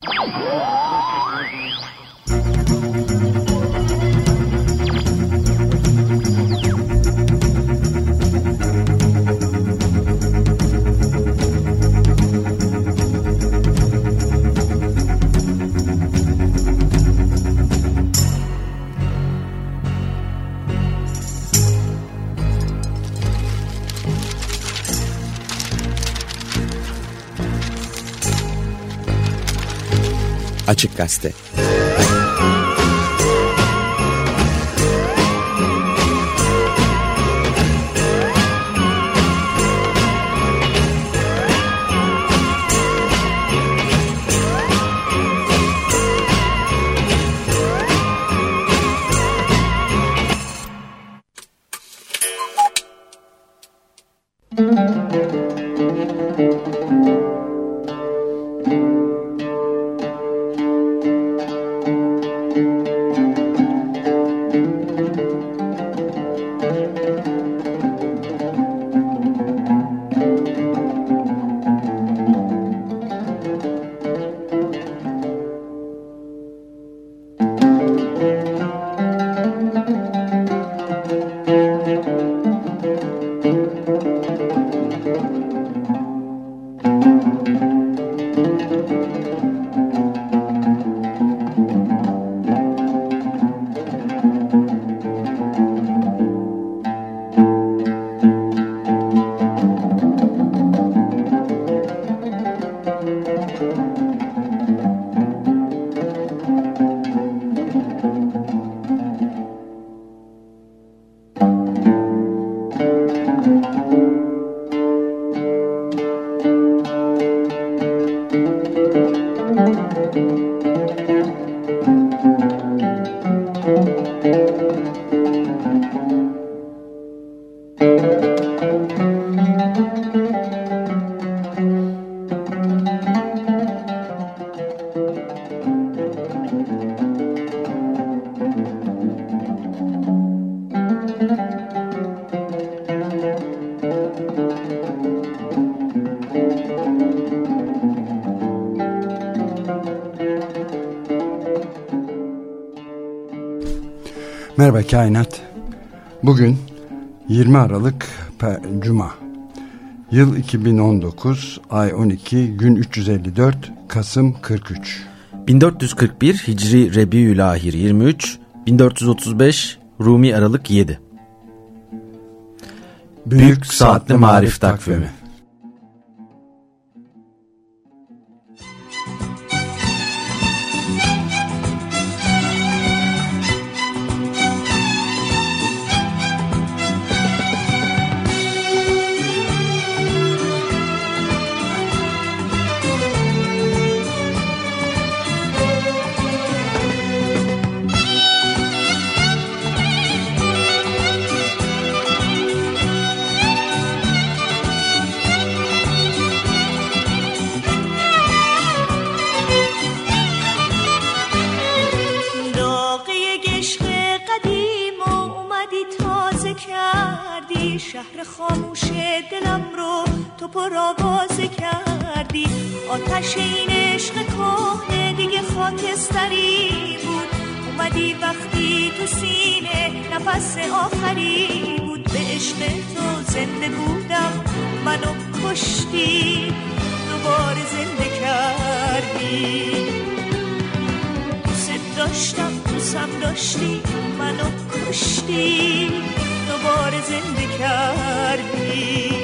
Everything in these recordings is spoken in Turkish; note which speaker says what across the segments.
Speaker 1: Açık Gazete.
Speaker 2: Merhaba Kainat. Bugün 20 Aralık Cuma. Yıl 2019, ay 12, gün 354, Kasım 43.
Speaker 3: 1441 Hicri Rebiülahir 23, 1435 Rumi Aralık 7. Büyük Saatli Marif Takvimi.
Speaker 4: شهر خاموش دلم رو تو پرآواز کردی. آتش این عشق کهنه دیگه خاکستری بود. اومدی وقتی تو سینه نفس آخری بود. به عشق تو زنده بودم منو کشتی دوباره زنده کردی. دوست داشتم دوستم داشتی منو کشتی دوباره زنده کردی.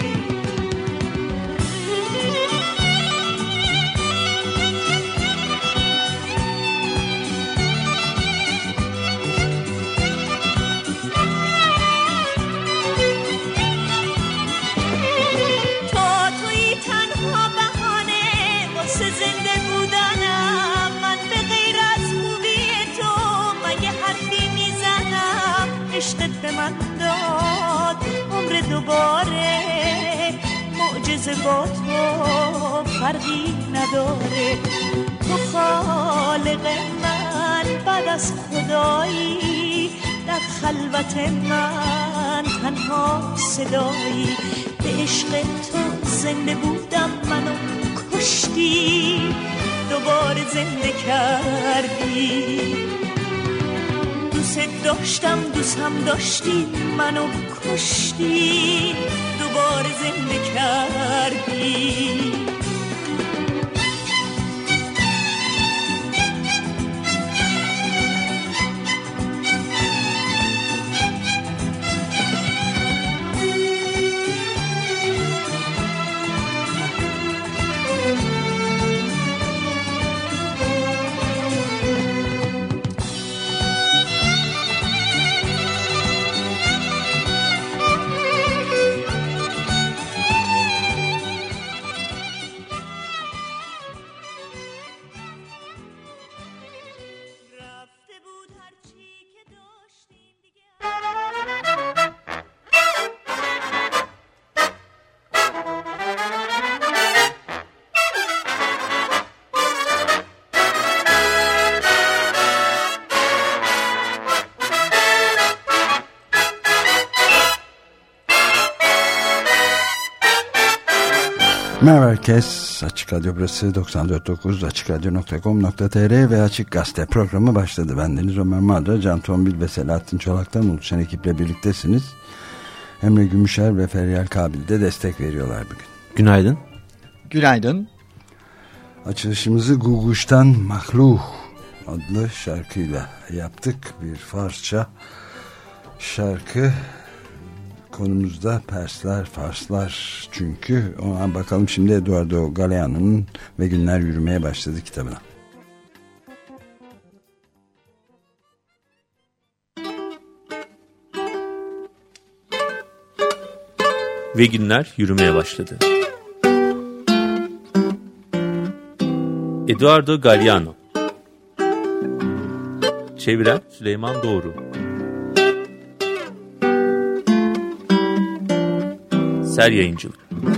Speaker 4: تا توی تنها بهانه واسه زنده بودنم. من به غیر از خوبی تو مگه حرفی میزنم. عشقت به من داد عمر دوباره. معجزه با تو فرقی نداره. تو خالق من بعد از خدایی. در خلوت من تنها صدایی. به عشق تو زنده بودم منو کشتی دوباره زنده کردی دوست داشتم دوست هم داشتی منو کشتی دوباره زنده کردی
Speaker 2: Merhaba herkes. Açık Radyo burası 94.9 açıkradyo.com.tr ve Açık Gazete programı başladı. Bendeniz Ömer Madra, Can Tombil ve Selahattin Çolak'tan oluşan ekiple birliktesiniz. Emre Gümüşer ve Feryal Kabil de destek veriyorlar bugün.
Speaker 3: Günaydın.
Speaker 5: Günaydın.
Speaker 2: Açılışımızı Guguş'tan Mahluh adlı şarkıyla yaptık. Bir Farsça şarkı. Konumuzda Farslar çünkü. Ona bakalım şimdi Eduardo Galeano'nun Ve Günler Yürümeye Başladı kitabına.
Speaker 1: Ve günler yürümeye başladı. Eduardo Galeano. Çeviren Süleyman Doğru. Ser Yayıncılık.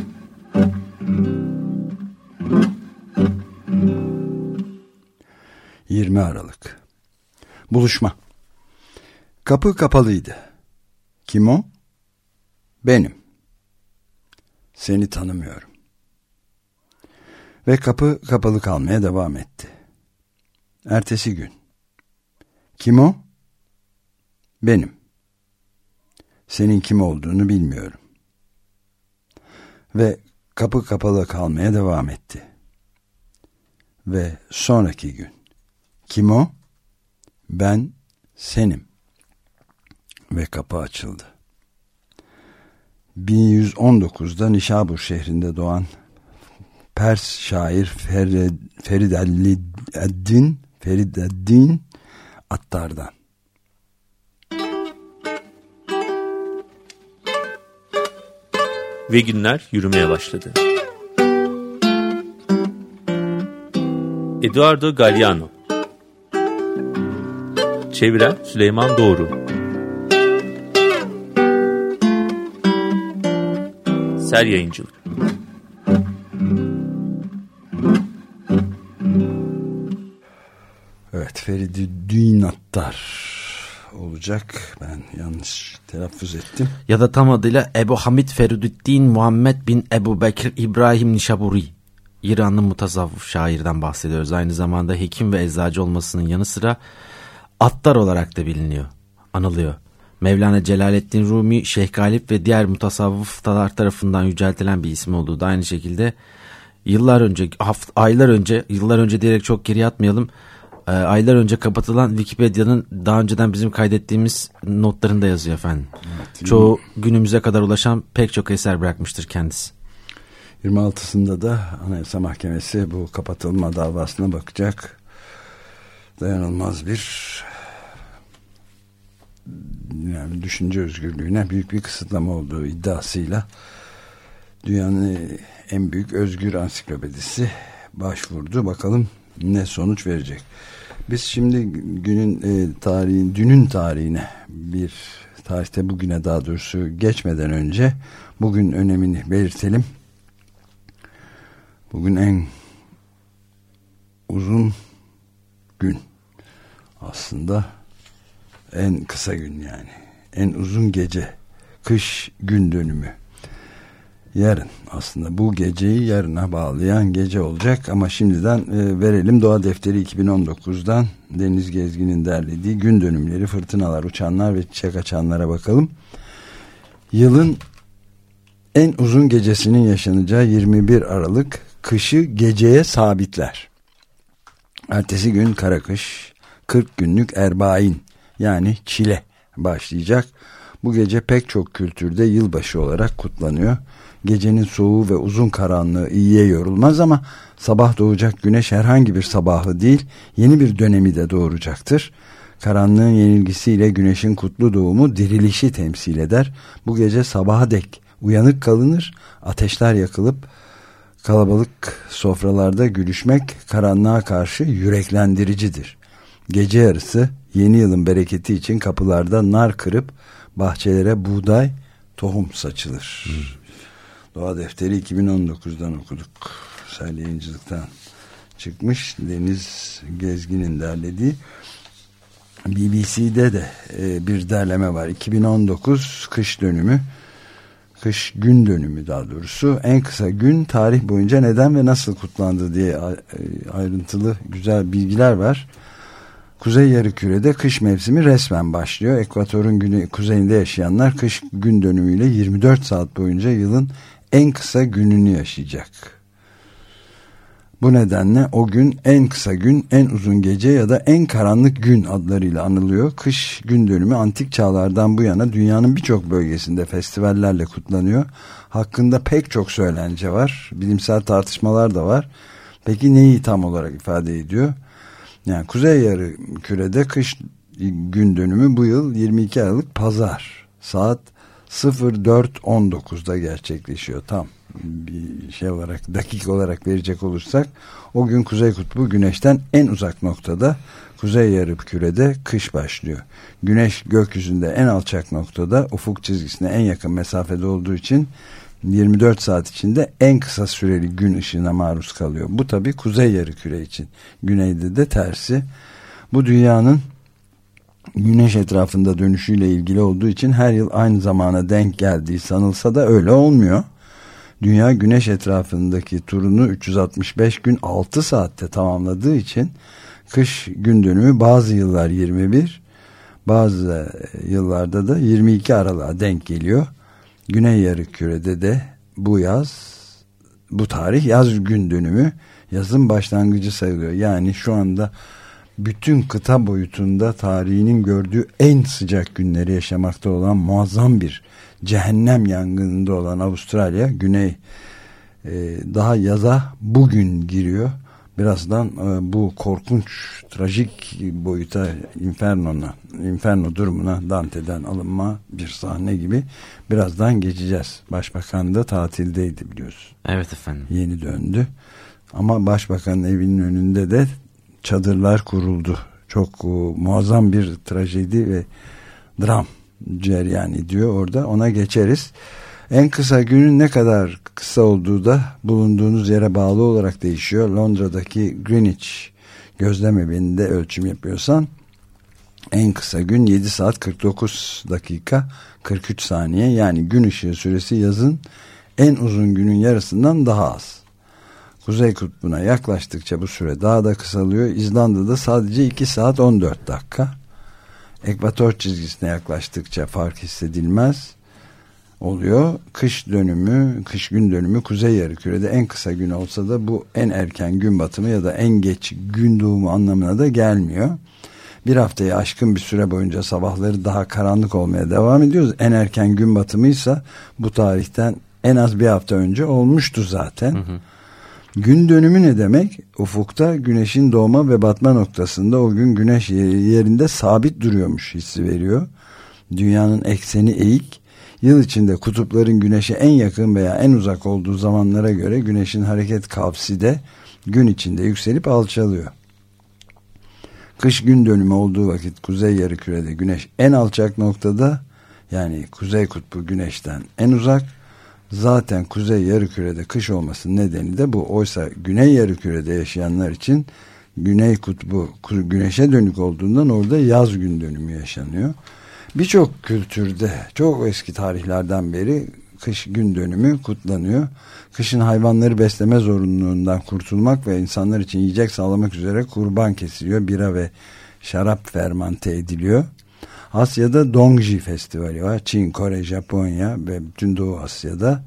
Speaker 2: ...20 Aralık. Buluşma. Kapı kapalıydı. Kim o? Benim. Seni tanımıyorum. Ve kapı kapalı kalmaya devam etti. Ertesi gün. Kim o? Benim. Senin kim olduğunu bilmiyorum. Ve kapı kapalı kalmaya devam etti. Ve sonraki gün. Kim o? Ben senim. Ve kapı açıldı. 1119'da Nişabur şehrinde doğan Pers şair Ferideddin Attar'dan.
Speaker 1: Ve günler yürümeye başladı. Eduardo Galeano. Çeviren Süleyman Doğru. Ser Yayıncılık.
Speaker 2: Evet, Ferideddin Attar olacak. Ben yanlış telaffuz ettim.
Speaker 3: Ya da tam adıyla Ebu Hamid Ferideddin Muhammed bin Ebu Bekir İbrahim Nişaburi. İranlı mutasavvuf şairden bahsediyoruz. Aynı zamanda hekim ve eczacı olmasının yanı sıra Attar olarak da biliniyor, anılıyor. Mevlana Celaleddin Rumi, Şeyh Galip ve diğer mutasavvıflar tarafından yüceltilen bir isim olduğu da aynı şekilde yıllar önce diyerek çok geri atmayalım. Aylar önce kapatılan Wikipedia'nın daha önceden bizim kaydettiğimiz notlarında yazıyor efendim. Evet, çoğu günümüze kadar ulaşan pek çok eser bırakmıştır kendisi.
Speaker 2: 26'sında da Anayasa Mahkemesi bu kapatılma davasına bakacak. Dayanılmaz bir düşünce özgürlüğüne büyük bir kısıtlama olduğu iddiasıyla dünyanın en büyük özgür ansiklopedisi başvurdu. Bakalım ne sonuç verecek. Biz şimdi dünün tarihine, bir tarihte bugüne daha doğrusu geçmeden önce bugün önemini belirtelim. Bugün en uzun gün, aslında en kısa gün, yani en uzun gece, kış gün dönümü. Yarın aslında bu geceyi yarına bağlayan gece olacak ama şimdiden verelim. Doğa Defteri 2019'dan Deniz Gezgin'in derlediği gün dönümleri, fırtınalar, uçanlar ve çiçek açanlara bakalım. Yılın en uzun gecesinin yaşanacağı 21 Aralık kışı geceye sabitler. Ertesi gün kara kış, 40 günlük erbain yani çile başlayacak. Bu gece pek çok kültürde yılbaşı olarak kutlanıyor. Gecenin soğuğu ve uzun karanlığı iyiye yorulmaz ama sabah doğacak güneş herhangi bir sabahı değil, yeni bir dönemi de doğuracaktır. Karanlığın yenilgisiyle güneşin kutlu doğumu dirilişi temsil eder. Bu gece sabaha dek uyanık kalınır, ateşler yakılıp kalabalık sofralarda gülüşmek karanlığa karşı yüreklendiricidir. Gece yarısı yeni yılın bereketi için kapılarda nar kırıp bahçelere buğday, tohum saçılır. Doğa Defteri 2019'dan okuduk. Sel Yayıncılık'tan çıkmış. Deniz Gezgin'in derlediği. BBC'de de bir derleme var. 2019 kış dönümü. Kış gün dönümü daha doğrusu. En kısa gün tarih boyunca neden ve nasıl kutlandı diye ayrıntılı güzel bilgiler var. Kuzey Yarımküre'de kış mevsimi resmen başlıyor. Ekvatorun kuzeyinde yaşayanlar kış gün dönümüyle 24 saat boyunca yılın en kısa gününü yaşayacak. Bu nedenle o gün en kısa gün, en uzun gece ya da en karanlık gün adlarıyla anılıyor. Kış gün dönümü antik çağlardan bu yana dünyanın birçok bölgesinde festivallerle kutlanıyor. Hakkında pek çok söylence var. Bilimsel tartışmalar da var. Peki neyi tam olarak ifade ediyor? Yani Kuzey Yarımküre'de kış gün dönümü bu yıl 22 Aralık Pazar saat 04.19'da gerçekleşiyor. Tam bir şey olarak, dakik olarak verecek olursak o gün Kuzey Kutbu Güneş'ten en uzak noktada, Kuzey Yarımküre'de kış başlıyor. Güneş gökyüzünde en alçak noktada, ufuk çizgisine en yakın mesafede olduğu için 24 saat içinde en kısa süreli gün ışığına maruz kalıyor. Bu tabii Kuzey Yarımküre için. Güneyde de tersi. Bu dünyanın Güneş etrafında dönüşüyle ilgili olduğu için her yıl aynı zamana denk geldiği sanılsa da öyle olmuyor. Dünya Güneş etrafındaki turunu 365 gün 6 saatte tamamladığı için kış gün dönümü bazı yıllar 21, bazı yıllarda da 22 Aralık'a denk geliyor. Güney Yarımküre'de de bu tarih yaz gün dönümü, yazın başlangıcı sayılıyor. Yani şu anda bütün kıta boyutunda tarihinin gördüğü en sıcak günleri yaşamakta olan muazzam bir cehennem yangınında olan Avustralya, güney daha yaza bugün giriyor. Birazdan bu korkunç, trajik boyuta, inferno durumuna Dante'den alınma bir sahne gibi birazdan geçeceğiz. Başbakan da tatildeydi biliyorsun.
Speaker 3: Evet efendim. Yeni
Speaker 2: döndü. Ama başbakanın evinin önünde de çadırlar kuruldu. Çok muazzam bir trajedi ve dram cereyan ediyor orada. Ona geçeriz. En kısa günün ne kadar kısa olduğu da bulunduğunuz yere bağlı olarak değişiyor. Londra'daki Greenwich gözlem evinde ölçüm yapıyorsan en kısa gün 7 saat 49 dakika 43 saniye. Yani gün ışığı süresi yazın en uzun günün yarısından daha az. Kuzey kutbuna yaklaştıkça bu süre daha da kısalıyor. İzlanda'da sadece 2 saat 14 dakika. Ekvator çizgisine yaklaştıkça fark hissedilmez oluyor. Kış gün dönümü Kuzey Yarımküre'de en kısa gün olsa da bu en erken gün batımı ya da en geç gün doğumu anlamına da gelmiyor. Bir haftayı aşkın bir süre boyunca sabahları daha karanlık olmaya devam ediyoruz. En erken gün batımıysa bu tarihten en az bir hafta önce olmuştu zaten. Gün dönümü ne demek? Ufukta güneşin doğma ve batma noktasında o gün güneş yerinde sabit duruyormuş hissi veriyor. Dünyanın ekseni eğik. Yıl içinde kutupların güneşe en yakın veya en uzak olduğu zamanlara göre güneşin hareket kavsi de gün içinde yükselip alçalıyor. Kış gün dönümü olduğu vakit Kuzey Yarımküre'de güneş en alçak noktada, yani Kuzey Kutbu güneşten en uzak. Zaten Kuzey Yarımküre'de kış olmasının nedeni de bu. Oysa Güney Yarımküre'de yaşayanlar için Güney Kutbu güneşe dönük olduğundan orada yaz gün dönümü yaşanıyor. Birçok kültürde çok eski tarihlerden beri kış gün dönümü kutlanıyor. Kışın hayvanları besleme zorunluluğundan kurtulmak ve insanlar için yiyecek sağlamak üzere kurban kesiliyor. Bira ve şarap fermante ediliyor. Asya'da Dongji Festivali var. Çin, Kore, Japonya ve bütün Doğu Asya'da.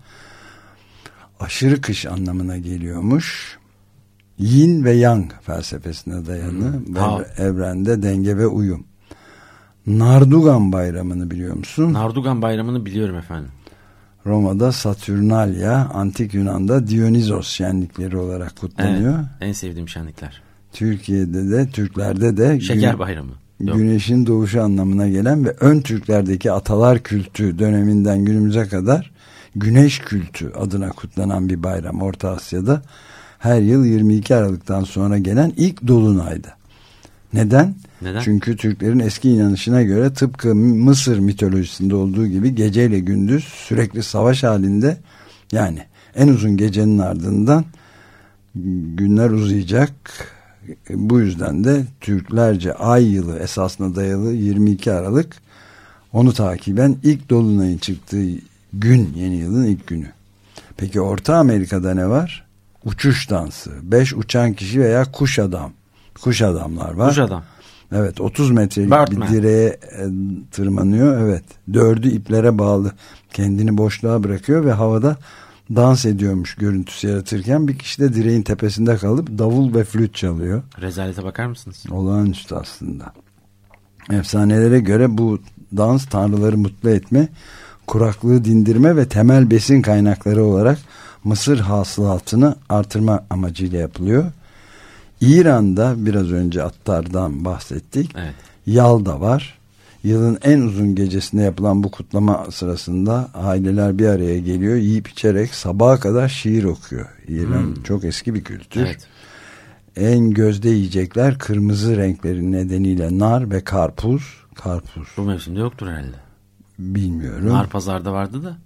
Speaker 2: Aşırı kış anlamına geliyormuş. Yin ve Yang felsefesine dayalı. Evrende denge ve uyum. Nardugan Bayramı'nı biliyor musun?
Speaker 3: Nardugan Bayramı'nı biliyorum efendim.
Speaker 2: Roma'da Saturnalia, Antik Yunan'da Dionysos şenlikleri olarak kutlanıyor.
Speaker 3: Evet, en sevdiğim şenlikler.
Speaker 2: Türkiye'de de, Türklerde de
Speaker 3: Şeker Bayramı.
Speaker 2: Güneşin doğuşu anlamına gelen ve ön Türklerdeki atalar kültü döneminden günümüze kadar güneş kültü adına kutlanan bir bayram Orta Asya'da. Her yıl 22 Aralık'tan sonra gelen ilk dolunayda. Neden? Çünkü Türklerin eski inanışına göre tıpkı Mısır mitolojisinde olduğu gibi geceyle gündüz sürekli savaş halinde, yani en uzun gecenin ardından günler uzayacak. Bu yüzden de Türklerce ay yılı esasına dayalı 22 Aralık onu takiben ilk dolunayın çıktığı gün, yeni yılın ilk günü. Peki Orta Amerika'da ne var? Uçuş dansı. 5 uçan kişi veya kuş adamlar var.
Speaker 3: Kuş adam.
Speaker 2: Evet, 30 metrelik
Speaker 3: Birdman.
Speaker 2: bir direğe tırmanıyor. Evet, 4'ü iplere bağlı. Kendini boşluğa bırakıyor ve havada dans ediyormuş görüntüsü yaratırken bir kişi de direğin tepesinde kalıp davul ve flüt çalıyor.
Speaker 3: Rezalete bakar mısınız?
Speaker 2: Olağanüstü aslında. Efsanelere göre bu dans tanrıları mutlu etme, kuraklığı dindirme ve temel besin kaynakları olarak Mısır hasılatını artırma amacıyla yapılıyor. İran'da biraz önce Attar'dan bahsettik.
Speaker 3: Evet.
Speaker 2: Yalda var. Yılın en uzun gecesinde yapılan bu kutlama sırasında aileler bir araya geliyor. Yiyip içerek sabaha kadar şiir okuyor. İran çok eski bir kültür.
Speaker 3: Evet.
Speaker 2: En gözde yiyecekler kırmızı renkleri nedeniyle nar ve karpuz.
Speaker 3: Bu mevsimde yoktur herhalde.
Speaker 2: Bilmiyorum.
Speaker 3: Nar pazarda vardı da.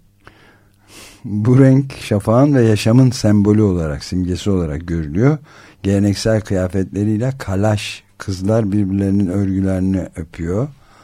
Speaker 2: Bu renk şafağın ve yaşamın sembolü olarak, simgesi olarak görülüyor. Geleneksel kıyafetleriyle kalaş kızlar birbirlerinin örgülerini öpüyor.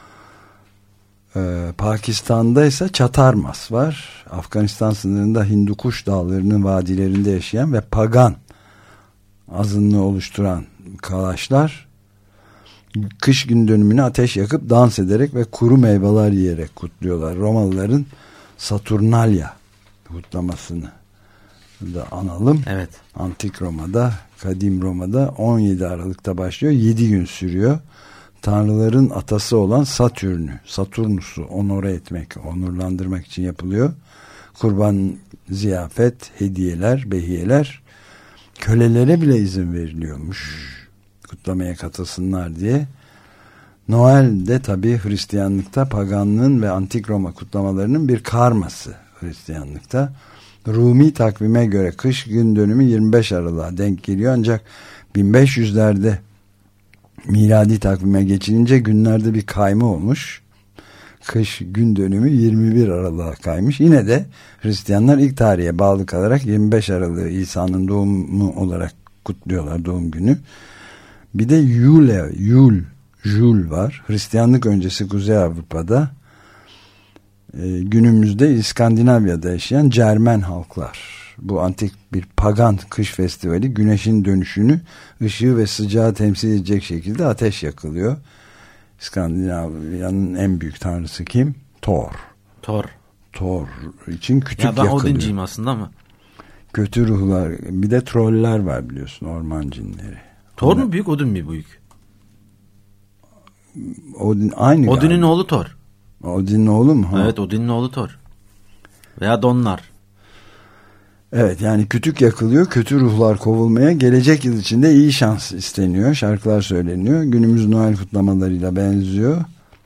Speaker 2: Pakistan'da ise çatarmas var. Afganistan sınırında Hindukuş dağlarının vadilerinde yaşayan ve pagan azınlığı oluşturan kalaşlar kış gün dönümünü ateş yakıp dans ederek ve kuru meyveler yiyerek kutluyorlar. Romalıların Saturnalia kutlamasını da analım.
Speaker 3: Evet.
Speaker 2: Antik Roma'da, Kadim Roma'da 17 Aralık'ta başlıyor. 7 gün sürüyor. Tanrıların atası olan Saturnus'u onore etmek, onurlandırmak için yapılıyor. Kurban, ziyafet, hediyeler, behiyeler, kölelere bile izin veriliyormuş kutlamaya katılsınlar diye. Noel de tabii Hristiyanlıkta paganlığın ve Antik Roma kutlamalarının bir karması Hristiyanlıkta. Rumi takvime göre kış gün dönümü 25 Aralık'a denk geliyor, ancak 1500'lerde miladi takvime geçilince günlerde bir kayma olmuş. Kış gün dönümü 21 Aralık'a kaymış. Yine de Hristiyanlar ilk tarihe bağlı kalarak 25 Aralık'ı İsa'nın doğumu olarak kutluyorlar, doğum günü. Bir de Yul var. Hristiyanlık öncesi Kuzey Avrupa'da, günümüzde İskandinavya'da yaşayan Cermen halklar. Bu antik bir pagan kış festivali, güneşin dönüşünü, ışığı ve sıcağı temsil edecek şekilde ateş yakılıyor. İskandinavya'nın en büyük tanrısı kim? Thor için kütük yakılıyor.
Speaker 3: Ya ben Odin'ciyim aslında ama.
Speaker 2: Kötü ruhlar, bir de troller var biliyorsun, orman cinleri.
Speaker 3: Thor mu büyük, Odin mi büyük?
Speaker 2: Odin aynı.
Speaker 3: Odin'in oğlu Thor.
Speaker 2: Odin'in oğlu mu? Ha.
Speaker 3: Evet, Odin'in oğlu Thor. Veya Donlar.
Speaker 2: Evet, yani kütük yakılıyor, kötü ruhlar kovulmaya, gelecek yıl içinde iyi şans isteniyor, şarkılar söyleniyor. Günümüz Noel kutlamalarıyla benziyor.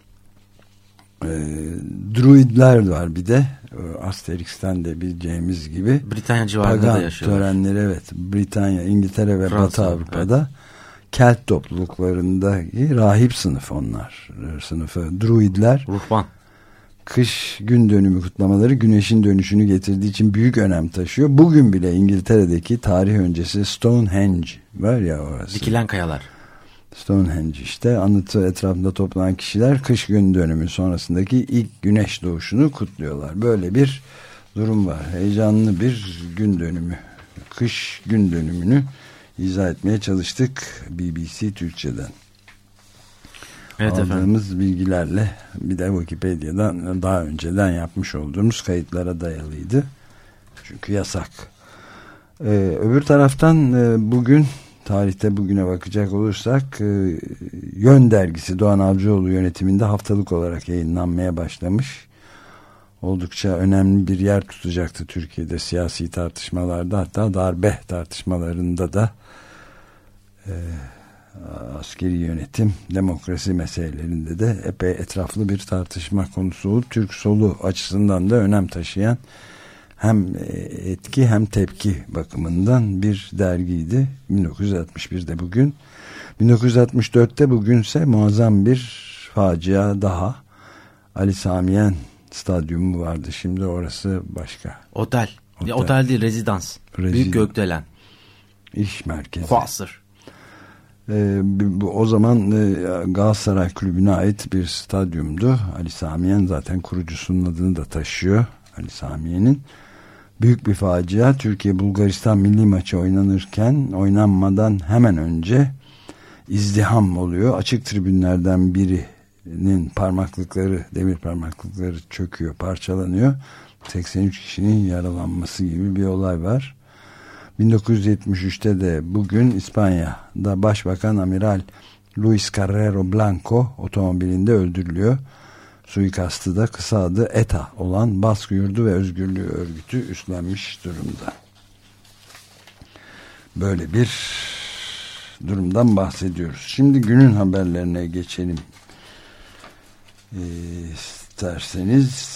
Speaker 2: Druidler var bir de, Asterix'ten de bileceğimiz gibi.
Speaker 3: Britanya civarında
Speaker 2: pagan
Speaker 3: da yaşıyorlar.
Speaker 2: Törenleri, evet, Britanya, İngiltere ve
Speaker 3: Fransa,
Speaker 2: Batı Avrupa'da. Evet. Kelt topluluklarındaki rahip sınıfı onlar. Sınıfı Druidler.
Speaker 3: Ruhban.
Speaker 2: Kış gün dönümü kutlamaları güneşin dönüşünü getirdiği için büyük önem taşıyor. Bugün bile İngiltere'deki tarih öncesi Stonehenge var ya orası.
Speaker 3: Dikilen kayalar.
Speaker 2: Stonehenge işte, anıtı etrafında toplanan kişiler kış gün dönümü sonrasındaki ilk güneş doğuşunu kutluyorlar. Böyle bir durum var. Heyecanlı bir gün dönümü, kış gün dönümünü izah etmeye çalıştık BBC Türkçe'den.
Speaker 3: Evet,
Speaker 2: aldığımız
Speaker 3: efendim.
Speaker 2: bilgilerle, bir de Wikipedia'dan daha önceden yapmış olduğumuz kayıtlara dayalıydı. Çünkü yasak. Öbür taraftan bugün, tarihte bugüne bakacak olursak, Yön dergisi Doğan Avcıoğlu yönetiminde haftalık olarak yayınlanmaya başlamış. Oldukça önemli bir yer tutacaktı Türkiye'de siyasi tartışmalarda, hatta darbe tartışmalarında da askeri yönetim, demokrasi meselelerinde de epey etraflı bir tartışma konusu olup Türk solu açısından da önem taşıyan, hem etki hem tepki bakımından bir dergiydi. 1961'de bugün. 1964'te bugünse muazzam bir facia daha. Ali Sami Yen Stadyumu vardı. Şimdi orası başka.
Speaker 3: Otel. Otel değil, rezidans. Büyük gökdelen.
Speaker 2: İş merkezi.
Speaker 3: Kuasır.
Speaker 2: O zaman Galatasaray Kulübü'ne ait bir stadyumdu. Ali Sami Yen zaten kurucusunun adını da taşıyor. Ali Sami Yen'in. Büyük bir facia. Türkiye-Bulgaristan milli maçı oynanmadan hemen önce izdiham oluyor. Açık tribünlerden birinin parmaklıkları, demir parmaklıkları çöküyor, parçalanıyor. 83 kişinin yaralanması gibi bir olay var. 1973'te de bugün İspanya'da Başbakan Amiral Luis Carrero Blanco otomobilinde öldürülüyor. Suikastı da kısa adı ETA olan Baskı Yurdu ve Özgürlüğü Örgütü üstlenmiş durumda. Böyle bir durumdan bahsediyoruz. Şimdi günün haberlerine geçelim. İsterseniz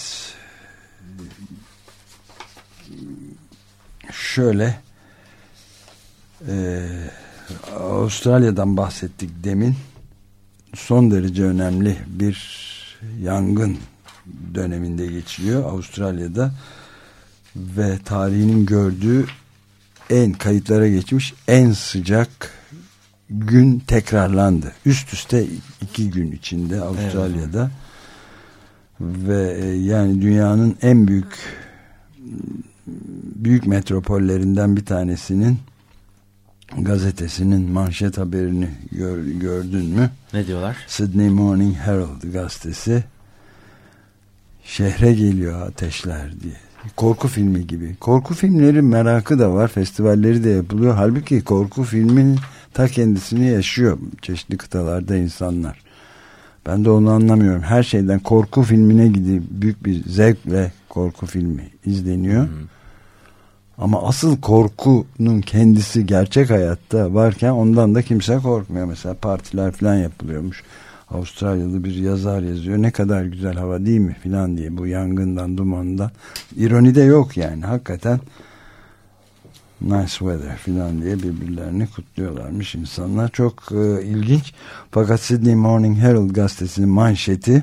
Speaker 2: şöyle, Avustralya'dan bahsettik demin. Son derece önemli bir yangın döneminde geçiliyor Avustralya'da ve tarihinin gördüğü kayıtlara geçmiş en sıcak gün tekrarlandı. Üst üste 2 gün içinde Avustralya'da. Evet. Ve yani dünyanın en büyük metropollerinden bir tanesinin gazetesinin manşet haberini gördün mü?
Speaker 3: Ne diyorlar?
Speaker 2: Sydney Morning Herald gazetesi, şehre geliyor ateşler diye. Korku filmi gibi. Korku filmleri merakı da var. Festivalleri de yapılıyor. Halbuki korku filminin ta kendisini yaşıyor çeşitli kıtalarda insanlar. Ben de onu anlamıyorum. Her şeyden korku filmine gidip büyük bir zevkle korku filmi izleniyor. Ama asıl korkunun kendisi gerçek hayatta varken ondan da kimse korkmuyor. Mesela partiler falan yapılıyormuş. Avustralyalı bir yazar yazıyor. Ne kadar güzel hava değil mi filan diye, bu yangından, dumandan. İroni de yok yani. Hakikaten nice weather filan diye birbirlerini kutluyorlarmış insanlar. Çok ilginç. Fakat Sydney Morning Herald gazetesinin manşeti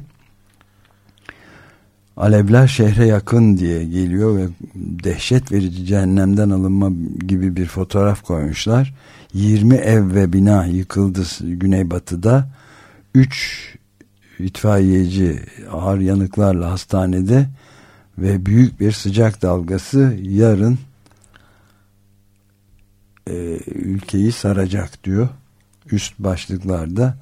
Speaker 2: alevler şehre yakın diye geliyor ve dehşet verici cehennemden alınma gibi bir fotoğraf koymuşlar. 20 ev ve bina yıkıldı güneybatıda. 3 itfaiyeci ağır yanıklarla hastanede ve büyük bir sıcak dalgası yarın ülkeyi saracak diyor. Üst başlıklarda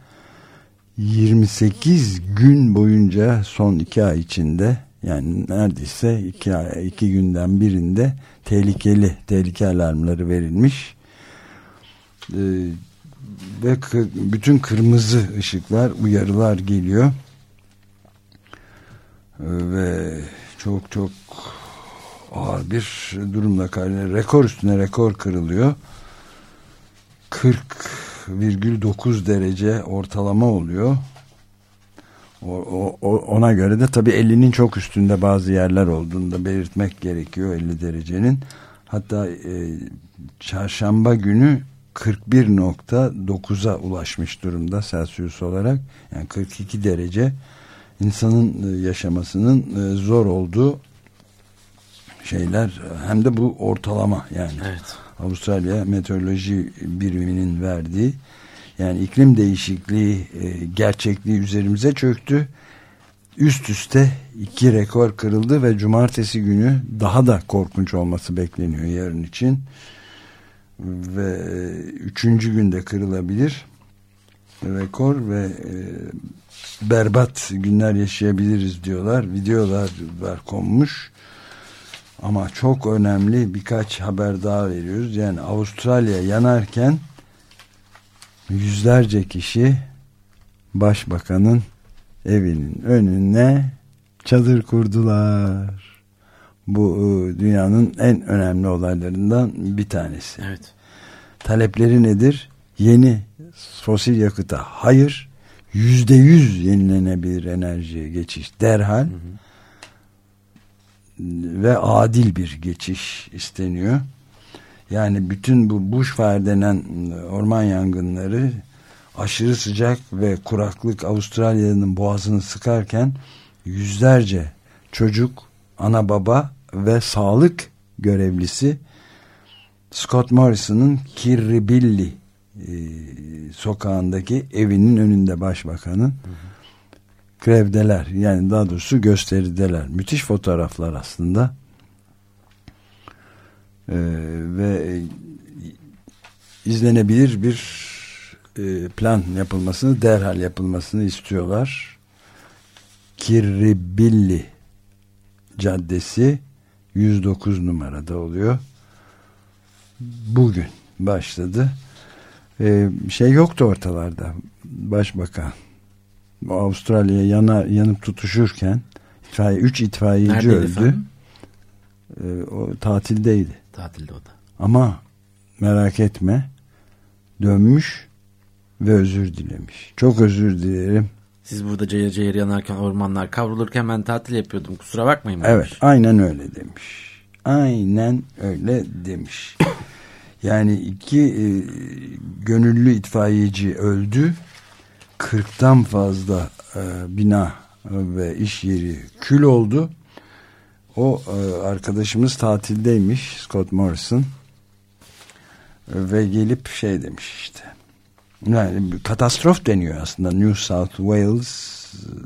Speaker 2: 28 gün boyunca son 2 ay içinde, yani neredeyse 2 günden birinde tehlike alarmları verilmiş. Ve bütün kırmızı ışıklar, uyarılar geliyor. Ve çok ağır bir durumla rekor üstüne rekor kırılıyor. 40,9 derece ortalama oluyor. Ona göre de tabii 50'nin çok üstünde bazı yerler olduğunu da belirtmek gerekiyor, 50 derecenin. Hatta çarşamba günü 41,9'a ulaşmış durumda Celsius olarak. Yani 42 derece, insanın yaşamasının zor olduğu şeyler, hem de bu ortalama yani. Evet. Avustralya Meteoroloji Biriminin verdiği, yani iklim değişikliği gerçekliği üzerimize çöktü. üst üste 2 rekor kırıldı ve cumartesi günü daha da korkunç olması bekleniyor yarın için. Ve 3. günde kırılabilir rekor ve berbat günler yaşayabiliriz diyorlar. Videolar var konmuş. Ama çok önemli birkaç haber daha veriyoruz. Yani Avustralya yanarken yüzlerce kişi başbakanın evinin önüne çadır kurdular. Bu dünyanın en önemli olaylarından bir tanesi.
Speaker 3: Evet.
Speaker 2: Talepleri nedir? Yeni fosil yakıta hayır, %100 yenilenebilir enerjiye geçiş derhal. Ve adil bir geçiş isteniyor. Yani bütün bu bushfire denen orman yangınları, aşırı sıcak ve kuraklık Avustralya'nın boğazını sıkarken yüzlerce çocuk, ana baba ve sağlık görevlisi Scott Morrison'ın Kirribilli sokağındaki evinin önünde başbakanın grevdeler, yani daha doğrusu gösterideler. Müthiş fotoğraflar aslında. Ve izlenebilir bir plan yapılmasını, derhal yapılmasını istiyorlar. Kirribilli Caddesi 109 numarada oluyor. Bugün başladı. Şey yoktu ortalarda. Başbakan Avustralya yanıp tutuşurken 3 itfaiyeci
Speaker 3: neredeydi
Speaker 2: öldü. O tatildeydi.
Speaker 3: Tatilde o da.
Speaker 2: Ama merak etme, dönmüş ve özür dilemiş. Çok özür dilerim.
Speaker 3: Siz burada cayır cayır yanarken, ormanlar kavrulurken ben tatil yapıyordum. Kusura bakmayın.
Speaker 2: Evet,
Speaker 3: demiş.
Speaker 2: aynen öyle demiş. Aynen öyle demiş. Yani 2 gönüllü itfaiyeci öldü. 40'tan fazla bina ve iş yeri kül oldu. O arkadaşımız tatildeymiş, Scott Morrison, ve gelip şey demiş işte. Yani katastrof deniyor aslında. New South Wales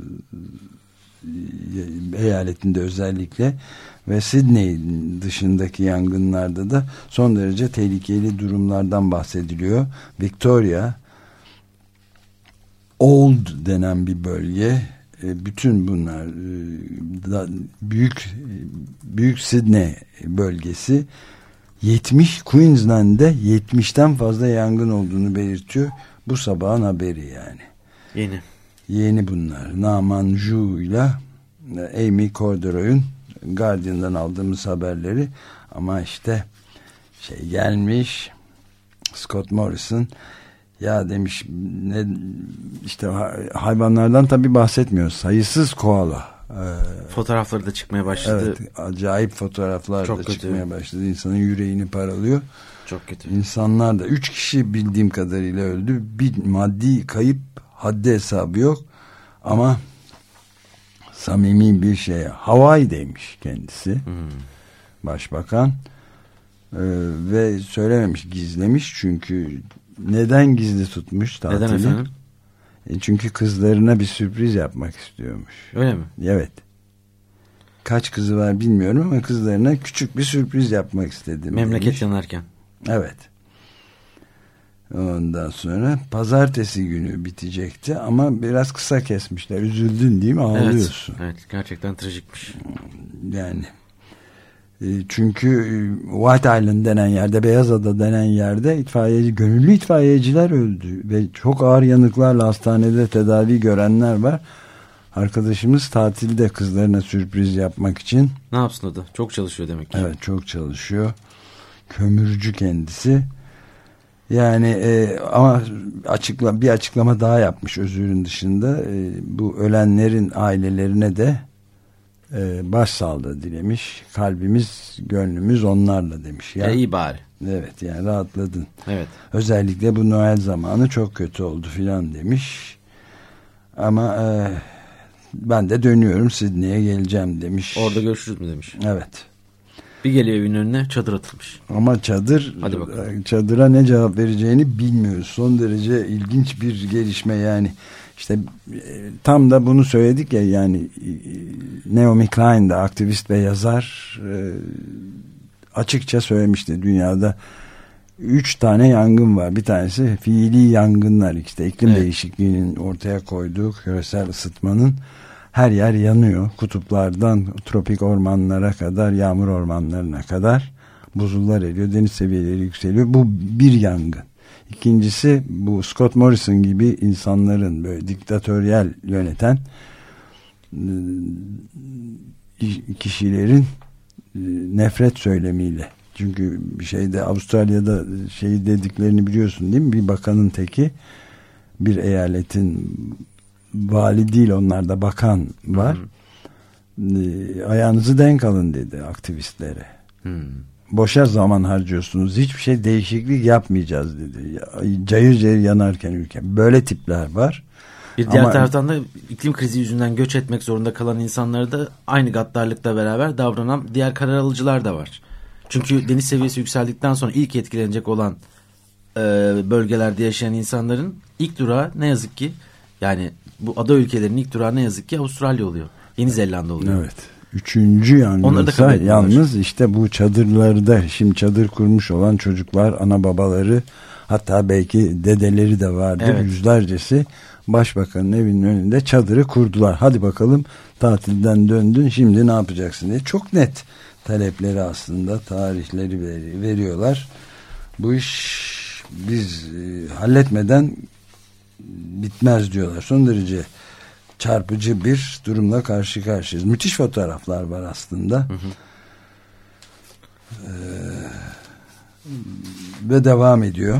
Speaker 2: eyaletinde özellikle ve Sydney dışındaki yangınlarda da son derece tehlikeli durumlardan bahsediliyor. Victoria, Old denen bir bölge, bütün bunlar büyük Sydney bölgesi, Queensland'de 70'ten fazla yangın olduğunu belirtiyor. Bu sabahın haberi yani. Yeni bunlar. Naman Ju ile Amy Corduroy'un Guardian'dan aldığımız haberleri. Ama işte şey gelmiş, Scott Morrison ya demiş, ne işte hayvanlardan tabii bahsetmiyoruz. Sayısız koala.
Speaker 3: Fotoğrafları da çıkmaya başladı.
Speaker 2: Evet, acayip fotoğraflar
Speaker 3: çok
Speaker 2: da
Speaker 3: kötü.
Speaker 2: çıkmaya başladı. İnsanın yüreğini paralıyor.
Speaker 3: Çok kötü.
Speaker 2: İnsanlar da 3 kişi bildiğim kadarıyla öldü. Bir maddi kayıp haddi hesabı yok. Ama samimi bir şey. Hawaii'deymiş kendisi. Başbakan. Ve söylememiş, gizlemiş. Çünkü neden gizli tutmuş tatili?
Speaker 3: Neden efendim?
Speaker 2: Çünkü kızlarına bir sürpriz yapmak istiyormuş.
Speaker 3: Öyle mi?
Speaker 2: Evet. Kaç kızı var bilmiyorum ama kızlarına küçük bir sürpriz yapmak istedim.
Speaker 3: Memleket
Speaker 2: demiş.
Speaker 3: yanarken. Evet.
Speaker 2: Ondan sonra pazartesi günü bitecekti ama biraz kısa kesmişler. Üzüldün değil mi? Ağlıyorsun.
Speaker 3: Evet, gerçekten trajikmiş.
Speaker 2: Yani çünkü White Island denen yerde, Beyazada denen yerde gönüllü itfaiyeciler öldü ve çok ağır yanıklarla hastanede tedavi görenler var. Arkadaşımız tatilde kızlarına sürpriz yapmak için.
Speaker 3: Ne yapsın o da? Çok çalışıyor demek ki.
Speaker 2: Evet, çok çalışıyor. Kömürcü kendisi. Yani ama bir açıklama daha yapmış özürün dışında. Bu ölenlerin ailelerine de başsağlığı dilemiş. Kalbimiz, gönlümüz onlarla demiş. Ya.
Speaker 3: İyi bari.
Speaker 2: Evet, yani rahatladın.
Speaker 3: Evet.
Speaker 2: Özellikle bu Noel zamanı çok kötü oldu filan demiş. Ama ben de dönüyorum, Sydney'e geleceğim demiş.
Speaker 3: Orada görüşürüz mü demiş.
Speaker 2: Evet.
Speaker 3: Bir geliyor evin önüne, çadır atılmış.
Speaker 2: Ama çadıra ne cevap vereceğini bilmiyoruz. Son derece ilginç bir gelişme yani. İşte tam da bunu söyledik ya, yani Naomi Klein de aktivist ve yazar açıkça söylemişti. Dünyada 3 tane yangın var. Bir tanesi fiili yangınlar, işte iklim değişikliğinin ortaya koyduğu küresel ısıtmanın her yer yanıyor. Kutuplardan tropik ormanlara kadar, yağmur ormanlarına kadar buzullar eriyor, deniz seviyeleri yükseliyor. Bu bir yangın. İkincisi, bu Scott Morrison gibi insanların böyle diktatöryel yöneten kişilerin nefret söylemiyle. Çünkü Avustralya'da dediklerini biliyorsun değil mi? Bir bakanın teki, bir eyaletin vali değil, onlarda bakan var. Ayağınızı denk alın dedi aktivistlere. Boşa zaman harcıyorsunuz, hiçbir şey değişiklik yapmayacağız dedi. Cayır cayır yanarken ülke. Böyle tipler var.
Speaker 3: Bir diğer taraftan da iklim krizi yüzünden göç etmek zorunda kalan insanları da aynı gaddarlıkla beraber davranan diğer karar alıcılar da var. Çünkü deniz seviyesi yükseldikten sonra ilk etkilenecek olan bölgelerde yaşayan insanların ilk durağı ne yazık ki, yani bu ada ülkelerinin ilk durağı ne yazık ki Avustralya oluyor. Yeni Zelanda oluyor. Evet.
Speaker 2: 3. yangınsa yalnız işte bu çadırlarda, şimdi çadır kurmuş olan çocuklar, ana babaları, hatta belki dedeleri de vardı. Evet. Yüzlercesi başbakanın evinin önünde çadırı kurdular. Hadi bakalım, tatilden döndün, şimdi ne yapacaksın diye. Çok net talepleri, aslında tarihleri veriyorlar. Bu iş biz halletmeden bitmez diyorlar. Son derece çarpıcı bir durumla karşı karşıyayız. Müthiş fotoğraflar var aslında. Ve devam ediyor.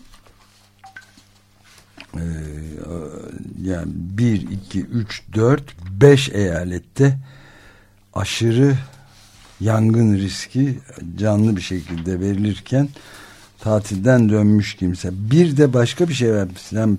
Speaker 2: Yani 1, 2, 3, 4, 5 eyalette aşırı yangın riski canlı bir şekilde verilirken tatilden dönmüş kimse. Bir de başka bir şey var. Sen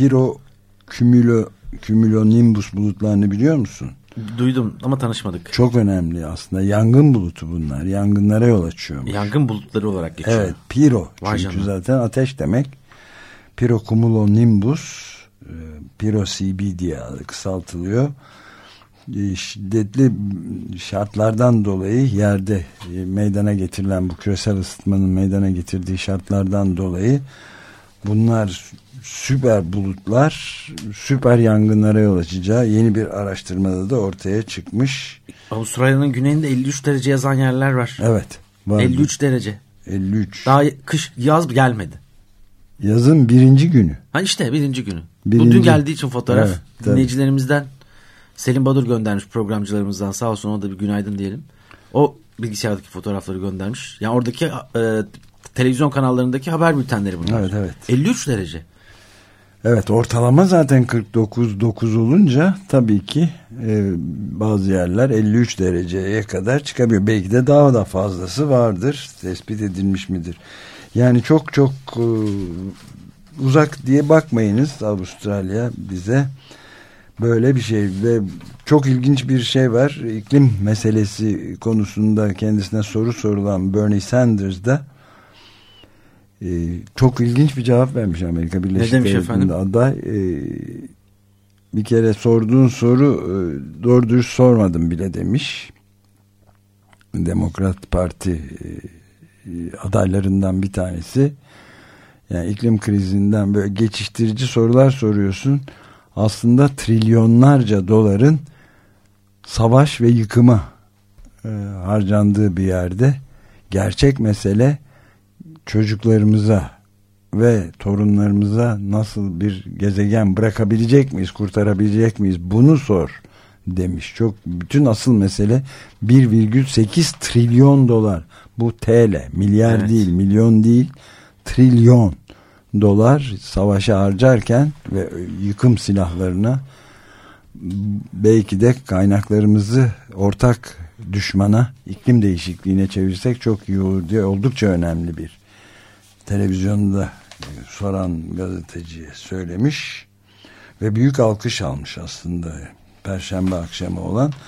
Speaker 2: Cumulonimbus bulutlarını biliyor musun?
Speaker 3: Duydum ama tanışmadık.
Speaker 2: Çok önemli aslında. Yangın bulutu bunlar. Yangınlara yol açıyormuş.
Speaker 3: Yangın bulutları olarak geçiyor.
Speaker 2: Evet. Çünkü zaten ateş demek. Cumulonimbus, CB diye kısaltılıyor. Şiddetli şartlardan dolayı yerde meydana getirilen, bu küresel ısıtmanın meydana getirdiği şartlardan dolayı bunlar süper bulutlar süper yangınlara yol açacağı yeni bir araştırmada da ortaya çıkmış.
Speaker 3: Avustralya'nın güneyinde 53 derece yazan yerler var.
Speaker 2: Evet. Var.
Speaker 3: 53 derece.
Speaker 2: 53.
Speaker 3: Daha yaz gelmedi.
Speaker 2: Yazın birinci günü.
Speaker 3: Ha işte birinci günü. Bu dün geldiği için fotoğraf. Evet, dinleyicilerimizden Selim Badur göndermiş, programcılarımızdan, sağ olsun, o da bir günaydın diyelim. O bilgisayardaki fotoğrafları göndermiş. Yani oradaki televizyon kanallarındaki haber bültenleri bunlar.
Speaker 2: Evet, evet.
Speaker 3: 53 derece.
Speaker 2: Evet, ortalama zaten 49,9 olunca tabii ki bazı yerler 53 dereceye kadar çıkabiliyor. Belki de daha da fazlası vardır. Tespit edilmiş midir? Yani çok çok uzak diye bakmayınız Avustralya bize. Böyle bir şey ve çok ilginç bir şey var. İklim meselesi konusunda kendisine soru sorulan Bernie Sanders da çok ilginç bir cevap vermiş Amerika Birleşik Devletleri'nde aday. Bir kere sorduğun soru doğru dürüst sormadım bile demiş. Demokrat Parti adaylarından bir tanesi. Yani iklim krizinden böyle geçiştirici sorular soruyorsun. Aslında trilyonlarca doların savaş ve yıkıma harcandığı bir yerde gerçek mesele çocuklarımıza ve torunlarımıza nasıl bir gezegen bırakabilecek miyiz, kurtarabilecek miyiz, bunu sor demiş. Bütün asıl mesele 1,8 trilyon dolar. Bu TL, milyar değil, milyon değil, trilyon dolar savaşa harcarken ve yıkım silahlarına, belki de kaynaklarımızı ortak düşmana, iklim değişikliğine çevirsek çok iyi olur diye oldukça önemli bir televizyonda soran gazeteciye söylemiş ve büyük alkış almış aslında Perşembe akşamı olan.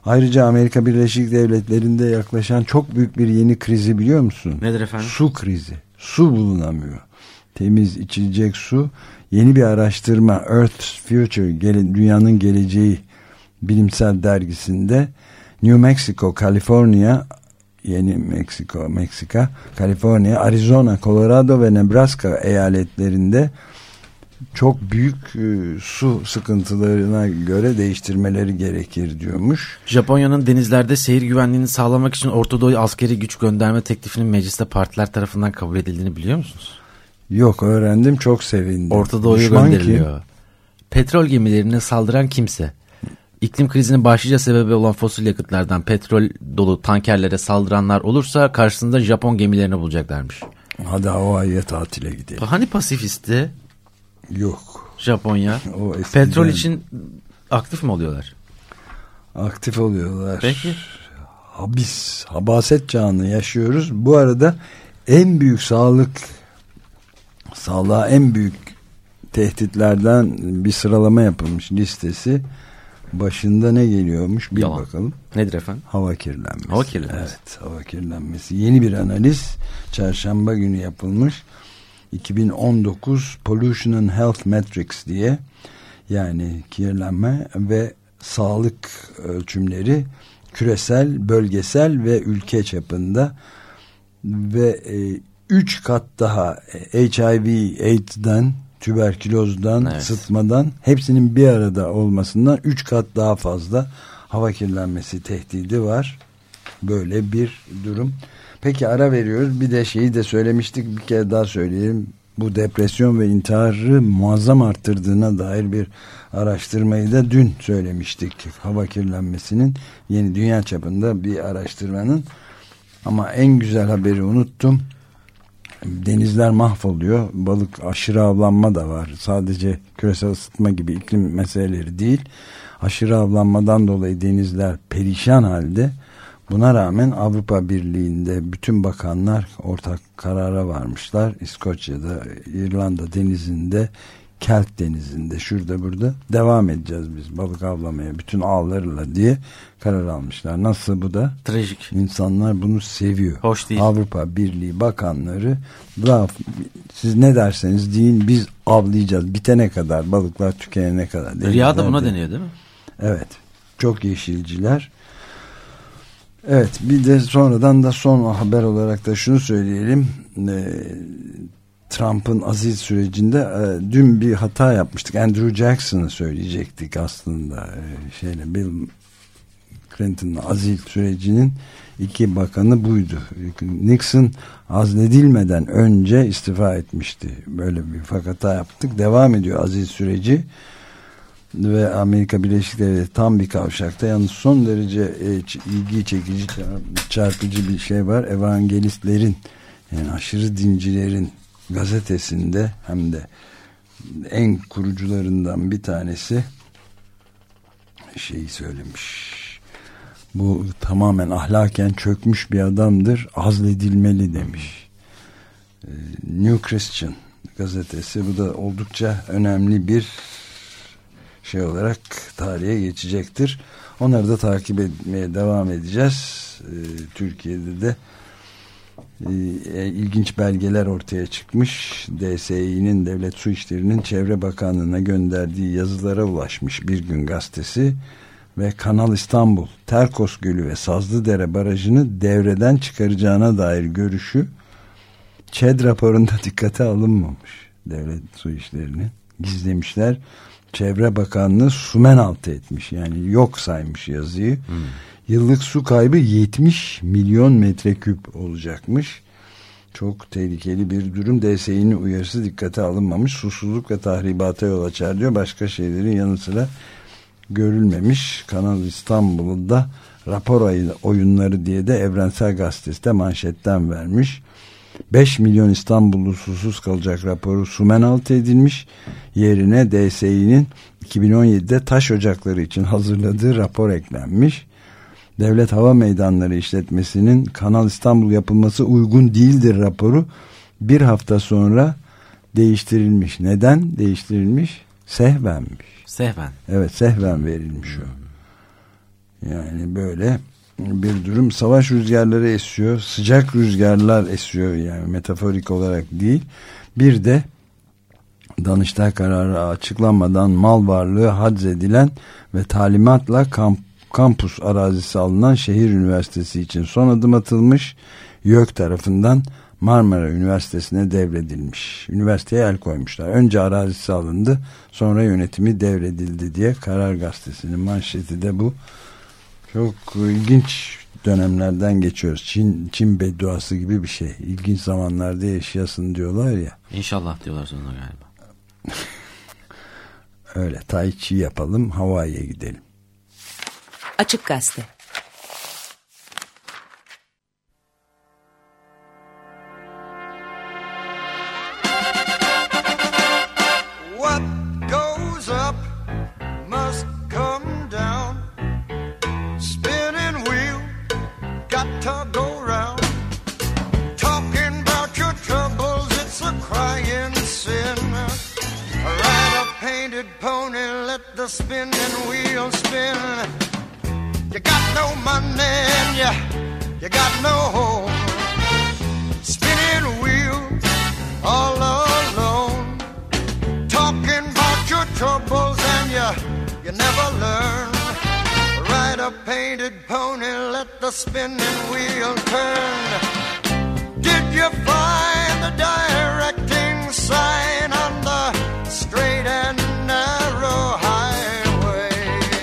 Speaker 2: Ayrıca Amerika Birleşik Devletleri'nde yaklaşan çok büyük bir yeni krizi biliyor musun?
Speaker 3: Nedir efendim?
Speaker 2: Su krizi. Su bulunamıyor. Temiz içilecek su. Yeni bir araştırma Earth's Future, dünyanın geleceği bilimsel dergisinde New Mexico, Kaliforniya, Yeni Meksika, Kaliforniya, Arizona, Colorado ve Nebraska eyaletlerinde çok büyük su sıkıntılarına göre değiştirmeleri gerekir diyormuş.
Speaker 3: Japonya'nın denizlerde seyir güvenliğini sağlamak için Orta Doğu'ya askeri güç gönderme teklifinin mecliste partiler tarafından kabul edildiğini biliyor musunuz?
Speaker 2: Yok, öğrendim, çok sevindim.
Speaker 3: Orta Doğu'ya gönderiliyor. Petrol gemilerine saldıran kimse, iklim krizinin başlıca sebebi olan fosil yakıtlardan petrol dolu tankerlere saldıranlar olursa karşısında Japon gemilerini bulacaklarmış.
Speaker 2: Hadi Hawaii'ye tatile gidelim.
Speaker 3: Hani pasifisti?
Speaker 2: Yok.
Speaker 3: Japonya. Petrol için aktif mi oluyorlar?
Speaker 2: Aktif oluyorlar.
Speaker 3: Peki.
Speaker 2: Habaset çağını yaşıyoruz. Bu arada en büyük sağlığa en büyük tehditlerden bir sıralama yapılmış listesi. Başında ne geliyormuş bir
Speaker 3: Yalan.
Speaker 2: bakalım.
Speaker 3: Nedir efendim?
Speaker 2: Hava kirlenmesi.
Speaker 3: Hava kirlenmesi.
Speaker 2: Evet, hava kirlenmesi. Yeni bir analiz çarşamba günü yapılmış. 2019 Pollution and Health Metrics diye, yani kirlenme ve sağlık ölçümleri küresel, bölgesel ve ülke çapında ve 3 kat daha HIV, AIDS'den, tüberkülozdan,
Speaker 3: evet,
Speaker 2: sıtmadan, hepsinin bir arada olmasından 3 kat daha fazla hava kirlenmesi tehdidi var. Böyle bir durum. Peki, ara veriyoruz. Bir de şeyi de söylemiştik, bir kere daha söyleyelim. Bu depresyon ve intiharı muazzam arttırdığına dair bir araştırmayı da dün söylemiştik. Hava kirlenmesinin yeni dünya çapında bir araştırmanın. Ama en güzel haberi unuttum. Denizler mahvoluyor. Balık, aşırı avlanma da var. Sadece küresel ısıtma gibi iklim meseleleri değil. Aşırı avlanmadan dolayı denizler perişan halde. Buna rağmen Avrupa Birliği'nde bütün bakanlar ortak karara varmışlar. İskoçya'da, İrlanda denizinde, Kelt denizinde, şurada burada devam edeceğiz biz balık avlamaya bütün ağlarla diye karar almışlar. Nasıl bu da?
Speaker 3: Trajik.
Speaker 2: İnsanlar bunu seviyor.
Speaker 3: Hoş değil.
Speaker 2: Avrupa Birliği bakanları, siz ne derseniz deyin, biz avlayacağız bitene kadar, balıklar tükenene kadar.
Speaker 3: Riyada buna deniyor değil mi?
Speaker 2: Evet. Çok yeşilciler. Evet, bir de sonradan da son haber olarak da şunu söyleyelim. Trump'ın azil sürecinde dün bir hata yapmıştık. Andrew Jackson'ı söyleyecektik aslında. Bill Clinton'ın azil sürecinin 2 bakanı buydu. Nixon azledilmeden önce istifa etmişti. Böyle bir hata yaptık. Devam ediyor azil süreci. Ve Amerika Birleşik Devletleri tam bir kavşakta. Yalnız son derece ilgi çekici, çarpıcı bir şey var. Evangelistlerin, yani aşırı dincilerin gazetesinde, hem de en kurucularından bir tanesi şeyi söylemiş. Bu tamamen ahlaken çökmüş bir adamdır. Azledilmeli demiş. New Christian gazetesi. Bu da oldukça önemli bir şey olarak tarihe geçecektir. Onları da takip etmeye devam edeceğiz. Türkiye'de de ilginç belgeler ortaya çıkmış. DSİ'nin, Devlet Su İşleri'nin Çevre Bakanlığı'na gönderdiği yazılara ulaşmış Bir Gün gazetesi ve Kanal İstanbul, Terkos Gölü ve Sazlıdere Barajı'nı devreden çıkaracağına dair görüşü ÇED raporunda dikkate alınmamış. Devlet Su İşleri'nin gizlemişler. Çevre Bakanlığı sumenaltı etmiş, yani yok saymış yazıyı. Yıllık su kaybı 70 milyon metreküp olacakmış. Çok tehlikeli bir durum. DSİ'nin uyarısı dikkate alınmamış. Susuzluk ve tahribata yol açar diyor. Başka şeylerin yanı sıra görülmemiş. Kanal İstanbul'da rapor oyunları diye de Evrensel Gazetesi de manşetten vermiş. 5 milyon İstanbullu susuz kalacak raporu sumenaltı edilmiş. Yerine DSİ'nin 2017'de taş ocakları için hazırladığı rapor eklenmiş. Devlet Hava Meydanları İşletmesi'nin Kanal İstanbul yapılması uygun değildir raporu bir hafta sonra değiştirilmiş. Neden değiştirilmiş? Sehvenmiş.
Speaker 3: Sehven.
Speaker 2: Evet, sehven verilmiş o. Yani böyle bir durum. Savaş rüzgarları esiyor, sıcak rüzgarlar esiyor, yani metaforik olarak değil. Bir de Danıştay kararı açıklanmadan mal varlığı haczedilen ve talimatla kampüs arazisi alınan şehir üniversitesi için son adım atılmış. YÖK tarafından Marmara Üniversitesi'ne devredilmiş. Üniversiteye el koymuşlar. Önce arazisi alındı, sonra yönetimi devredildi diye Karar Gazetesi'nin manşeti de bu. Çok ilginç dönemlerden geçiyoruz. Çin bedduası gibi bir şey. İlginç zamanlarda yaşayasın diyorlar ya.
Speaker 3: İnşallah diyorlar sonuna galiba.
Speaker 2: Öyle, Tai Chi yapalım, Hawaii'ye gidelim.
Speaker 5: Açık Gazete.
Speaker 6: What goes up must come down. Spinning wheel got to go round. Talking about your troubles, it's a crying sin. Ride a painted pony, let the spinning wheel spin. You got no money and you got no home. Spinning wheel all alone. Talking about your troubles and you never learn. Ride a painted pony, let the spinning wheel turn. Did you find the directing sign on the straight and narrow highway?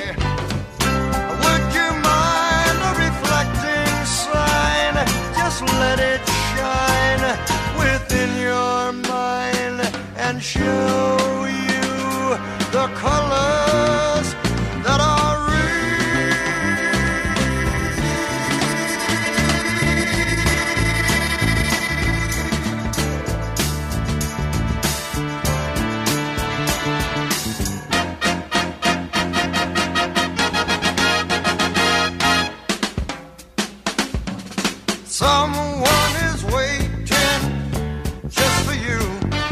Speaker 6: Would you mind the reflecting sign? Just let it shine within your mind and show you the colors that are someone is waiting just for you.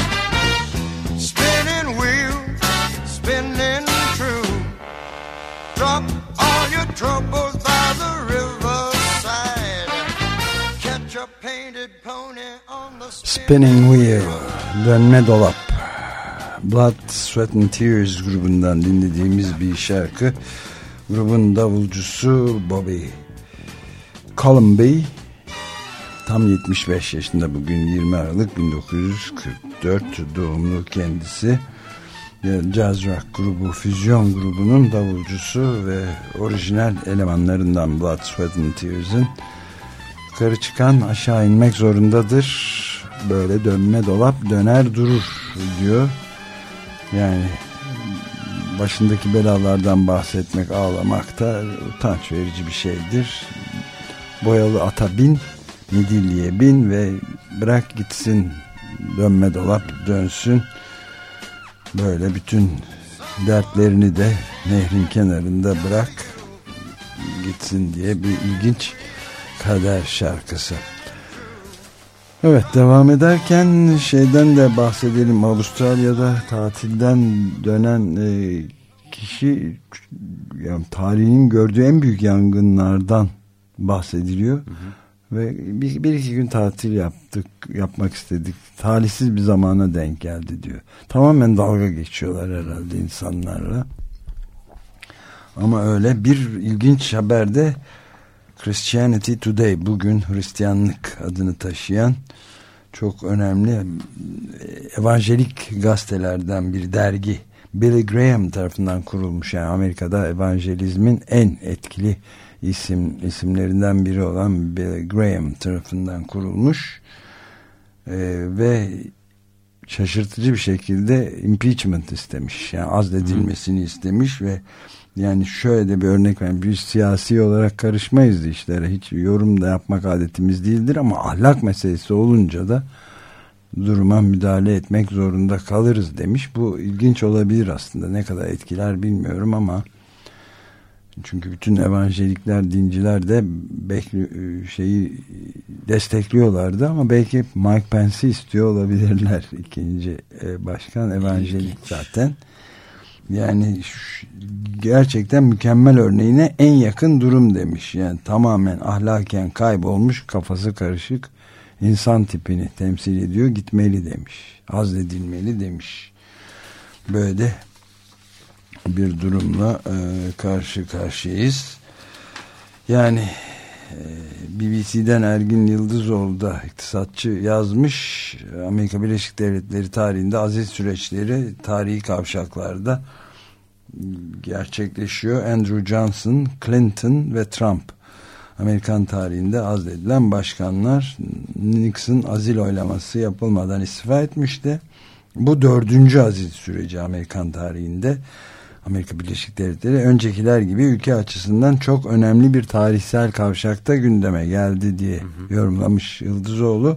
Speaker 6: Spinning wheel, spinning true. Drop all your troubles by the riverside. Catch a painted pony on the
Speaker 2: Spinning Wheel, dönme dolap. Blood, Sweat and Tears grubundan dinlediğimiz bir şarkı. Grubun davulcusu Bobby Colomby tam 75 yaşında bugün, 20 Aralık 1944 doğumlu kendisi. Jazz rock grubu Füzyon grubunun davulcusu ve orijinal elemanlarından Blood, Sweat and Tears'ın. Yukarı çıkan aşağı inmek zorundadır. Böyle dönme dolap döner durur diyor. Yani başındaki belalardan bahsetmek, ağlamak da utanç verici bir şeydir. Boyalı ata bin, midilliye bin ve bırak gitsin, dönme dolap dönsün. Böyle bütün dertlerini de nehrin kenarında bırak gitsin diye bir ilginç kader şarkısı. Evet, devam ederken şeyden de bahsedelim. Avustralya'da tatilden dönen kişi, yani tarihinin gördüğü en büyük yangınlardan bahsediliyor. Hı hı. Ve bir iki gün tatil yapmak istedik. Talihsiz bir zamana denk geldi diyor. Tamamen dalga geçiyorlar herhalde insanlarla. Ama öyle bir ilginç haberde Christianity Today, bugün Hristiyanlık adını taşıyan çok önemli evanjelik gazetelerden bir dergi, Billy Graham tarafından kurulmuş. Yani Amerika'da evanjelizmin en etkili isimlerinden biri olan Billy Graham tarafından kurulmuş ve şaşırtıcı bir şekilde impeachment istemiş. Yani azledilmesini istemiş ve yani şöyle de bir örnek vereyim. Biz siyasi olarak karışmayız işlere. Hiç yorum da yapmak adetimiz değildir ama ahlak meselesi olunca da duruma müdahale etmek zorunda kalırız demiş. Bu ilginç olabilir aslında. Ne kadar etkiler bilmiyorum ama çünkü bütün evanjelikler, dinciler de şeyi destekliyorlardı ama belki Mike Pence'i istiyor olabilirler. İkinci başkan evanjelik zaten. Yani gerçekten mükemmel örneğine en yakın durum demiş. Yani tamamen ahlaken kaybolmuş, kafası karışık insan tipini temsil ediyor, gitmeli demiş. Azledilmeli demiş. Böyle bir durumla karşı karşıyayız. Yani BBC'den Ergin Yıldızoğlu da iktisatçı yazmış. Amerika Birleşik Devletleri tarihinde aziz süreçleri tarihi kavşaklarda gerçekleşiyor. Andrew Johnson, Clinton ve Trump. Amerikan tarihinde azledilen başkanlar. Nixon azil oylaması yapılmadan istifa etmişti. Bu 4. aziz süreci Amerikan tarihinde. Amerika Birleşik Devletleri öncekiler gibi ülke açısından çok önemli bir tarihsel kavşakta gündeme geldi diye yorumlamış Yıldızoğlu.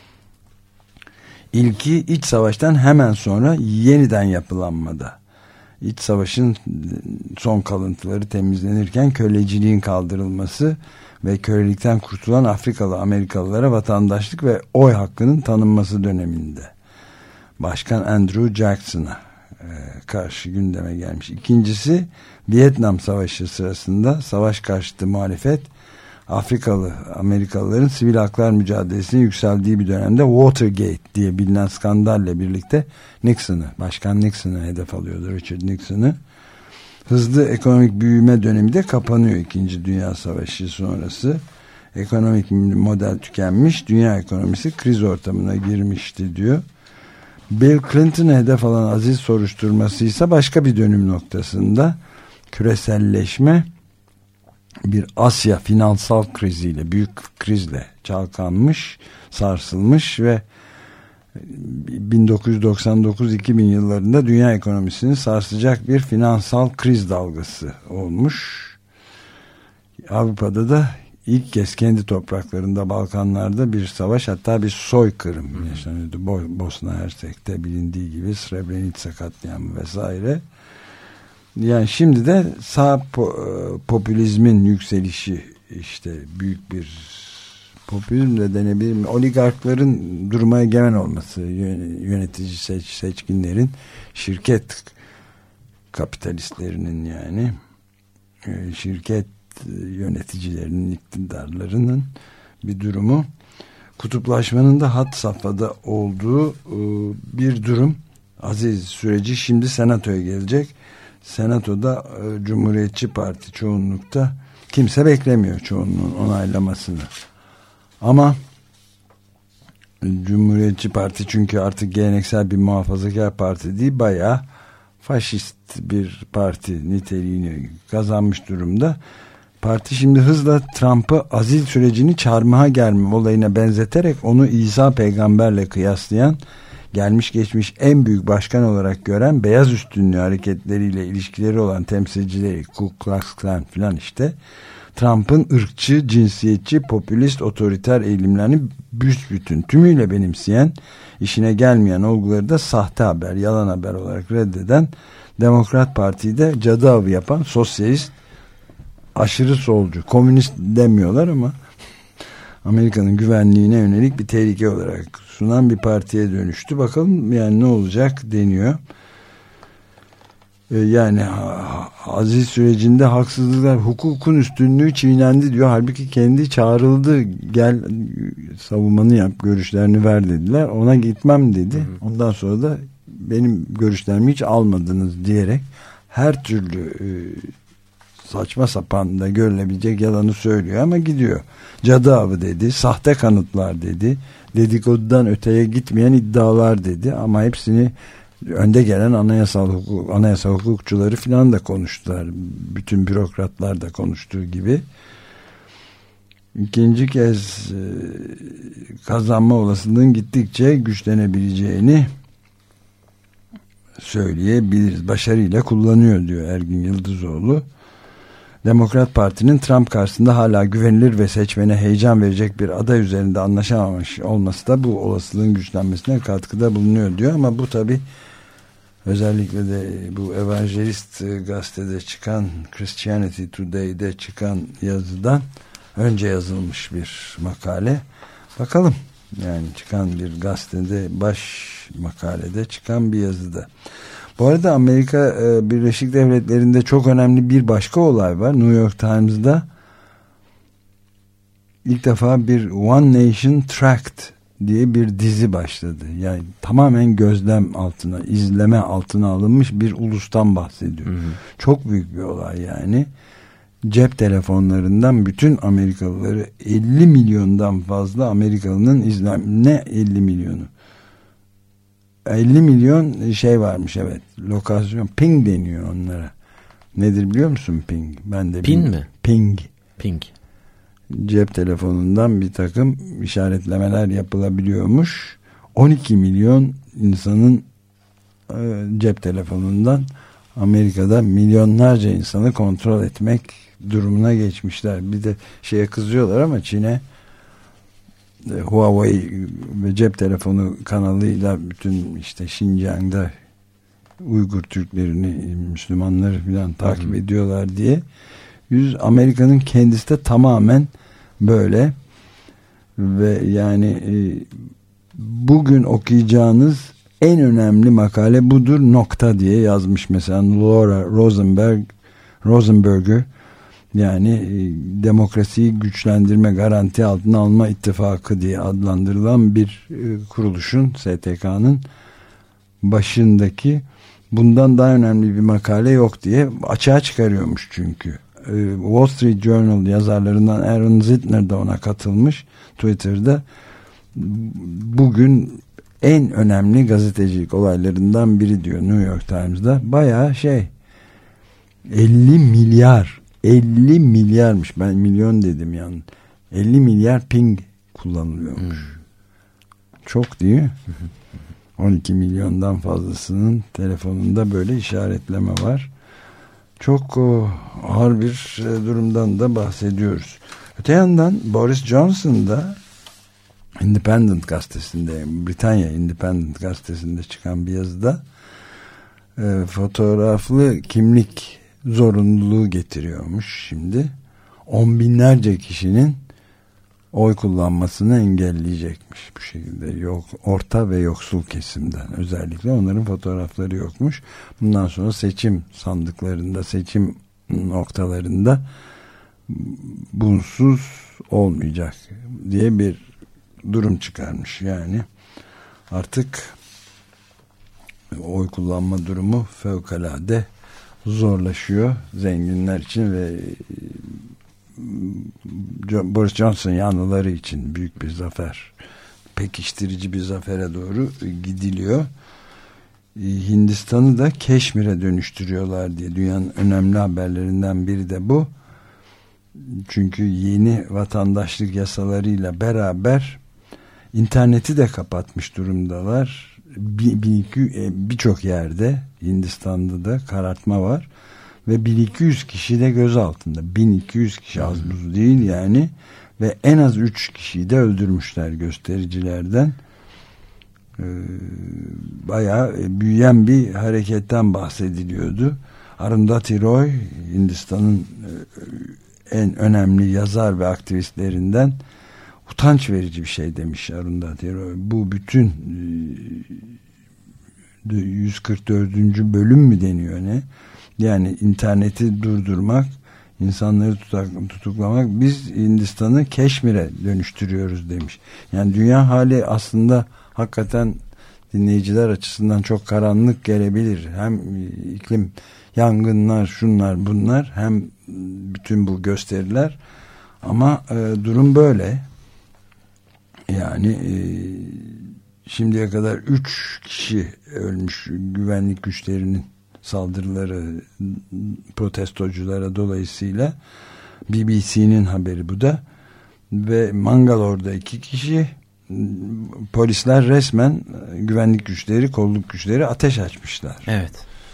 Speaker 2: İlki iç savaştan hemen sonra yeniden yapılanmada. İç savaşın son kalıntıları temizlenirken köleciliğin kaldırılması ve kölelikten kurtulan Afrikalı Amerikalılara vatandaşlık ve oy hakkının tanınması döneminde. Başkan Andrew Jackson'a karşı gündeme gelmiş. İkincisi Vietnam Savaşı sırasında savaş karşıtı muhalefet Afrikalı Amerikalıların sivil haklar mücadelesine yükseldiği bir dönemde Watergate diye bilinen skandalle birlikte Başkan Nixon'ı hedef alıyordu, Richard Nixon'ı. Hızlı ekonomik büyüme dönemi de kapanıyor 2. Dünya Savaşı sonrası. Ekonomik model tükenmiş, dünya ekonomisi kriz ortamına girmişti diyor. Bill Clinton'ı hedef alan aziz soruşturması ise başka bir dönüm noktasında. Küreselleşme bir Asya finansal kriziyle, büyük krizle çalkanmış, sarsılmış ve 1999-2000 yıllarında dünya ekonomisini sarsacak bir finansal kriz dalgası olmuş. Avrupa'da da ilk kez kendi topraklarında, Balkanlarda bir savaş, hatta bir soykırım yaşanıyordu. Bosna Hersek'te bilindiği gibi Srebrenica katliamı vesaire. Yani şimdi de sağ popülizmin yükselişi, işte büyük bir popülizm de denebilir. Oligarkların duruma egemen olması, yönetici seçkinlerin, şirket kapitalistlerinin, yani şirket yöneticilerinin, iktidarlarının bir durumu, kutuplaşmanın da had safhada olduğu bir durum. Aziz süreci şimdi Senato'ya gelecek. Senato'da Cumhuriyetçi Parti çoğunlukta, kimse beklemiyor çoğunluğun onaylamasını. Ama Cumhuriyetçi Parti, çünkü artık geleneksel bir muhafazakar parti değil, bayağı faşist bir parti niteliğini kazanmış durumda. Parti şimdi hızla Trump'ı azil sürecini çarmıha germe olayına benzeterek onu İsa peygamberle kıyaslayan, gelmiş geçmiş en büyük başkan olarak gören, beyaz üstünlüğü hareketleriyle ilişkileri olan temsilcileri, Ku Klux Klan filan, işte Trump'ın ırkçı, cinsiyetçi, popülist, otoriter eğilimlerini büsbütün tümüyle benimseyen, işine gelmeyen olguları da sahte haber, yalan haber olarak reddeden, Demokrat Parti'yi de cadı avı yapan sosyalist, aşırı solcu, komünist demiyorlar ama Amerika'nın güvenliğine yönelik bir tehlike olarak sunan bir partiye dönüştü. Bakalım yani ne olacak deniyor. Yani aziz sürecinde haksızlıklar, hukukun üstünlüğü çiğnendi diyor. Halbuki kendi çağrıldı, gel savunmanı yap, görüşlerini ver dediler. Ona gitmem dedi. Ondan sonra da benim görüşlerimi hiç almadınız diyerek her türlü saçma sapan da görülebilecek yalanı söylüyor ama gidiyor. Cadı avı dedi, sahte kanıtlar dedi, dedikodudan öteye gitmeyen iddialar dedi ama hepsini önde gelen anayasa hukukçuları filan da konuştular. Bütün bürokratlar da konuştuğu gibi. İkinci kez kazanma olasılığının gittikçe güçlenebileceğini söyleyebiliriz. Başarıyla kullanıyor diyor Ergin Yıldızoğlu. Demokrat Parti'nin Trump karşısında hala güvenilir ve seçmene heyecan verecek bir aday üzerinde anlaşamamış olması da bu olasılığın güçlenmesine katkıda bulunuyor diyor. Ama bu tabi özellikle de bu Evangelist gazetede çıkan, Christianity Today'de çıkan yazıdan önce yazılmış bir makale. Bakalım, yani çıkan bir gazetede, baş makalede çıkan bir yazıda. Bu arada Amerika Birleşik Devletleri'nde çok önemli bir başka olay var. New York Times'da ilk defa bir One Nation Tract diye bir dizi başladı. Yani tamamen gözlem altına, izleme altına alınmış bir ulustan bahsediyor. Hı hı. Çok büyük bir olay yani. Cep telefonlarından bütün Amerikalıları, 50 milyondan fazla Amerikalının ne 50 milyonu? 50 milyon şey varmış, evet. Lokasyon, ping deniyor onlara. Nedir biliyor musun ping? Ben de
Speaker 3: pin mi?
Speaker 2: Ping.
Speaker 3: Ping.
Speaker 2: Cep telefonundan bir takım işaretlemeler yapılabiliyormuş. 12 milyon insanın cep telefonundan Amerika'da milyonlarca insanı kontrol etmek durumuna geçmişler. Bir de şeye kızıyorlar ama Çin'e Huawei ve cep telefonu kanalıyla bütün işte Şincan'da Uygur Türklerini, Müslümanları falan takip ediyorlar diye. Amerika'nın kendisi de tamamen böyle ve yani bugün okuyacağınız en önemli makale budur nokta diye yazmış mesela Laura Rosenberger, yani demokrasiyi güçlendirme, garanti altına alma ittifakı diye adlandırılan bir kuruluşun, STK'nın başındaki, bundan daha önemli bir makale yok diye açığa çıkarıyormuş çünkü. Wall Street Journal yazarlarından Aaron Zitner de ona katılmış Twitter'da. Bugün en önemli gazetecilik olaylarından biri diyor New York Times'da. Bayağı 50 milyarmış. Ben milyon dedim yani. 50 milyar ping kullanılıyormuş. Çok değil mi? 12 milyondan fazlasının telefonunda böyle işaretleme var. Çok ağır bir durumdan da bahsediyoruz. Öte yandan Boris Johnson da Independent gazetesinde, Britanya Independent gazetesinde çıkan bir yazıda fotoğraflı kimlik zorunluluğu getiriyormuş şimdi. 10 binlerce kişinin oy kullanmasını engelleyecekmiş bu şekilde. Orta ve yoksul kesimden özellikle onların fotoğrafları yokmuş. Bundan sonra seçim sandıklarında, seçim noktalarında bunsuz olmayacak diye bir durum çıkarmış. Yani artık oy kullanma durumu fevkalade zorlaşıyor zenginler için ve Boris Johnson yanlıları için büyük bir zafer, pekiştirici bir zafere doğru gidiliyor. Hindistan'ı da Keşmir'e dönüştürüyorlar diye dünyanın önemli haberlerinden biri de bu. Çünkü yeni vatandaşlık yasalarıyla beraber interneti de kapatmış durumdalar. Birçok yerde Hindistan'da da karartma var ve 1200 kişi de gözaltında. 1200 kişi az buz değil yani, ve en az 3 kişiyi de öldürmüşler göstericilerden. Bayağı büyüyen bir hareketten bahsediliyordu. Arundhati Roy, Hindistan'ın en önemli yazar ve aktivistlerinden, utanç verici bir şey demiş Arundhati Roy. Bu bütün 144. bölüm mü deniyor ne? Yani interneti durdurmak, insanları tutuklamak, biz Hindistan'ı Keşmir'e dönüştürüyoruz demiş. Yani dünya hali aslında hakikaten dinleyiciler açısından çok karanlık gelebilir. Hem iklim, yangınlar, şunlar bunlar, hem bütün bu gösteriler, ama durum böyle. Yani şimdiye kadar 3 kişi ölmüş güvenlik güçlerinin saldırıları, protestoculara dolayısıyla. BBC'nin haberi bu da. Ve Mangalore'da 2 kişi, polisler resmen, güvenlik güçleri, kolluk güçleri ateş açmışlar.
Speaker 3: Evet.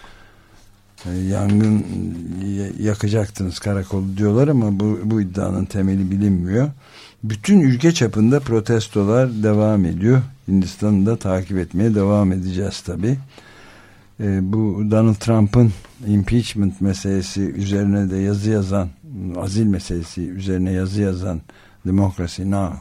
Speaker 2: Yangın yakacaktınız karakolu diyorlar ama bu iddianın temeli bilinmiyor. Bütün ülke çapında protestolar devam ediyor. Hindistan'ı da takip etmeye devam edeceğiz tabii. Bu Donald Trump'ın impeachment meselesi üzerine de yazı yazan, azil meselesi üzerine yazı yazan Democracy Now!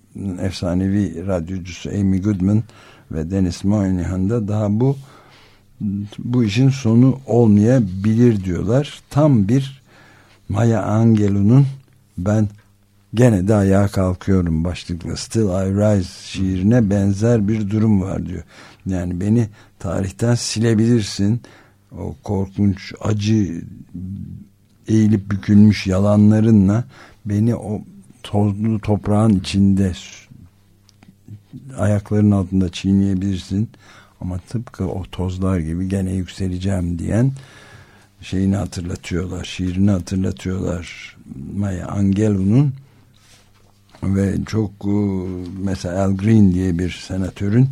Speaker 2: Efsanevi radyocusu Amy Goodman ve Dennis Moynihan da daha bu bu işin sonu olmayabilir diyorlar. Tam bir Maya Angelou'nun "Ben gene de ayağa kalkıyorum" başlıklı Still I Rise şiirine benzer bir durum var diyor. Yani beni tarihten silebilirsin, o korkunç, acı, eğilip bükülmüş yalanlarınla beni o tozlu toprağın içinde ayakların altında çiğneyebilirsin, ama tıpkı o tozlar gibi gene yükseleceğim diyen şeyini hatırlatıyorlar, şiirini hatırlatıyorlar Maya Angelou'nun. Ve çok, mesela Al Green diye bir senatörün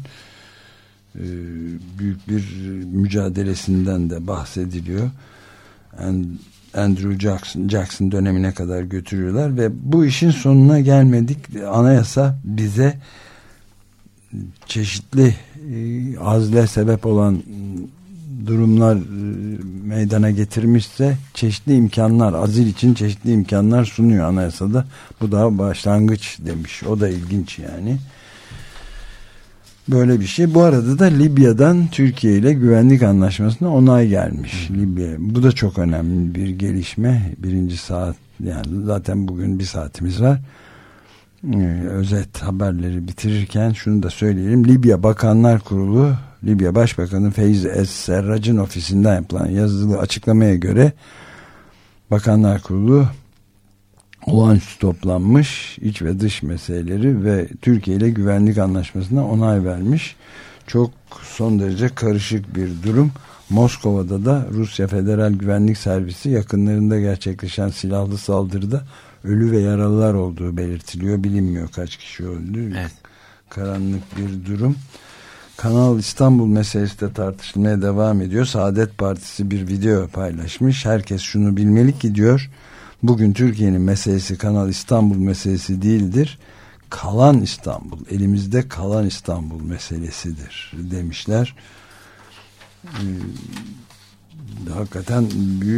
Speaker 2: büyük bir mücadelesinden de bahsediliyor. Andrew Jackson dönemine kadar götürüyorlar ve bu işin sonuna gelmedik. Anayasa bize çeşitli azle sebep olan durumlar meydana getirmişse çeşitli imkanlar, azil için çeşitli imkanlar sunuyor anayasada. Bu da başlangıç demiş. O da ilginç yani. Böyle bir şey. Bu arada da Libya'dan Türkiye ile güvenlik anlaşmasına onay gelmiş. Libya. Bu da çok önemli bir gelişme. Birinci saat, yani zaten bugün bir saatimiz var. Özet haberleri bitirirken şunu da söyleyelim. Libya Bakanlar Kurulu, Libya Başbakanı Feyz Es-Serrac'ın ofisinden yapılan yazılı açıklamaya göre Bakanlar Kurulu olağanüstü toplanmış, iç ve dış meseleleri ve Türkiye ile güvenlik anlaşmasına onay vermiş. Çok son derece karışık bir durum. Moskova'da da Rusya Federal Güvenlik Servisi yakınlarında gerçekleşen silahlı saldırıda ölü ve yaralılar olduğu belirtiliyor. Bilinmiyor kaç kişi öldü. Evet. Karanlık bir durum. Kanal İstanbul meselesi de tartışılmaya devam ediyor. Saadet Partisi bir video paylaşmış. Herkes şunu bilmeli ki diyor, bugün Türkiye'nin meselesi Kanal İstanbul meselesi değildir. Kalan İstanbul, elimizde kalan İstanbul meselesidir demişler. Hakikaten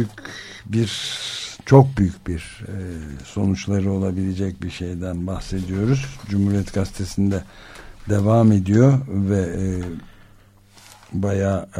Speaker 2: çok büyük bir sonuçları olabilecek bir şeyden bahsediyoruz. Cumhuriyet Gazetesi'nde devam ediyor ve bayağı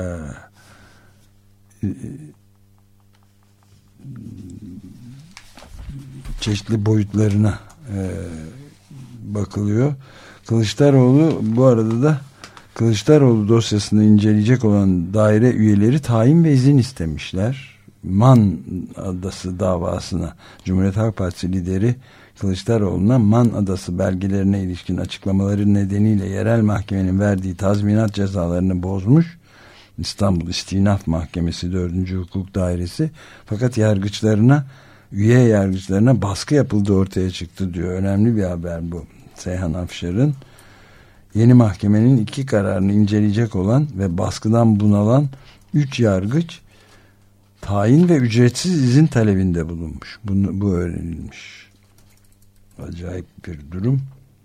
Speaker 2: çeşitli boyutlarına bakılıyor. Kılıçdaroğlu, bu arada da Kılıçdaroğlu dosyasını inceleyecek olan daire üyeleri tayin ve izin istemişler. Man Adası davasına Cumhuriyet Halk Partisi lideri Kılıçdaroğlu'na Man Adası belgelerine ilişkin açıklamaları nedeniyle yerel mahkemenin verdiği tazminat cezalarını bozmuş İstanbul İstinaf Mahkemesi 4. Hukuk Dairesi, fakat üye yargıçlarına baskı yapıldığı ortaya çıktı diyor. Önemli bir haber bu. Seyhan Afşar'ın yeni mahkemenin 2 kararını inceleyecek olan ve baskıdan bunalan 3 yargıç tayin ve ücretsiz izin talebinde bulunmuş. Bu öğrenilmiş. Acayip bir durum.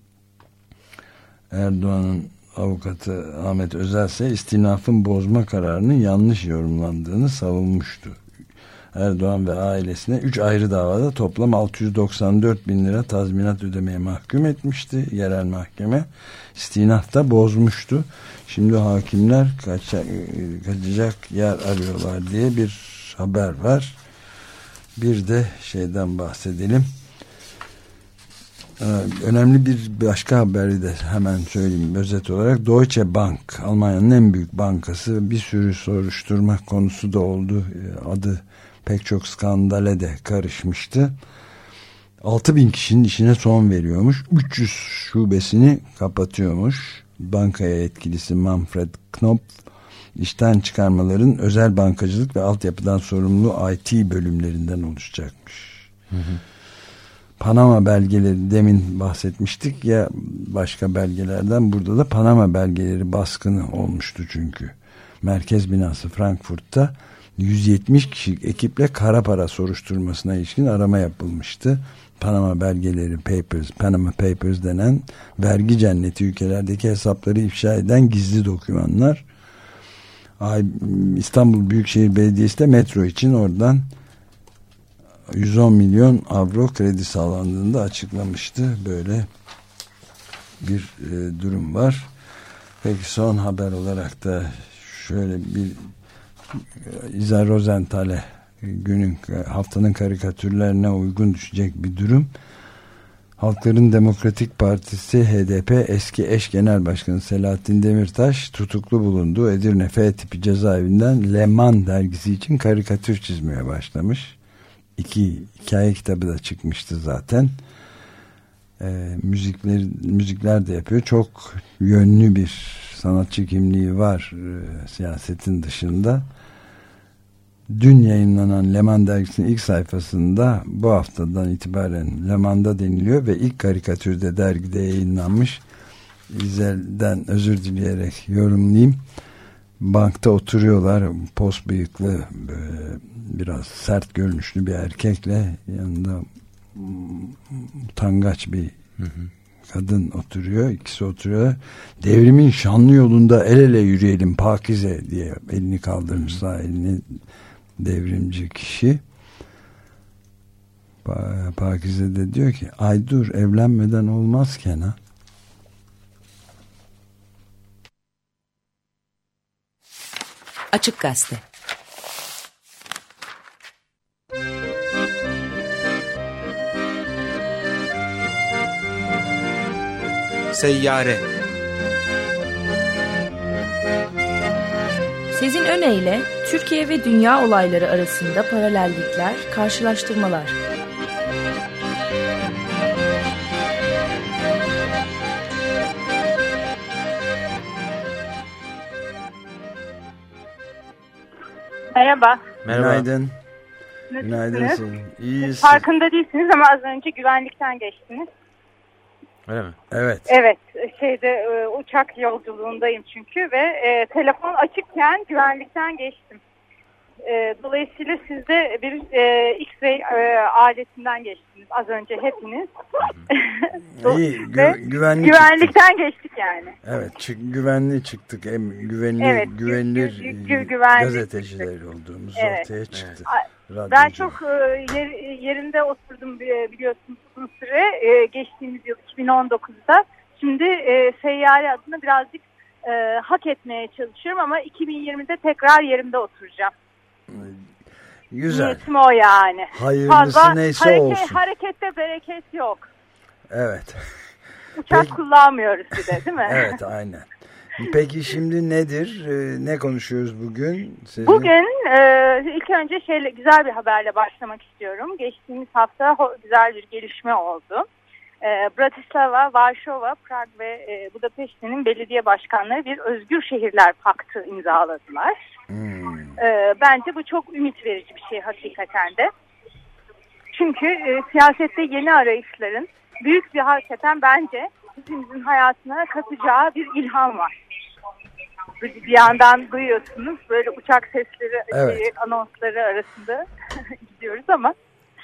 Speaker 2: Erdoğan'ın avukatı Ahmet Özel ise istinafın bozma kararının yanlış yorumlandığını savunmuştu. Erdoğan ve ailesine 3 ayrı davada toplam 694 bin lira tazminat ödemeye mahkum etmişti yerel mahkeme. İstinaf da bozmuştu. Şimdi hakimler kaçacak yer arıyorlar diye bir haber var. Bir de şeyden bahsedelim. Önemli bir başka haberi de hemen söyleyeyim özet olarak. Deutsche Bank, Almanya'nın en büyük bankası, bir sürü soruşturma konusu da oldu. Adı pek çok skandale de karışmıştı. 6.000 kişinin işine son veriyormuş. 300 şubesini kapatıyormuş. Bankaya yetkilisi Manfred Knopp, işten çıkarmaların özel bankacılık ve altyapıdan sorumlu IT bölümlerinden oluşacakmış. Hı hı. Panama belgeleri, demin bahsetmiştik ya başka belgelerden, burada da Panama belgeleri baskını olmuştu çünkü. Merkez binası Frankfurt'ta 170 kişilik ekiple kara para soruşturmasına ilişkin arama yapılmıştı. Panama belgeleri, Panama Papers denen vergi cenneti ülkelerdeki hesapları ifşa eden gizli dokümanlar. İstanbul Büyükşehir Belediyesi de metro için oradan 110 milyon avro kredi sağlandığını da açıklamıştı. Böyle bir durum var. Peki son haber olarak da şöyle bir İzel Rosenthal'e haftanın karikatürlerine uygun düşecek bir durum. Halkların Demokratik Partisi HDP eski eş genel başkanı Selahattin Demirtaş tutuklu bulunduğu Edirne F tipi cezaevinden Leman dergisi için karikatür çizmeye başlamış. 2 hikaye kitabı da çıkmıştı zaten. Müzikler de yapıyor. Çok yönlü bir sanatçı kimliği var siyasetin dışında. Dün yayınlanan Leman dergisinin ilk sayfasında bu haftadan itibaren Leman'da deniliyor ve ilk karikatürde dergide yayınlanmış. İzel'den özür dileyerek yorumlayayım. Bankta oturuyorlar, pos bıyıklı, biraz sert görünüşlü bir erkekle, yanında utangaç bir kadın oturuyor. İkisi oturuyor. Devrimin şanlı yolunda el ele yürüyelim Pakize diye elini kaldırmış, sağ elini, devrimci kişi. Pakize de diyor ki ay dur, evlenmeden olmazken ha.
Speaker 5: Açık Gazete.
Speaker 7: Seyyare.
Speaker 8: Sezin Öne Türkiye ve dünya olayları arasında paralellikler, karşılaştırmalar.
Speaker 9: Merhaba.
Speaker 2: Günaydın.
Speaker 9: Nasılsınız?
Speaker 2: İyiyiz.
Speaker 9: Farkında değilsiniz ama az önce güvenlikten geçtiniz.
Speaker 3: Öyle mi?
Speaker 2: Evet.
Speaker 9: Evet, uçak yolculuğundayım çünkü ve telefon açıkken güvenlikten geçtim. Dolayısıyla siz de bir X-ray aletinden geçtiniz az önce hepiniz.
Speaker 2: İyi,
Speaker 9: güvenlikten geçtik yani.
Speaker 2: Evet, güvenli çıktık. Güvenilir gazeteciler olduğumuz ortaya çıktı.
Speaker 9: Ben çok yerinde oturdum biliyorsunuz uzun süre geçtiğimiz yıl 2019'da. Şimdi Seyyare adına birazcık hak etmeye çalışıyorum ama 2020'de tekrar yerimde oturacağım.
Speaker 2: Güzel.
Speaker 9: Niyetim o yani.
Speaker 2: Hayırlısı neyse olsun.
Speaker 9: Harekette bereket yok.
Speaker 2: Evet.
Speaker 9: Uçak kullanmıyoruz bir de değil mi?
Speaker 2: Evet, aynen. Peki şimdi nedir? Ne konuşuyoruz bugün?
Speaker 9: Bugün ilk önce güzel bir haberle başlamak istiyorum. Geçtiğimiz hafta güzel bir gelişme oldu. Bratislava, Varşova, Prag ve Budapeşte'nin belediye başkanları bir Özgür Şehirler Paktı imzaladılar. Bence bu çok ümit verici bir şey hakikaten de. Çünkü siyasette yeni arayışların büyük bir hakikaten bence hepimizin hayatına katacağı bir ilham var. Bir yandan duyuyorsunuz böyle uçak sesleri, evet, anonsları arasında gidiyoruz ama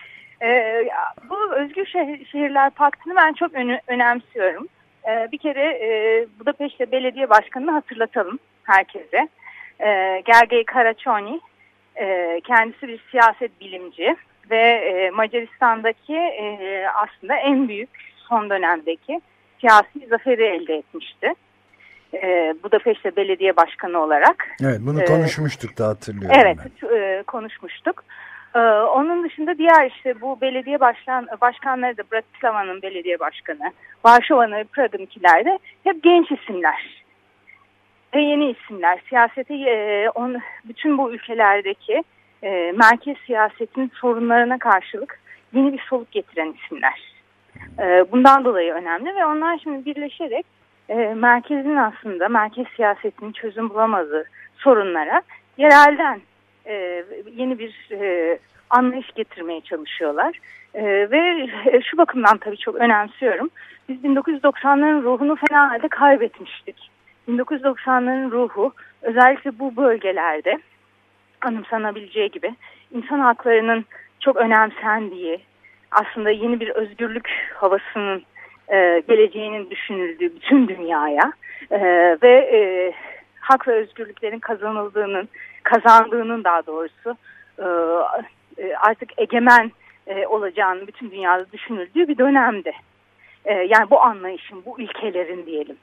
Speaker 9: bu Özgür Şehirler Paktı'nı ben çok önemsiyorum. Bir kere Budapeşte Belediye Başkanı'nı hatırlatalım herkese. Gergely Karaçoni, kendisi bir siyaset bilimci ve Macaristan'daki aslında en büyük son dönemdeki siyasi zaferi elde etmişti. Budapeşte Belediye Başkanı olarak.
Speaker 2: Evet, bunu konuşmuştuk da hatırlıyorum.
Speaker 9: Evet, konuşmuştuk. Onun dışında diğer bu belediye başkanları da Bratislava'nın belediye başkanı, Varşova'nın ve Prag'ınkiler de hep genç isimler ve yeni isimler. Siyasete bütün bu ülkelerdeki merkez siyasetin sorunlarına karşılık yeni bir soluk getiren isimler. Bundan dolayı önemli ve onlar şimdi birleşerek merkezin aslında merkez siyasetinin çözüm bulamadığı sorunlara yerelden yeni bir anlayış getirmeye çalışıyorlar. Ve şu bakımdan tabii çok önemsiyorum. Biz 1990'ların ruhunu fena halde kaybetmiştik. 1990'ların ruhu özellikle bu bölgelerde anımsanabileceği gibi insan haklarının çok önemsendiği, aslında yeni bir özgürlük havasının geleceğinin düşünüldüğü bütün dünyaya ve hak ve özgürlüklerin kazandığının daha doğrusu artık egemen olacağını bütün dünyada düşünüldüğü bir dönemde. Yani bu anlayışın, bu ilkelerin diyelim.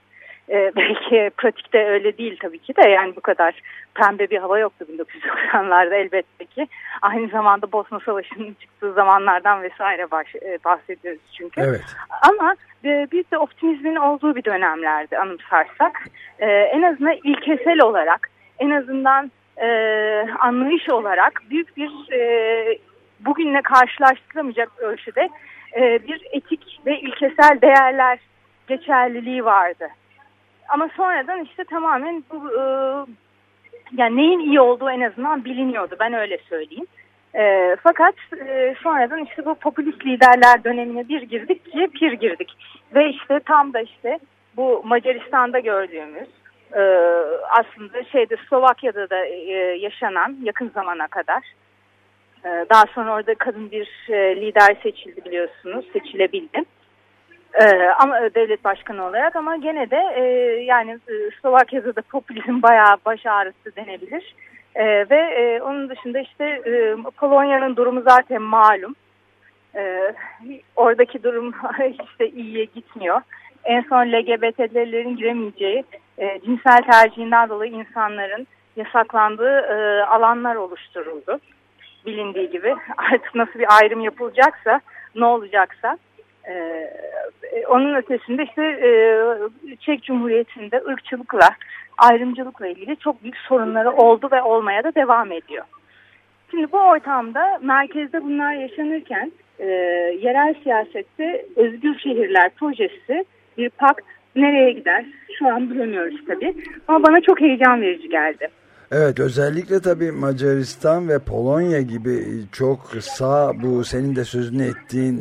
Speaker 9: Belki pratikte öyle değil tabii ki de, yani bu kadar pembe bir hava yoktu 1990'larda elbette ki. Aynı zamanda Bosna Savaşı'nın çıktığı zamanlardan vesaire bahsediyoruz çünkü.
Speaker 2: Evet.
Speaker 9: Ama biz de optimizmin olduğu bir dönemlerdi anımsarsak. En azından ilkesel olarak, en azından anlayış olarak büyük bir bugünle karşılaştırılamayacak ölçüde bir etik ve ilkesel değerler geçerliliği vardı. Ama sonradan işte tamamen bu yani neyin iyi olduğu en azından biliniyordu, ben öyle söyleyeyim. Fakat sonradan işte bu popülist liderler dönemine bir girdik ve işte tam da işte bu Macaristan'da gördüğümüz aslında Slovakya'da da yaşanan yakın zamana kadar, daha sonra orada kadın bir lider seçildi, biliyorsunuz, seçilebildi. Ama devlet başkanı olarak, ama gene de yani Slovakya'da da popülizm bayağı baş ağrısı denebilir. Ve onun dışında işte Polonya'nın durumu zaten malum. Oradaki durum hiç de iyiye gitmiyor. En son LGBT'lerin giremeyeceği, cinsel tercihinden dolayı insanların yasaklandığı alanlar oluşturuldu. Bilindiği gibi artık nasıl bir ayrım yapılacaksa, ne olacaksa. Onun ötesinde işte Çek Cumhuriyeti'nde ırkçılıkla, ayrımcılıkla ilgili çok büyük sorunları oldu ve olmaya da devam ediyor. Şimdi bu ortamda merkezde bunlar yaşanırken yerel siyasette Özgür Şehirler Projesi, bir pakt nereye gider şu an bilemiyoruz tabii, ama bana çok heyecan verici geldi.
Speaker 2: Evet, özellikle tabii Macaristan ve Polonya gibi çok sağ, bu senin de sözünü ettiğin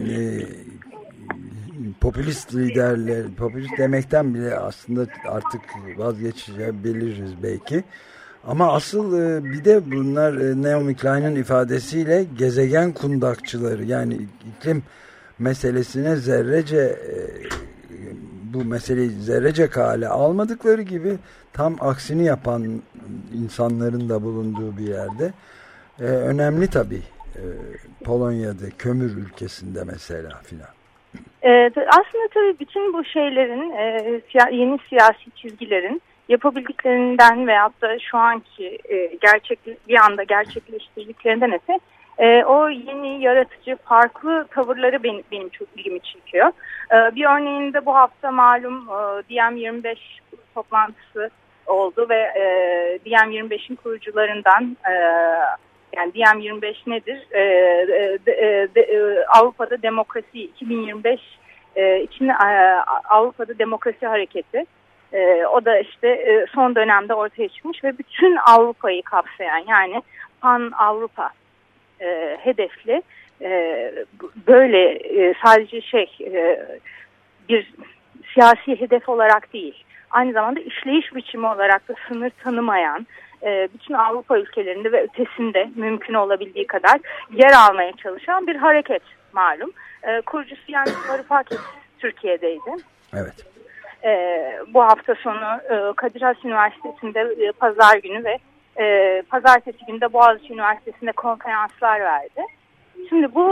Speaker 2: popülist liderler, popülist demekten bile aslında artık vazgeçebiliriz belki. Ama asıl bir de bunlar Naomi Klein'in ifadesiyle gezegen kundakçıları, yani iklim meselesine bu meseleyi zerrece kale almadıkları gibi tam aksini yapan insanların da bulunduğu bir yerde. Önemli tabii Polonya'da, kömür ülkesinde mesela filan.
Speaker 9: Aslında tabii bütün bu şeylerin, yeni siyasi çizgilerin yapabildiklerinden veyahut da şu anki bir anda gerçekleştirdiklerinden öte o yeni, yaratıcı, farklı tavırları benim çok ilgimi çekiyor. Bir örneğinde bu hafta malum DM25 toplantısı oldu ve DM25'in kurucularından, yani DM25 nedir? Avrupa'da Demokrasi 2025 için Avrupa'da Demokrasi Hareketi. O da işte son dönemde ortaya çıkmış ve bütün Avrupa'yı kapsayan, yani Pan Avrupa hedefli, böyle sadece bir siyasi hedef olarak değil, aynı zamanda işleyiş biçimi olarak da sınır tanımayan, bütün Avrupa ülkelerinde ve ötesinde mümkün olabildiği kadar yer almaya çalışan bir hareket malum. Kurucusu yani Varoufakis Türkiye'deydi.
Speaker 2: Evet.
Speaker 9: Bu hafta sonu Kadir Has Üniversitesi'nde pazar günü ve pazartesi günü de Boğaziçi Üniversitesi'nde konferanslar verdi. Şimdi bu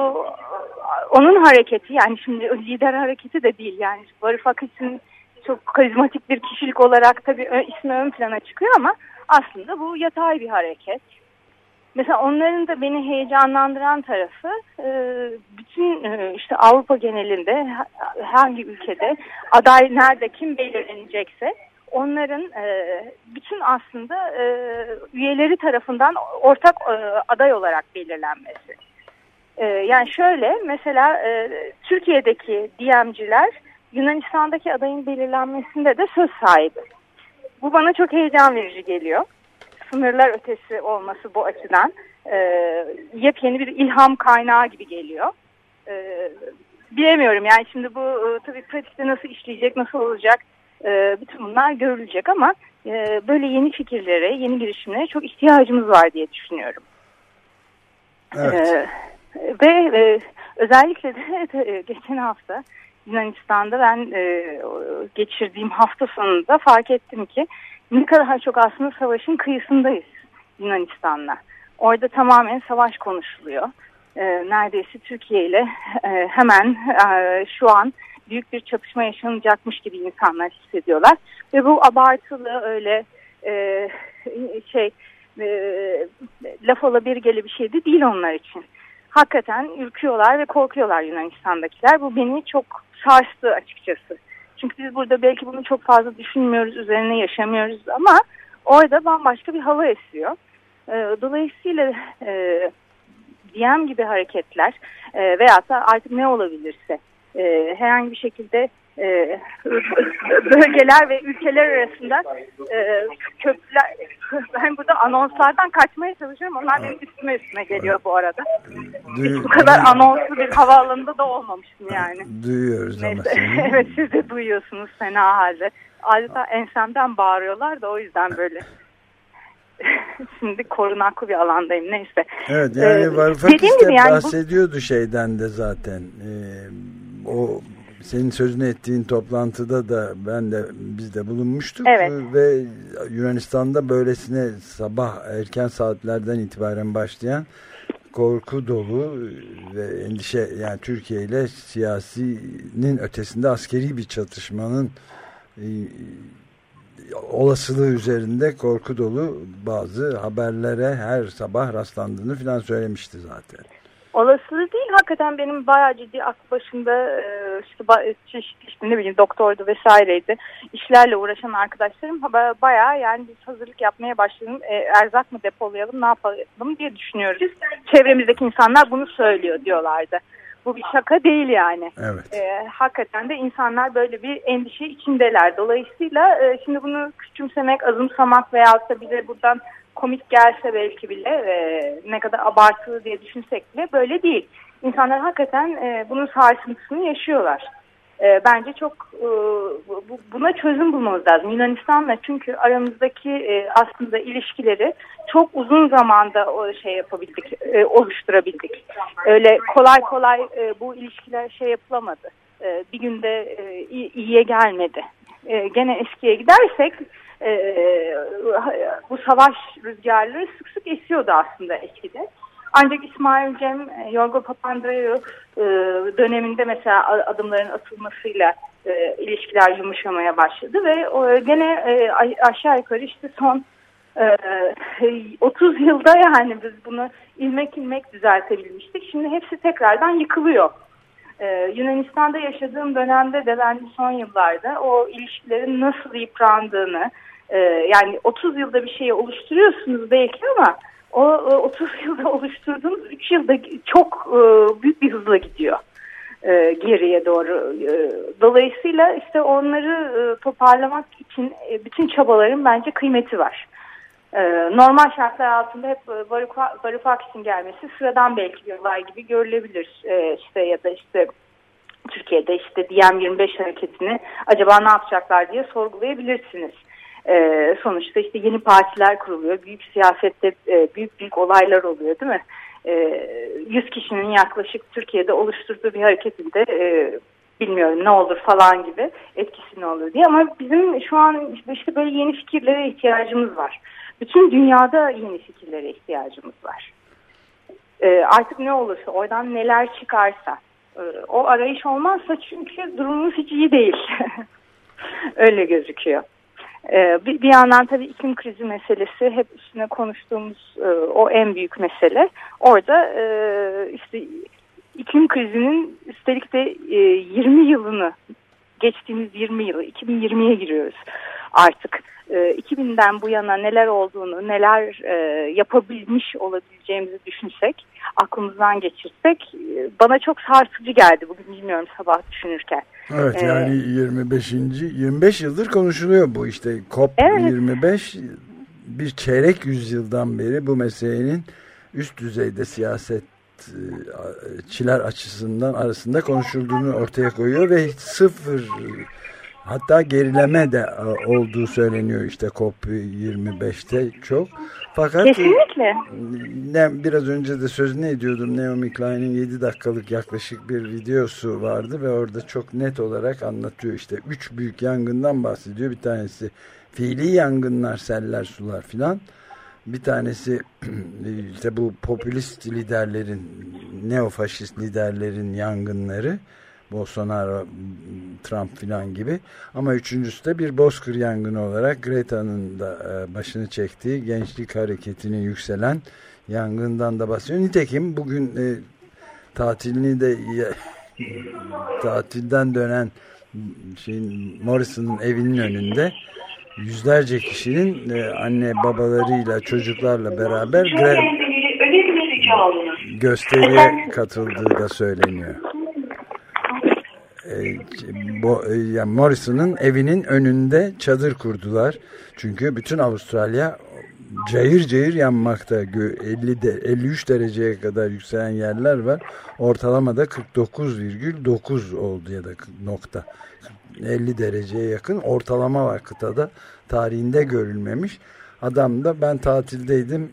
Speaker 9: onun hareketi, yani şimdi lider hareketi de değil, yani Varoufakis'in çok karizmatik bir kişilik olarak tabii ismi ön plana çıkıyor ama aslında bu yatay bir hareket. Mesela onların da beni heyecanlandıran tarafı bütün işte Avrupa genelinde hangi ülkede aday nerede kim belirlenecekse onların bütün aslında üyeleri tarafından ortak aday olarak belirlenmesi. Yani şöyle mesela Türkiye'deki DM'ciler Yunanistan'daki adayın belirlenmesinde de söz sahibi. Bu bana çok heyecan verici geliyor. Sınırlar ötesi olması bu açıdan yepyeni bir ilham kaynağı gibi geliyor. Bilemiyorum yani şimdi bu tabii pratikte nasıl işleyecek, nasıl olacak, bütün bunlar görülecek ama böyle yeni fikirlere, yeni girişimlere çok ihtiyacımız var diye düşünüyorum.
Speaker 2: Evet.
Speaker 9: Ve özellikle de geçen hafta Yunanistan'da ben geçirdiğim hafta sonunda fark ettim ki ne kadar çok aslında savaşın kıyısındayız Yunanistan'la. Orada tamamen savaş konuşuluyor. Neredeyse Türkiye ile hemen şu an büyük bir çatışma yaşanacakmış gibi insanlar hissediyorlar. Ve bu abartılı öyle laf olabilir bir şey de değil onlar için. Hakikaten ürküyorlar ve korkuyorlar Yunanistan'dakiler. Bu beni çok sarstı açıkçası. Çünkü biz burada belki bunu çok fazla düşünmüyoruz, üzerine yaşamıyoruz ama orada bambaşka bir hava esiyor. Dolayısıyla DM gibi hareketler veyahut da artık ne olabilirse herhangi bir şekilde bölgeler ve ülkeler arasında köprüler, ben burada anonslardan kaçmaya çalışıyorum, onlar benim üstüme geliyor bu arada. Hiç bu kadar anonslu bir havaalanında da olmamıştım yani.
Speaker 2: Duyuyoruz ama seni.
Speaker 9: Evet, siz de duyuyorsunuz fena halde. Adeta ensemden bağırıyorlar da o yüzden böyle. Şimdi korunaklı bir alandayım, neyse.
Speaker 2: Evet, yani Varoufakis de bahsediyordu şeyden de zaten. O senin sözünü ettiğin toplantıda da biz de bulunmuştuk.
Speaker 9: Evet.
Speaker 2: Ve Yunanistan'da böylesine sabah erken saatlerden itibaren başlayan korku dolu ve endişe, yani Türkiye ile siyasinin ötesinde askeri bir çatışmanın olasılığı üzerinde korku dolu bazı haberlere her sabah rastlandığını falan söylemişti zaten.
Speaker 9: Olasılığı değil, hakikaten benim bayağı ciddi aklı başında işte ne bileyim doktordu vesaireydi, işlerle uğraşan arkadaşlarım bayağı yani biz hazırlık yapmaya başlayalım, erzak mı depolayalım, ne yapalım diye düşünüyoruz. Çevremizdeki insanlar bunu söylüyor diyorlardı. Bu bir şaka değil yani.
Speaker 2: Evet.
Speaker 9: Hakikaten de insanlar böyle bir endişe içindeler. Dolayısıyla şimdi bunu küçümsemek, azımsamak veyahut da bize buradan komik gelse belki bile ne kadar abartılı diye düşünsek bile böyle değil. İnsanlar hakikaten bunun sarsıntısını yaşıyorlar. Bence çok buna çözüm bulmamız lazım. Yunanistan'la çünkü aramızdaki aslında ilişkileri çok uzun zamanda oluşturabildik. Öyle kolay bu ilişkiler yapılamadı. Bir günde iyiye gelmedi. Gene eskiye gidersek bu savaş rüzgarları sık sık esiyordu aslında eskide. Ancak İsmail Cem, Yorgo Papandreou döneminde mesela adımların atılmasıyla ilişkiler yumuşamaya başladı ve gene aşağı yukarı işte son 30 yılda yani biz bunu ilmek düzeltebilmiştik. Şimdi hepsi tekrardan yıkılıyor. Yunanistan'da yaşadığım dönemde de ben son yıllarda o ilişkilerin nasıl yıprandığını, yani 30 yılda bir şeyi oluşturuyorsunuz belki ama o 30 yılda oluşturduğunuz 3 yılda çok büyük bir hızla gidiyor geriye doğru. Dolayısıyla işte onları toparlamak için bütün çabaların bence kıymeti var. Normal şartlar altında hep Varoufakis'in gelmesi sıradan belki bir olay gibi görülebilir. Ya da Türkiye'de DM25 hareketini acaba ne yapacaklar diye sorgulayabilirsiniz. Sonuçta yeni partiler kuruluyor. Büyük siyasette büyük olaylar oluyor değil mi? 100 kişinin yaklaşık Türkiye'de oluşturduğu bir hareketinde bilmiyorum ne olur falan gibi etkisi ne olur diye. Ama bizim şu an böyle yeni fikirlere ihtiyacımız var. Bütün dünyada yeni fikirlere ihtiyacımız var. Artık ne olursa, oradan neler çıkarsa, o arayış olmazsa çünkü durumumuz hiç iyi değil. Öyle gözüküyor. Bir yandan tabii iklim krizi meselesi hep üstüne konuştuğumuz o en büyük mesele. Orada iklim krizinin üstelik de 20 yılını, geçtiğimiz 20 yılı, 2020'ye giriyoruz artık. 2000'den bu yana neler olduğunu, neler yapabilmiş olabileceğimizi düşünsek, aklımızdan geçirsek bana çok sarsıcı geldi bugün, bilmiyorum, sabah düşünürken.
Speaker 2: Evet, yani 25 yıldır konuşuluyor bu COP25, evet. Bir çeyrek yüzyıldan beri bu meselenin üst düzeyde siyasetçiler açısından arasında konuşulduğunu ortaya koyuyor ve sıfır, hatta gerileme de olduğu söyleniyor COP25'te çok. Fakat
Speaker 9: kesinlikle.
Speaker 2: Biraz önce de sözünü ediyordum, Naomi Klein'in 7 dakikalık yaklaşık bir videosu vardı ve orada çok net olarak anlatıyor. 3 büyük yangından bahsediyor. Bir tanesi fiili yangınlar, seller, sular filan. Bir tanesi bu popülist liderlerin, neofaşist liderlerin yangınları. Bolsonaro, Trump filan gibi. Ama üçüncüsü de bir bozkır yangını olarak Greta'nın da başını çektiği gençlik hareketinin yükselen yangından da bahsediyor. Nitekim bugün tatilini de tatilden dönen Morrison'ın evinin önünde yüzlerce kişinin anne babalarıyla çocuklarla beraber gösteriye katıldığı da söyleniyor. Yani Morrison'ın evinin önünde çadır kurdular. Çünkü bütün Avustralya cayır cayır yanmakta. 53 dereceye kadar yükselen yerler var. Ortalamada 49,9 oldu ya da nokta. 50 dereceye yakın ortalama var kıtada. Tarihinde görülmemiş. Adam da ben tatildeydim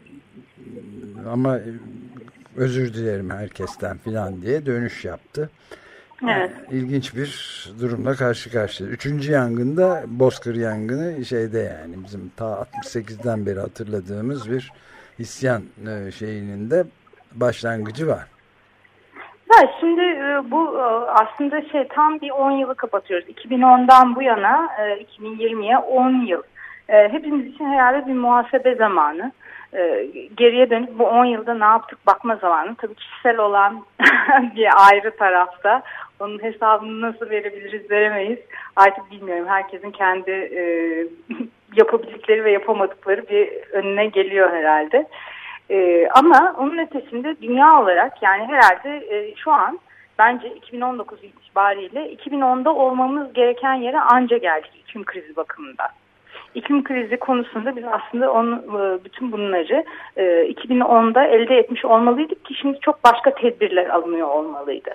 Speaker 2: ama özür dilerim herkesten filan diye dönüş yaptı.
Speaker 9: Evet.
Speaker 2: İlginç bir durumla karşı karşıya. Üçüncü yangında bozkır yangını şeyde yani bizim ta 68'den beri hatırladığımız bir isyan şeyinin de başlangıcı var.
Speaker 9: Evet, şimdi bu aslında tam bir 10 yılı kapatıyoruz. 2010'dan bu yana 2020'ye 10 yıl. Hepimiz için herhalde bir muhasebe zamanı. Geriye dönüp bu 10 yılda ne yaptık bakma zamanı. Tabii kişisel olan bir ayrı tarafta. Onun hesabını nasıl verebiliriz, veremeyiz. Artık bilmiyorum. Herkesin kendi yapabildikleri ve yapamadıkları bir önüne geliyor herhalde. Ama onun ötesinde dünya olarak yani herhalde şu an bence 2019 itibariyle 2010'da olmamız gereken yere anca geldik iklim krizi bakımından. İklim krizi konusunda biz aslında bütün bunları 2010'da elde etmiş olmalıydık ki şimdi çok başka tedbirler alınıyor olmalıydı.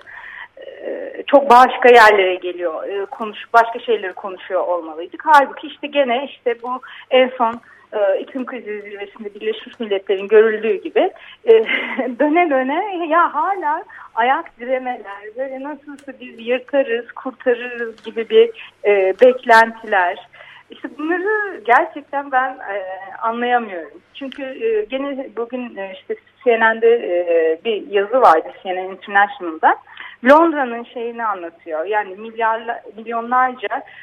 Speaker 9: Çok başka yerlere geliyor, başka şeyleri konuşuyor olmalıydık. Halbuki gene bu en son iklim krizi zirvesinde Birleşmiş Milletler'in görüldüğü gibi döne döne ya hala ayak diremeler, böyle nasılsa biz yırtarız, kurtarırız gibi bir beklentiler. Bunları gerçekten ben anlayamıyorum. Çünkü gene bugün CNN'de bir yazı vardı, CNN International'da. Londra'nın şeyini anlatıyor. Yani milyonlarca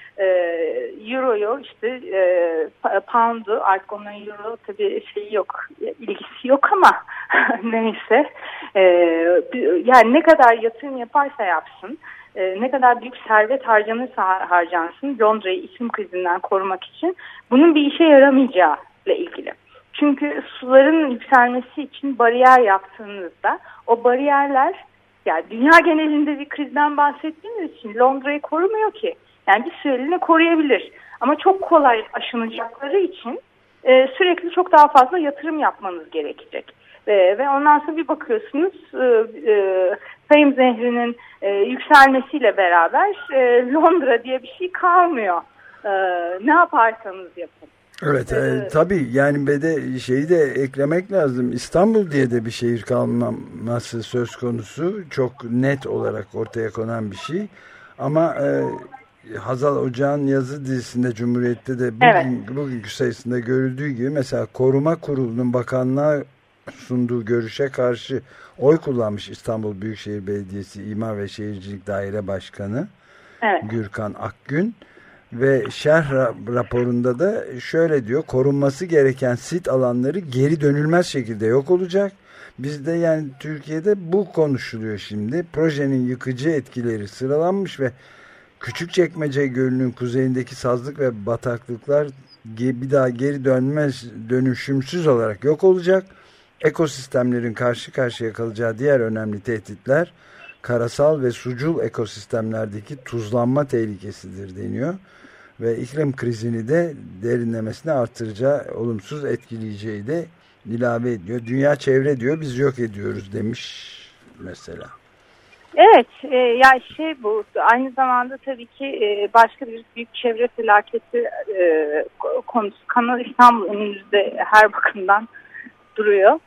Speaker 9: euroyu pound'u, artık onların euro tabii yok, ilgisi yok ama neyse. Yani ne kadar yatırım yaparsa yapsın, ne kadar büyük servet harcanırsa harcansın Londra'yı iklim krizinden korumak için bunun bir işe yaramayacağı ile ilgili. Çünkü suların yükselmesi için bariyer yaptığınızda o bariyerler yani dünya genelinde bir krizden bahsettiğimiz için Londra'yı korumuyor ki. Yani bir süreliğine koruyabilir. Ama çok kolay aşınacakları için sürekli çok daha fazla yatırım yapmanız gerekecek. Ve ondan sonra bir bakıyorsunuz Thames Nehri'nin yükselmesiyle beraber Londra diye bir şey kalmıyor. Ne yaparsanız yapın.
Speaker 2: Evet, tabii yani şeyi de eklemek lazım. İstanbul diye de bir şehir kalmaması söz konusu. Çok net olarak ortaya konan bir şey. Ama Hazal Ocağ'ın yazı dizisinde Cumhuriyet'te de bugünkü sayısında görüldüğü gibi mesela Koruma Kurulu'nun bakanlığa sunduğu görüşe karşı oy kullanmış İstanbul Büyükşehir Belediyesi İmar ve Şehircilik Daire Başkanı Gürkan Akgün. Ve şerh raporunda da şöyle diyor, korunması gereken sit alanları geri dönülmez şekilde yok olacak. Bizde yani Türkiye'de bu konuşuluyor şimdi. Projenin yıkıcı etkileri sıralanmış ve Küçükçekmece Gölü'nün kuzeyindeki sazlık ve bataklıklar bir daha geri dönüşümsüz olarak yok olacak. Ekosistemlerin karşı karşıya kalacağı diğer önemli tehditler karasal ve sucul ekosistemlerdeki tuzlanma tehlikesidir deniyor. Ve iklim krizini de derinlemesine artıracağı, olumsuz etkileyeceği de ilave ediyor. Dünya çevre diyor, biz yok ediyoruz demiş mesela.
Speaker 9: Evet, yani bu aynı zamanda tabii ki başka bir büyük çevre felaketi konusu. Kanal İstanbul önümüzde her bakımdan duruyor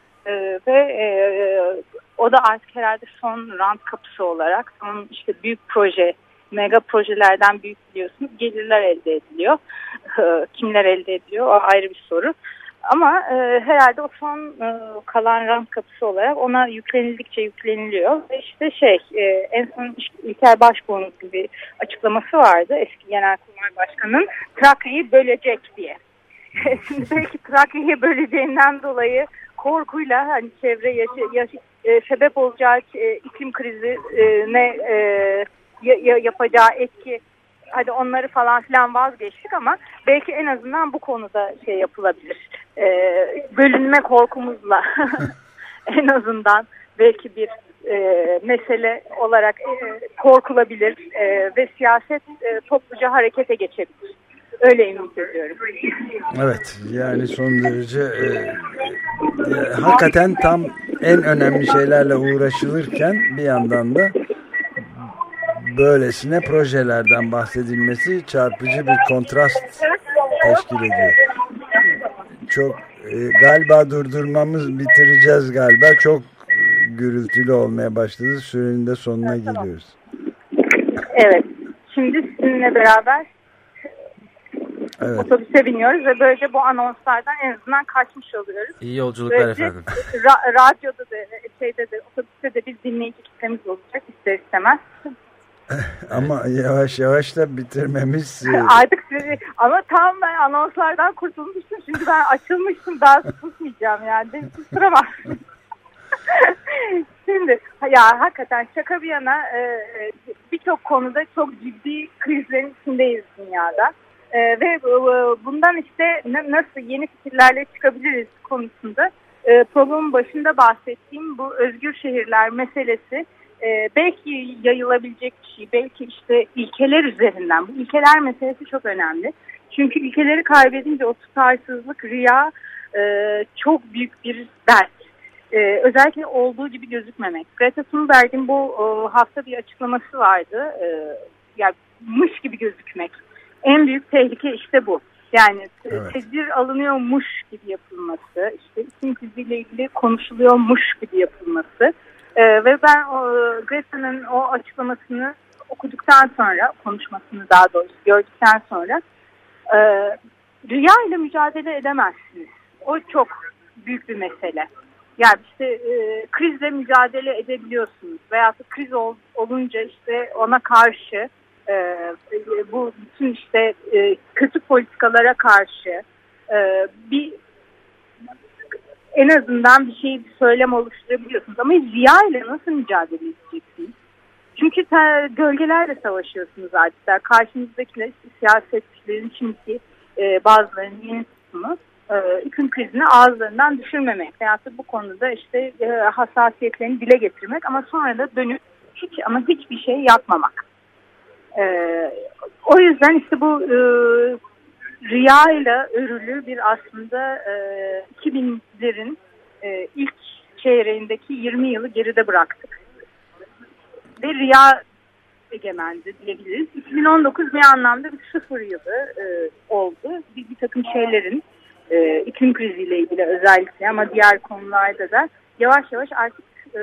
Speaker 9: ve o da artık herhalde son rant kapısı olarak son büyük proje, mega projelerden büyük biliyorsunuz gelirler elde ediliyor. Kimler elde ediliyor o ayrı bir soru. Ama herhalde o son kalan rant kapısı olarak ona yüklenildikçe yükleniliyor. Ve işte en son İlker Başbuğ'un bir açıklaması vardı eski Genelkurmay Başkanı'nın, Trakya'yı bölecek diye. Şimdi belki Trakya'yı böleceğinden dolayı korkuyla hani çevre sebep olacağı iklim krizine yapacağı etki, hadi onları falan filan vazgeçtik ama belki en azından bu konuda yapılabilir. Bölünme korkumuzla en azından belki bir mesele olarak korkulabilir ve siyaset topluca harekete geçebilir. Öyle ümit ediyorum.
Speaker 2: Evet, yani son derece hakikaten tam en önemli şeylerle uğraşılırken bir yandan da böylesine projelerden bahsedilmesi çarpıcı bir kontrast teşkil ediyor. Çok galiba bitireceğiz galiba. Çok gürültülü olmaya başladı. Sürenin de sonuna geliyoruz.
Speaker 9: Evet. Şimdi sizinle beraber otobüse biniyoruz ve böylece bu anonslardan en azından kaçmış oluyoruz.
Speaker 3: İyi yolculuklar
Speaker 9: böylece,
Speaker 3: efendim.
Speaker 9: Radyoda da otobüste de bir dinleyici kitlemiz olacak ister istemez.
Speaker 2: Ama yavaş yavaş da bitirmemiz...
Speaker 9: Artık ama tam ben anonslardan kurtulmuştum. Şimdi ben açılmıştım, daha susmayacağım yani. Susturamazsın. Şimdi ya hakikaten şaka bir yana birçok konuda çok ciddi krizlerin içindeyiz dünyada. Ve bundan işte nasıl yeni fikirlerle çıkabiliriz konusunda programın başında bahsettiğim bu özgür şehirler meselesi belki yayılabilecek bir şey, belki işte ilkeler üzerinden. Bu ilkeler meselesi çok önemli. Çünkü ilkeleri kaybedince o tutarsızlık, riya çok büyük bir dert. Özellikle olduğu gibi gözükmemek. Greta Thunberg'in bu hafta bir açıklaması vardı. Yani mış gibi gözükmek. En büyük tehlike işte bu. Yani tedbir alınıyormuş gibi yapılması, işte iklim kriziyle ilgili konuşuluyormuş gibi yapılması. Ve ben Greta'nın o açıklamasını okuduktan sonra, konuşmasını daha doğrusu gördükten sonra riya ile mücadele edemezsiniz. O çok büyük bir mesele. Yani işte krizle mücadele edebiliyorsunuz veya kriz olunca işte ona karşı bu bütün işte kötü politikalara karşı bir en azından bir söylem oluşturabiliyorsunuz. Ama riya ile nasıl mücadele edeceksiniz? Çünkü gölgelerle savaşıyorsunuz artık. Karşınızdakiler işte siyasetçilerin şimdiki bazılarının yeni tutumu iklim krizini ağızlarından düşürmemek. Veyahut da bu konuda işte hassasiyetlerini dile getirmek ama sonra da dönüp hiçbir şey yapmamak. O yüzden işte bu riya ile örülü bir aslında 2000'lerin ilk çeyreğindeki 20 yılı geride bıraktık. Ve riya egemendi diyebiliriz. 2019 bir anlamda bir sıfır yılı oldu. Bir takım şeylerin iklim kriziyle ilgili özellikle ama diğer konularda da yavaş yavaş artık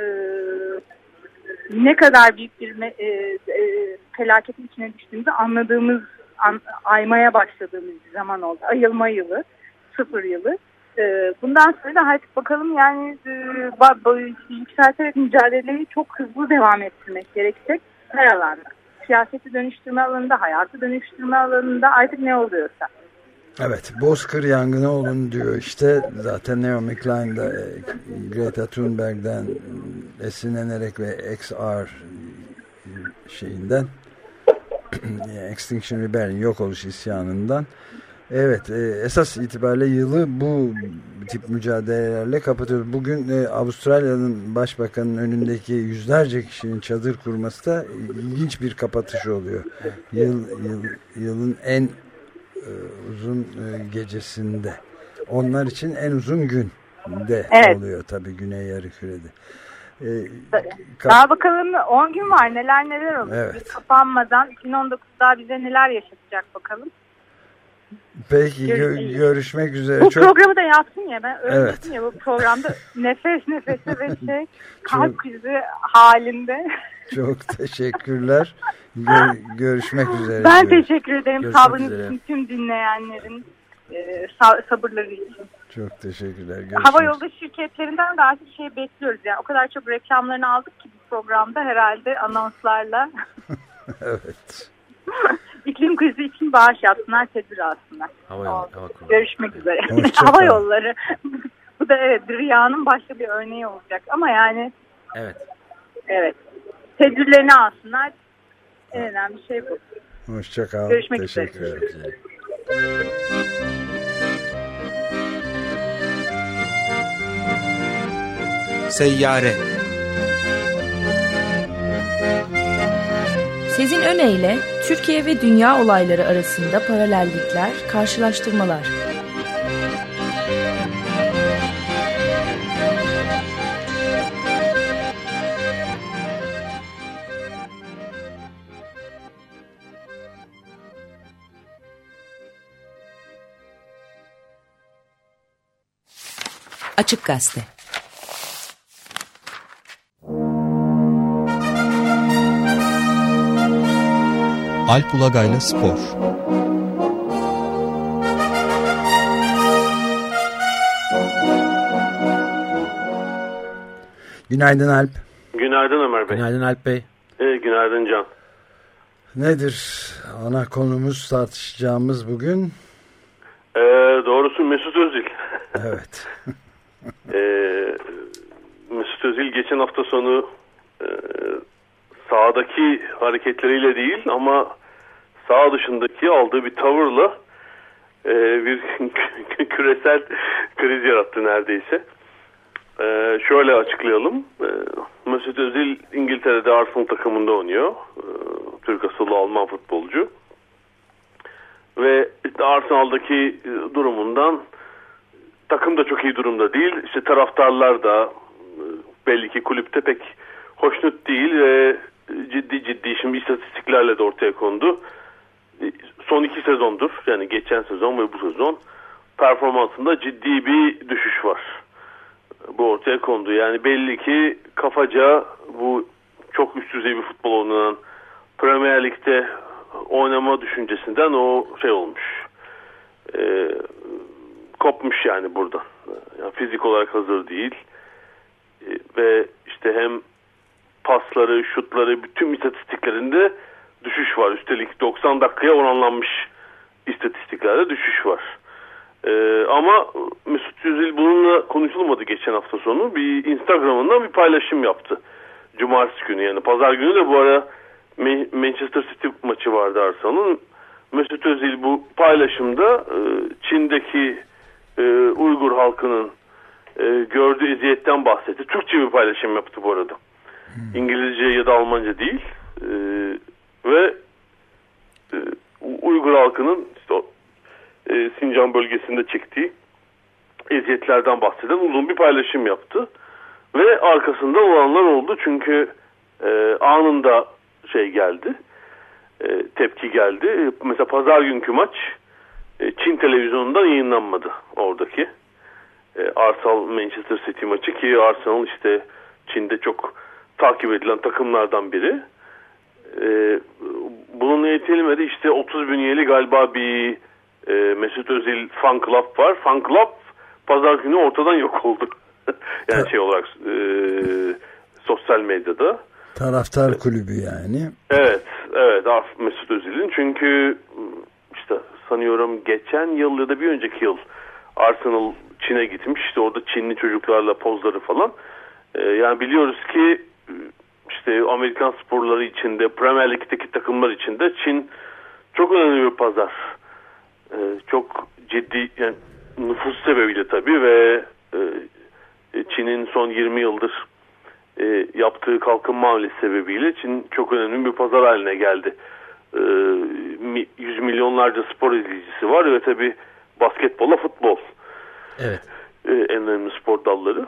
Speaker 9: ne kadar büyük bir felaketin içine düştüğümüzü anladığımız, aymaya başladığımız bir zaman oldu. Ayılma yılı, sıfır yılı. Bundan sonra da artık bakalım yani yükselterek mücadeleyi çok hızlı devam ettirmek gerekecek her alanda. Siyaseti dönüştürme alanında, hayatı dönüştürme alanında artık ne oluyorsa.
Speaker 2: Evet, Bozkır yangını olun diyor işte zaten Naomi Klein de Greta Thunberg'den esinlenerek ve XR şeyinden Extinction Rebellion yok oluş isyanından esas itibariyle yılı bu tip mücadelelerle kapatıyoruz. Bugün Avustralya'nın başbakanının önündeki yüzlerce kişinin çadır kurması da ilginç bir kapatış oluyor. Yılın en uzun gecesinde. Onlar için en uzun gün de oluyor tabii Güney Yarımküre'de.
Speaker 9: Daha bakalım 10 gün var neler oluyor. Evet. Kapanmadan 2019'da bize neler yaşatacak bakalım.
Speaker 2: Peki görüşmek üzere.
Speaker 9: Bu programı da yaptın ya ben öğrendim ya bu programda nefes nefese ve kalp krizi halinde.
Speaker 2: Çok teşekkürler. Görüşmek üzere.
Speaker 9: Ben teşekkür ederim sabrınız için tüm dinleyenlerin. sabırları için.
Speaker 2: Çok teşekkürler.
Speaker 9: Hava yolu şirketlerinden de artık şey bekliyoruz. Yani o kadar çok reklamlarını aldık ki bu programda herhalde anonslarla.
Speaker 2: Evet.
Speaker 9: İklim krizi için bağış yapsınlar, tedbir alsınlar.
Speaker 3: Hava
Speaker 9: Görüşmek üzere. Hava yolları. Bu da evet bir rüyanın başka bir örneği olacak. Ama yani evet. Tedbirlerini alsınlar. En önemli şey bu.
Speaker 2: Hoşça kal.
Speaker 9: Görüşmek
Speaker 2: üzere.
Speaker 7: Seyyare.
Speaker 8: Sezin Öne Türkiye ve dünya olayları arasında paralellikler, karşılaştırmalar.
Speaker 5: Açık Gazete.
Speaker 10: Alp Ulagay'la Spor.
Speaker 2: Günaydın Alp.
Speaker 11: Günaydın Ömer Bey.
Speaker 3: Günaydın Alp Bey.
Speaker 11: Günaydın Can.
Speaker 2: Nedir ana konumuz, tartışacağımız bugün?
Speaker 11: Doğrusu Mesut Özil.
Speaker 2: Evet.
Speaker 11: Mesut Özil geçen hafta sonu sahadaki hareketleriyle değil ama saha dışındaki aldığı bir tavırla bir küresel kriz yarattı neredeyse. Şöyle açıklayalım. Mesut Özil İngiltere'de Arsenal takımında oynuyor. Türk asıllı Alman futbolcu. Ve işte Arsenal'daki durumundan takım da çok iyi durumda değil. İşte taraftarlar da belli ki kulüpte pek hoşnut değil ve ciddi şimdi istatistiklerle de ortaya kondu. Son 2 sezondur yani geçen sezon ve bu sezon performansında ciddi bir düşüş var. Bu ortaya kondu. Yani belli ki kafaca bu çok üst düzey bir futbol oynanan Premier Lig'de oynama düşüncesinden o şey olmuş. Kopmuş yani buradan. Yani fizik olarak hazır değil. Ve işte hem pasları, şutları, bütün istatistiklerinde düşüş var. Üstelik 90 dakikaya oranlanmış istatistiklerde düşüş var. Ama Mesut Özil bununla konuşulmadı geçen hafta sonu. Bir Instagram'ından bir paylaşım yaptı. Cumartesi günü yani. Pazar günü de bu ara Manchester City maçı vardı Arsenal'ın. Mesut Özil bu paylaşımda Çin'deki Uygur halkının gördüğü eziyetten bahsetti. Türkçe bir paylaşım yaptı bu arada. İngilizce ya da Almanca değil. Ve Uygur halkının işte Sincan bölgesinde çektiği eziyetlerden bahseden uzun bir paylaşım yaptı. Ve arkasında olanlar oldu. Çünkü anında şey geldi. Tepki geldi. Mesela pazar günkü maç Çin televizyonundan yayınlanmadı oradaki. Arsenal Manchester City maçı ki Arsenal işte Çin'de çok takip edilen takımlardan biri. Bununla yetinmedi. İşte 30 bünyeli galiba bir Mesut Özil fan club var. Fan club pazar günü ortadan yok oldu. Yani şey olarak sosyal medyada.
Speaker 2: Taraftar kulübü yani.
Speaker 11: Evet Mesut Özil'in. Çünkü işte sanıyorum geçen yıl ya da bir önceki yıl Arsenal Çin'e gitmiş. İşte orada Çinli çocuklarla pozları falan. Yani biliyoruz ki işte Amerikan sporları içinde, Premier Lig'deki takımlar içinde Çin çok önemli bir pazar. Çok ciddi yani nüfus sebebiyle tabii ve Çin'in son 20 yıldır yaptığı kalkınma hamlesi sebebiyle Çin çok önemli bir pazar haline geldi. 100 milyonlarca spor izleyicisi var ve tabii basketbolla futbol.
Speaker 3: Evet.
Speaker 11: En önemli spor dalları.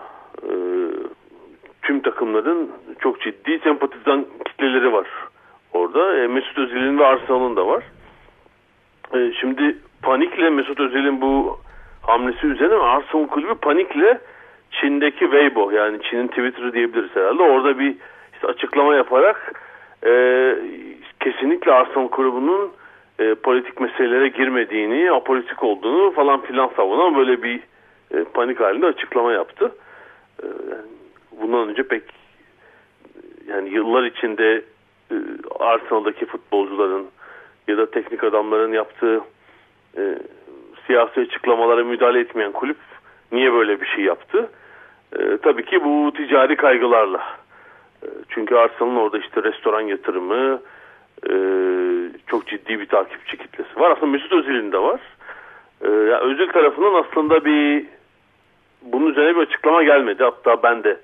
Speaker 11: Tüm takımların çok ciddi sempatizan kitleleri var orada. Mesut Özil'in ve Arsenal'ın da var. Şimdi panikle Mesut Özil'in bu hamlesi üzerine Arsenal kulübü panikle Çin'deki Weibo yani Çin'in Twitter'ı diyebiliriz herhalde. Orada bir işte açıklama yaparak kesinlikle Arsenal kulübünün politik meselelere girmediğini, apolitik olduğunu falan filan savunan böyle bir panik halinde açıklama yaptı. Yani bundan önce pek yani yıllar içinde Arsenal'daki futbolcuların ya da teknik adamların yaptığı siyasi açıklamalara müdahale etmeyen kulüp niye böyle bir şey yaptı? Tabii ki bu ticari kaygılarla. Çünkü Arsenal'ın orada işte restoran yatırımı, çok ciddi bir takipçi kitlesi var. Aslında Mesut Özil'in de var. Yani Özil tarafından aslında bunun üzerine bir açıklama gelmedi. Hatta ben de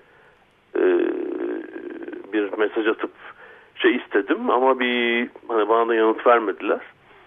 Speaker 11: bir mesaj atıp istedim ama hani bana da yanıt vermediler.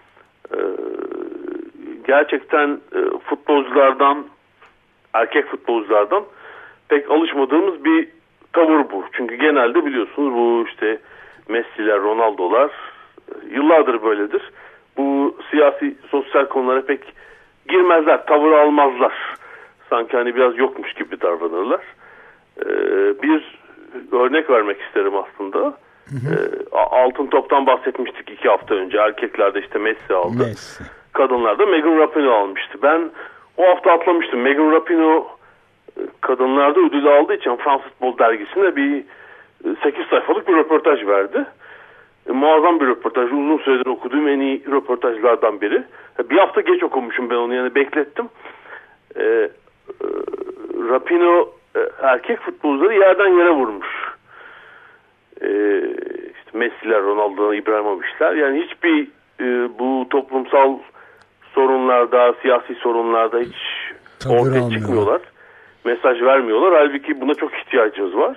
Speaker 11: Gerçekten futbolculardan, erkek futbolculardan pek alışmadığımız bir tavır bu. Çünkü genelde biliyorsunuz bu işte Messi'ler, Ronaldo'lar yıllardır böyledir. Bu siyasi, sosyal konulara pek girmezler, tavır almazlar. Sanki hani biraz yokmuş gibi davranırlar. Bir örnek vermek isterim aslında. Altın Top'tan bahsetmiştik 2 hafta önce. Erkeklerde işte Messi aldı. Messi. Kadınlarda Megan Rapinoe almıştı. Ben o hafta atlamıştım. Megan Rapinoe kadınlarda ödülü aldığı için Fransız Futbol Dergisi'ne bir 8 sayfalık bir röportaj verdi. Muazzam bir röportaj. Uzun süredir okuduğum en iyi röportajlardan biri. Bir hafta geç okumuşum ben onu, yani beklettim. Rapinoe erkek futbolcuları yerden yere vurmuş. İşte Messi'ler, Ronaldo'lar, İbrahimovic'ler. Yani hiçbir bu toplumsal sorunlarda, siyasi sorunlarda hiç ortaya çıkmıyorlar. Mesaj vermiyorlar. Halbuki buna çok ihtiyacımız var.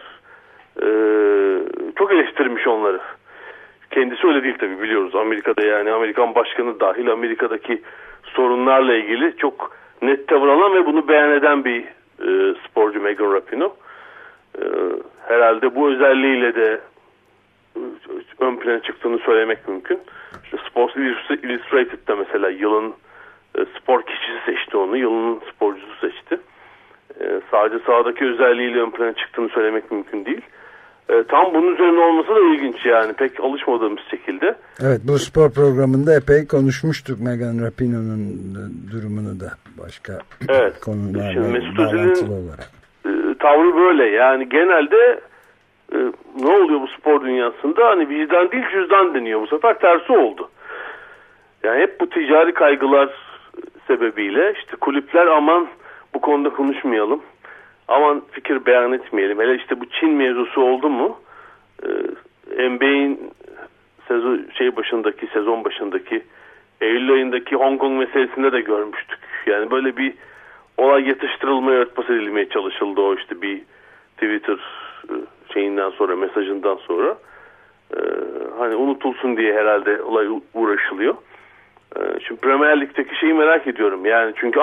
Speaker 11: Çok eleştirmiş onları. Kendisi öyle değil tabii, biliyoruz. Amerika'da, yani Amerikan başkanı dahil Amerika'daki sorunlarla ilgili çok net tavır alan ve bunu beyan eden bir sporcu Megan Rapinoe. Herhalde bu özelliğiyle de ön plana çıktığını söylemek mümkün. İşte Sports Illustrated'da mesela yılın spor kişisi seçti onu. Yılın sporcusu seçti. Sadece sahadaki özelliğiyle ön plana çıktığını söylemek mümkün değil. Tam bunun üzerine olması da ilginç yani. Pek alışmadığımız şekilde.
Speaker 2: Evet, bu spor programında epey konuşmuştuk Megan Rapinoe'nun durumunu da başka konularla bağlantılı olarak.
Speaker 11: Tavrı böyle yani genelde ne oluyor bu spor dünyasında? Hani vicdan değil cüzdan deniyor. Bu sefer tersi oldu. Yani hep bu ticari kaygılar sebebiyle işte kulüpler aman bu konuda konuşmayalım. Aman fikir beyan etmeyelim. Hele işte bu Çin mevzusu oldu mu? NBA'in sezon başındaki Eylül ayındaki Hong Kong meselesinde de görmüştük. Yani böyle bir olay yatıştırılmaya, örtbas edilmeye çalışıldı o işte bir Twitter mesajından sonra. Hani unutulsun diye herhalde olay uğraşılıyor. Şimdi Premier Lig'deki şeyi merak ediyorum. Yani çünkü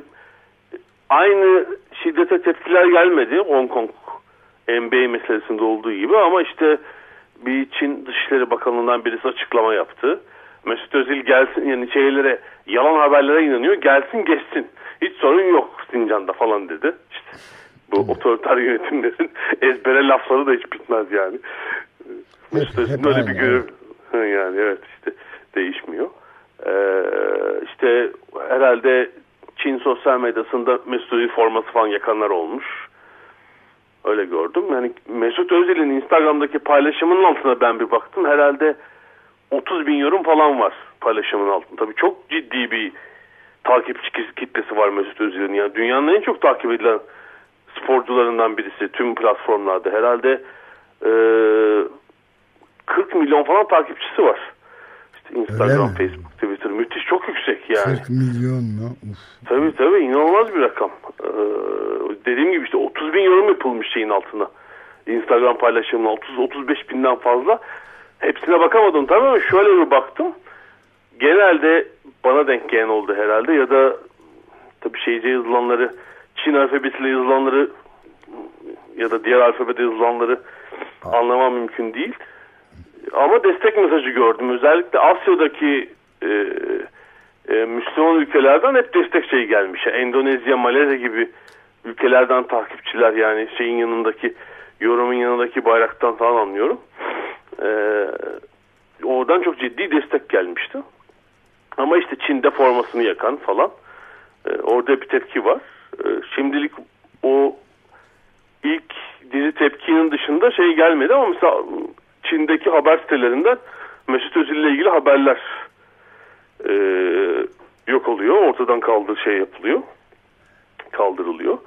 Speaker 11: aynı şiddete tepkiler gelmedi Hong Kong NBA meselesinde olduğu gibi, ama işte bir Çin Dışişleri Bakanlığı'ndan birisi açıklama yaptı. Mesut Özil gelsin, yani yalan haberlere inanıyor, gelsin geçsin. Hiç sorun yok Sincan'da falan dedi. İşte bu otoriter yönetimlerin ezbere lafları da hiç bitmez yani. Mesut Özil'in öyle bir görev yani, evet, işte değişmiyor. İşte herhalde Çin sosyal medyasında Mesut Özil forması falan yakanlar olmuş. Öyle gördüm. Yani Mesut Özil'in Instagram'daki paylaşımının altına ben bir baktım. Herhalde 30 bin yorum falan var paylaşımın altında. Tabii çok ciddi bir takipçi kitlesi var Mesut Özil'in. Yani dünyanın en çok takip edilen sporcularından birisi tüm platformlarda. Herhalde 40 milyon falan takipçisi var. İşte Instagram, Facebook, Twitter müthiş, çok yüksek yani.
Speaker 2: 40 milyon mu? Uf.
Speaker 11: Tabii inanılmaz bir rakam. Dediğim gibi işte 30 bin yorum yapılmış şeyin altına. Instagram paylaşımına 30-35 binden fazla. Hepsine bakamadım tabii ama şöyle bir baktım. Genelde bana denk gelen oldu herhalde, ya da tabii şeyce yazılanları, Çin alfabesiyle yazılanları ya da diğer alfabede yazılanları anlamam mümkün değil. Ama destek mesajı gördüm. Özellikle Asya'daki Müslüman ülkelerden hep destek şeyi gelmiş. Endonezya, Malezya gibi ülkelerden takipçiler, yani şeyin yanındaki, yorumun yanındaki bayraktan falan anlıyorum. Oradan çok ciddi destek gelmişti. Ama işte Çin'de formasını yakan falan. Orada bir tepki var. Şimdilik o ilk dizi tepkinin dışında şey gelmedi ama mesela Çin'deki haber sitelerinden Mesut Özil ile ilgili haberler yok oluyor. Ortadan kaldırılıyor.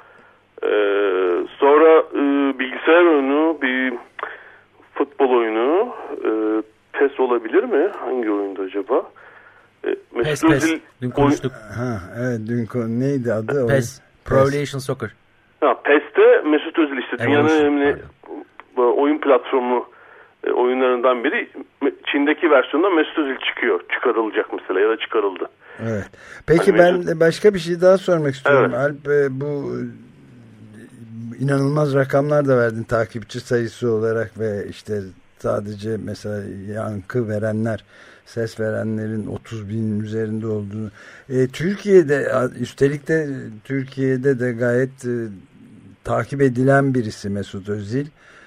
Speaker 11: Sonra bilgisayar oyunu, bir futbol oyunu, PES olabilir mi? Hangi oyunda acaba?
Speaker 3: PES. Dün konuştuk.
Speaker 2: Evet, neydi adı?
Speaker 3: PES. Pro Evolution Soccer.
Speaker 11: PES'te Mesut Özil işte dünyanın önemli oyun platformu oyunlarından biri. Çin'deki versiyonda Mesut Özil çıkarılacak mesela ya da çıkarıldı.
Speaker 2: Evet. Peki ben başka bir şey daha sormak istiyorum. Evet. Alp, bu inanılmaz rakamlar da verdin takipçi sayısı olarak ve işte sadece mesela yankı verenler, ses verenlerin 30 binin üzerinde olduğunu. Türkiye'de, üstelik de Türkiye'de de gayet takip edilen birisi Mesut Özil.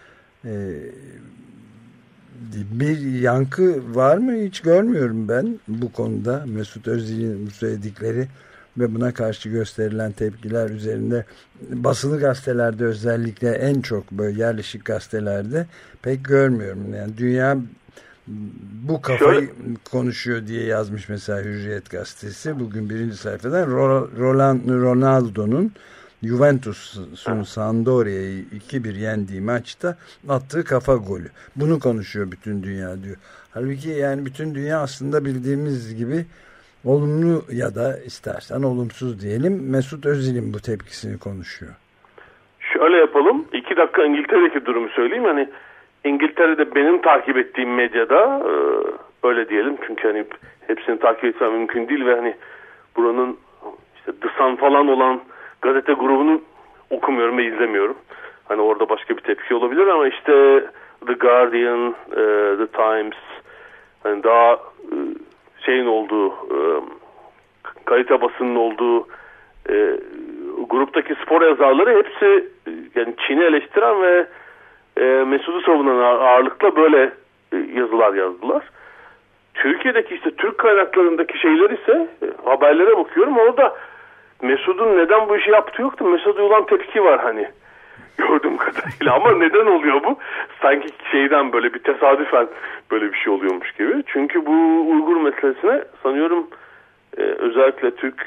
Speaker 2: Bir yankı var mı hiç görmüyorum ben bu konuda Mesut Özil'in söyledikleri ve buna karşı gösterilen tepkiler üzerinde basılı gazetelerde, özellikle en çok böyle yerleşik gazetelerde pek görmüyorum. Yani dünya bu kafayı konuşuyor diye yazmış mesela Hürriyet gazetesi bugün birinci sayfadan. Ronaldo'nun Juventus'un Sampdoria'yı 2-1 yendiği maçta attığı kafa golü. Bunu konuşuyor bütün dünya diyor. Halbuki yani bütün dünya aslında bildiğimiz gibi olumlu ya da istersen olumsuz diyelim Mesut Özil'in bu tepkisini konuşuyor.
Speaker 11: Şöyle yapalım. 2 dakika İngiltere'deki durumu söyleyeyim. Hani İngiltere'de benim takip ettiğim medyada öyle diyelim. Çünkü hani hepsini takip etmem mümkün değil ve hani buranın işte The Sun falan olan gazete grubunu okumuyorum ve izlemiyorum. Hani orada başka bir tepki olabilir ama işte The Guardian, The Times, hani daha şeyin olduğu, kalite basının olduğu gruptaki spor yazarları hepsi yani Çin'i eleştiren ve Mesut'u savunan ağırlıkla böyle yazılar yazdılar. Türkiye'deki işte Türk kaynaklarındaki şeyler ise haberlere bakıyorum, orada Mesut'un neden bu işi yaptığı yoktu. Mesut'a olan tepki var hani gördüğüm kadarıyla ama neden oluyor bu? Sanki şeyden böyle bir tesadüfen böyle bir şey oluyormuş gibi. Çünkü bu Uygur meselesine sanıyorum özellikle Türk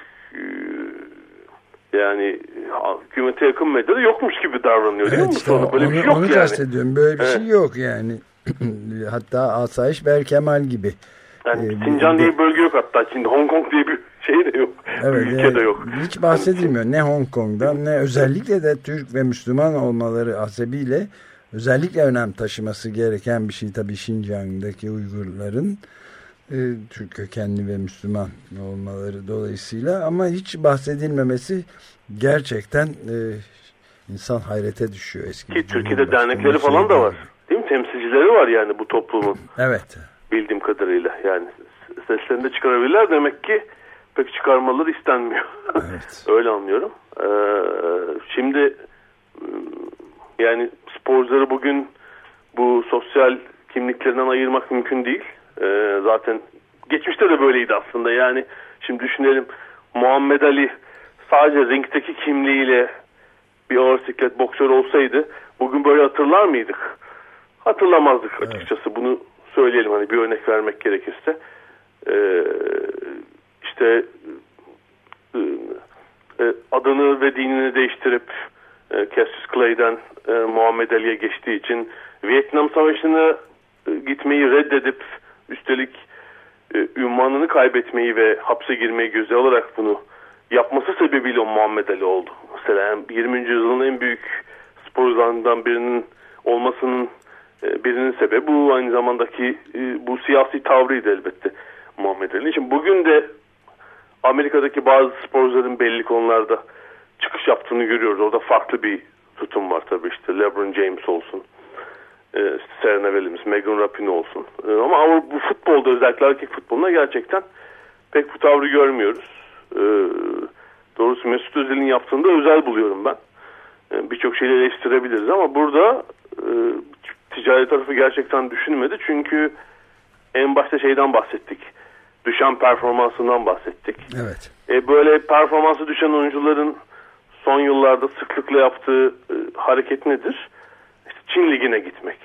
Speaker 11: yani hükümete yakın medyada yokmuş gibi davranıyor değil mi?
Speaker 2: İşte böyle bir şey yok onu yani. Kastediyorum. Böyle bir şey yok yani. Hatta Asayiş Berkemal gibi.
Speaker 11: Yani Sincan diye bir bölge yok hatta. Şimdi Hong Kong diye bir şey de yok.
Speaker 2: Evet,
Speaker 11: ülke de yok.
Speaker 2: Hiç bahsedilmiyor. Ne Hong Kong'dan ne özellikle de Türk ve Müslüman olmaları hasebiyle özellikle önem taşıması gereken bir şey tabii Şincan'daki Uygurların Türk kökenli ve Müslüman olmaları dolayısıyla, ama hiç bahsedilmemesi gerçekten insan hayrete düşüyor.
Speaker 11: Ki Türkiye'de dernekleri falan da var. Değil mi? Temsilcileri var yani bu toplumun.
Speaker 2: Evet.
Speaker 11: Bildiğim kadarıyla yani seslerini de çıkarabilirler, demek ki pek çıkarmaları istenmiyor.
Speaker 2: Evet.
Speaker 11: Öyle anlıyorum. Şimdi yani sporcuları bugün bu sosyal kimliklerinden ayırmak mümkün değil. Zaten geçmişte de böyleydi aslında. Yani şimdi düşünelim, Muhammed Ali sadece ringteki kimliğiyle bir ağır siklet boksör olsaydı bugün böyle hatırlar mıydık? Hatırlamazdık açıkçası. Evet. Bunu söyleyelim hani bir örnek vermek gerekirse. İşte adını ve dinini değiştirip Cassius Clay'den Muhammed Ali'ye geçtiği için Vietnam Savaşı'na gitmeyi reddedip üstelik ünvanını kaybetmeyi ve hapse girmeyi göze alarak bunu yapması sebebiyle o Muhammed Ali oldu. Mesela yani 20. yüzyılın en büyük sporcularından birinin olmasının birinin sebebi bu, aynı zamandaki bu siyasi tavrıydı elbette Muhammed Ali. Şimdi bugün de Amerika'daki bazı sporcuların belli konularda çıkış yaptığını görüyoruz. Orada farklı bir tutum var tabii, işte LeBron James olsun, Serena Williams, Megan Rapinoe olsun. Ama bu futbolda, özellikle erkek futbolunda gerçekten pek bu tavrı görmüyoruz. Doğrusu Mesut Özil'in yaptığında özel buluyorum ben. Birçok şeyi eleştirebiliriz ama burada ticari tarafı gerçekten düşünmedi. Çünkü en başta şeyden bahsettik. düşen performansından bahsettik.
Speaker 2: Evet.
Speaker 11: Böyle performansı düşen oyuncuların son yıllarda sıklıkla yaptığı hareket nedir? İşte Çin Ligi'ne gitmek.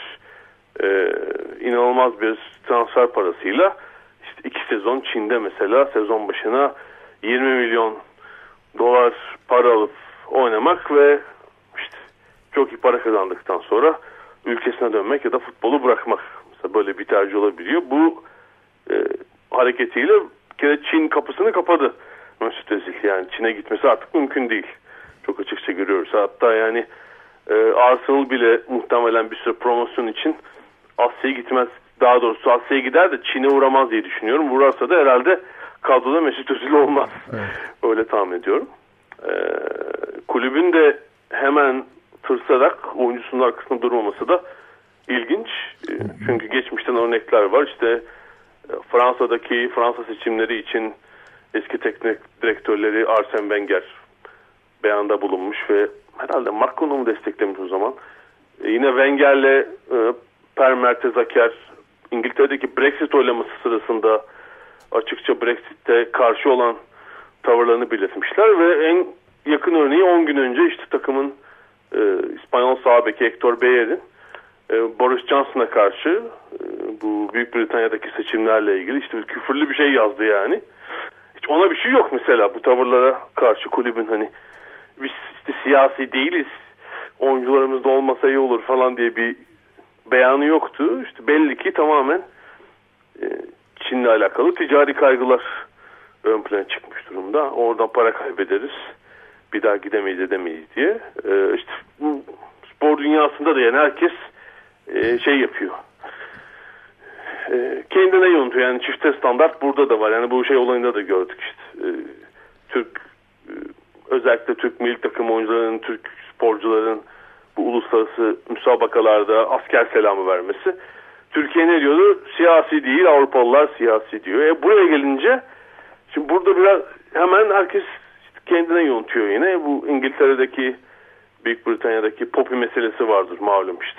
Speaker 11: İnanılmaz bir transfer parasıyla işte 2 sezon Çin'de mesela sezon başına 20 milyon dolar para alıp oynamak ve işte çok iyi para kazandıktan sonra ülkesine dönmek ya da futbolu bırakmak. Mesela böyle bir tercih olabiliyor. Bu hareketiyle bir kere Çin kapısını kapadı Mesut Özil. Yani Çin'e gitmesi artık mümkün değil. Çok açıkça görüyoruz. Hatta yani Arsenal bile muhtemelen bir süre promosyon için Asya'ya gitmez. Daha doğrusu Asya'ya gider de Çin'e uğramaz diye düşünüyorum. Vurarsa da herhalde kadroda Mesut Özil olmaz. Evet. Öyle tahmin ediyorum. Kulübün de hemen tırsarak oyuncusunun arkasında durmaması da ilginç. Çünkü geçmişten örnekler var. İşte Fransa'daki Fransa seçimleri için eski teknik direktörleri Arsene Wenger beyanda bulunmuş ve herhalde Macron'u mu desteklemiş o zaman. Yine Wenger'le Per Mertesacker İngiltere'deki Brexit oylaması sırasında açıkça Brexit'te karşı olan tavırlarını belirtmişler ve en yakın örneği 10 gün önce işte takımın İspanyol sağ beki Hector Beller'in Boris Johnson'a karşı bu Büyük Britanya'daki seçimlerle ilgili işte bir küfürlü bir şey yazdı yani. Hiç ona bir şey yok mesela bu tavırlara karşı kulübün hani biz işte siyasi değiliz, oyuncularımız da olmasa iyi olur falan diye bir beyanı yoktu. İşte belli ki tamamen Çin'le alakalı ticari kaygılar ön plana çıkmış durumda. Oradan para kaybederiz, bir daha gidemeyiz edemeyiz diye. İşte bu spor dünyasında da yani herkes şey yapıyor. Kendine yontuyor yani çifte standart burada da var. Yani bu şey olayında da gördük işte. Özellikle Türk milli takım oyuncularının, Türk sporcuların bu uluslararası müsabakalarda asker selamı vermesi. Türkiye ne diyordu? Siyasi değil, Avrupalılar siyasi diyor. Buraya gelince şimdi burada biraz hemen herkes kendine yontuyor yine. Bu İngiltere'deki, Büyük Britanya'daki Poppy meselesi vardır malum işte.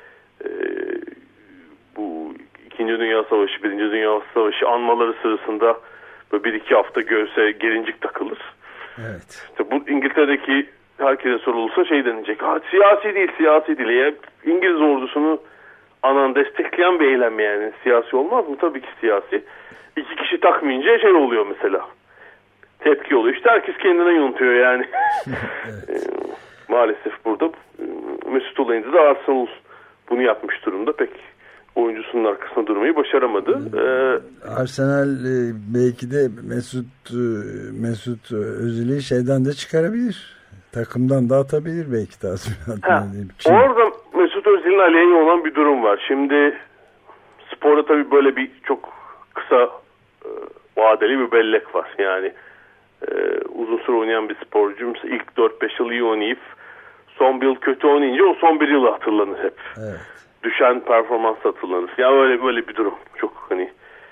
Speaker 11: Bu 2. Dünya Savaşı, 1. Dünya Savaşı anmaları sırasında böyle 1-2 hafta göğse gelincik takılır.
Speaker 2: Evet.
Speaker 11: İşte bu İngiltere'deki herkese sorulursa şey denilecek. Siyasi değil. Yani İngiliz ordusunu destekleyen bir eylem yani. Siyasi olmaz mı? Tabii ki siyasi. 2 kişi takmayınca şey oluyor mesela. Tepki oluyor. İşte herkes kendine yontuyor yani. Evet. Maalesef burada Mesut olayında da Arsenal bunu yapmış durumda. Pek oyuncusunun arkasında durmayı başaramadı.
Speaker 2: Arsenal belki de Mesut Özil'i şeyden de çıkarabilir. Takımdan da atabilir belki tazminat.
Speaker 11: Orada Mesut Özil'in aleyhine olan bir durum var. Şimdi sporda tabii böyle bir çok kısa vadeli bir bellek var. Yani uzun süre oynayan bir sporcu mesela ilk 4-5 yıl iyi oynayıp son bir yıl kötü oynayınca o son bir yıl hatırlanır hep. Evet. Düşen performans hatırlanır. Yani böyle bir durum. Çok hani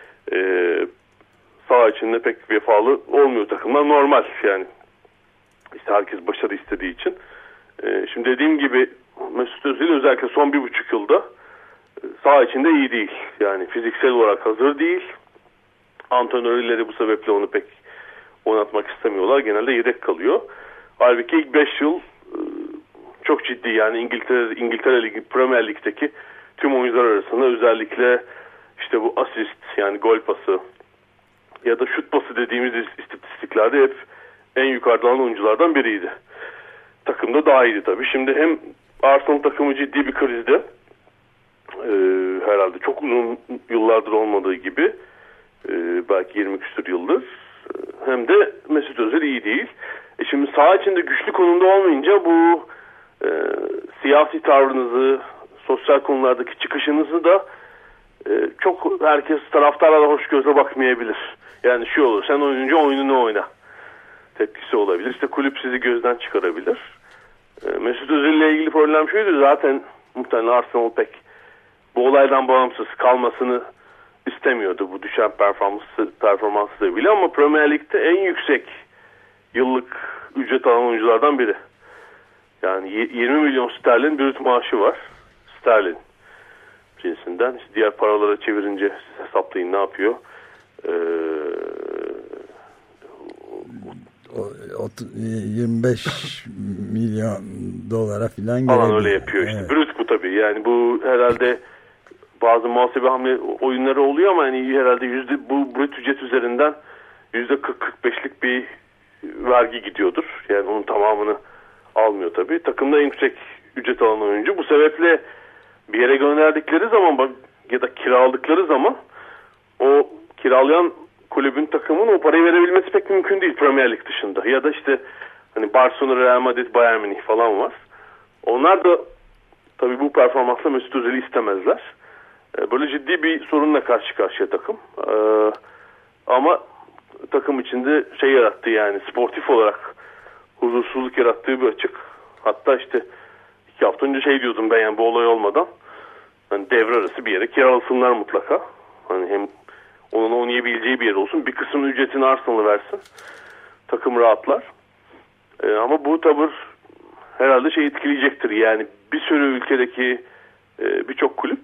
Speaker 11: saha içinde pek vefalı olmuyor takımlar. Normal yani. İşte herkes başarı istediği için. Şimdi dediğim gibi Mesut Özil özellikle son 1,5 yılda saha içinde iyi değil. Yani fiziksel olarak hazır değil. Antrenörleri bu sebeple onu pek oynatmak istemiyorlar. Genelde yedek kalıyor. Halbuki ilk 5 yıl çok ciddi yani İngiltere Ligi, Premier Lig'deki tüm oyuncular arasında özellikle işte bu asist yani gol pası ya da şut pası dediğimiz istatistiklerde hep en yukarıdan oyunculardan biriydi. Takımda daha iyiydi tabii. Şimdi hem Arsenal takımı ciddi bir krizde herhalde çok uzun yıllardır olmadığı gibi belki 20 küsur yıldır hem de Mesut Özil iyi değil. Şimdi saha içinde güçlü konumda olmayınca bu siyasi tavrınızı, sosyal konulardaki çıkışınızı da çok herkes taraftarlara hoş gözle bakmayabilir. Yani şu olur, sen oynayınca oyununu oyna tepkisi olabilir. İşte kulüp sizi gözden çıkarabilir. Mesut Özil ile ilgili problem şuydu, zaten muhtemelen Arsenal pek bu olaydan bağımsız kalmasını istemiyordu bu düşen performansı bile, ama Premier Lig'de en yüksek yıllık ücret alan oyunculardan biri. Yani 20 milyon sterlin brüt maaşı var. Sterlin cinsinden. İşte diğer paralara çevirince hesaplayın ne yapıyor.
Speaker 2: $25 milyon dolara falan
Speaker 11: öyle yapıyor işte. Evet. Brüt bu tabii. Yani bu herhalde bazı muhasebe hamle oyunları oluyor ama yani herhalde bu brüt ücret üzerinden %40-45'lik bir vergi gidiyordur. Yani onun tamamını almıyor tabii. Takımda en yüksek ücret alan oyuncu. Bu sebeple bir yere gönderdikleri zaman ya da kiraladıkları zaman o kiralayan kulübün, takımın o parayı verebilmesi pek mümkün değil Premier Lig dışında. Ya da işte hani Barcelona, Real Madrid, Bayern Münih falan var. Onlar da tabii bu performansla Mesut Özil'i istemezler. Böyle ciddi bir sorunla karşı karşıya takım. Ama takım içinde şey yarattı, yani sportif olarak huzursuzluk yarattığı bir açık. Hatta işte 2 hafta önce şey diyordum ben, yani bu olay olmadan. Hani devre arası bir yere kiralasınlar mutlaka. Hani hem onun oynayabileceği bir yer olsun. Bir kısmının ücretini Arsenal'a versin. Takım rahatlar. Ama bu tavır herhalde şey etkileyecektir. Yani bir sürü ülkedeki birçok kulüp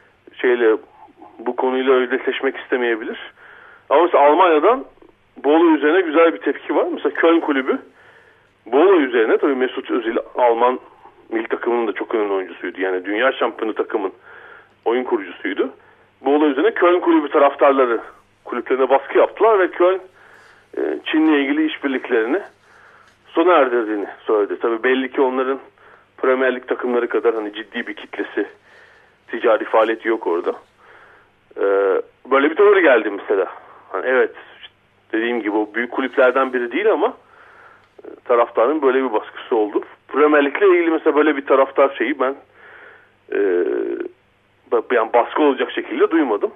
Speaker 11: bu konuyla özdeşleşmek istemeyebilir. Ama mesela Almanya'dan bu olay üzerine güzel bir tepki var. Mesela Köln kulübü bu olay üzerine, tabii Mesut Özil Alman milli takımının da çok önemli oyuncusuydu. Yani dünya şampiyonu takımın oyun kurucusuydu. Bu olay üzerine Köln kulübü taraftarları kulüplerine baskı yaptılar ve Köln Çin'le ilgili işbirliklerini sona erdirdiğini söyledi. Tabii belli ki onların Premier Lig takımları kadar hani ciddi bir kitlesi, ticari faaliyeti yok orada. Böyle bir tavır geldi mesela. Hani evet, dediğim gibi o büyük kulüplerden biri değil ama taraftarın böyle bir baskısı oldu. Premier Lig'le ilgili mesela böyle bir taraftar şeyi ben yani baskı olacak şekilde duymadım.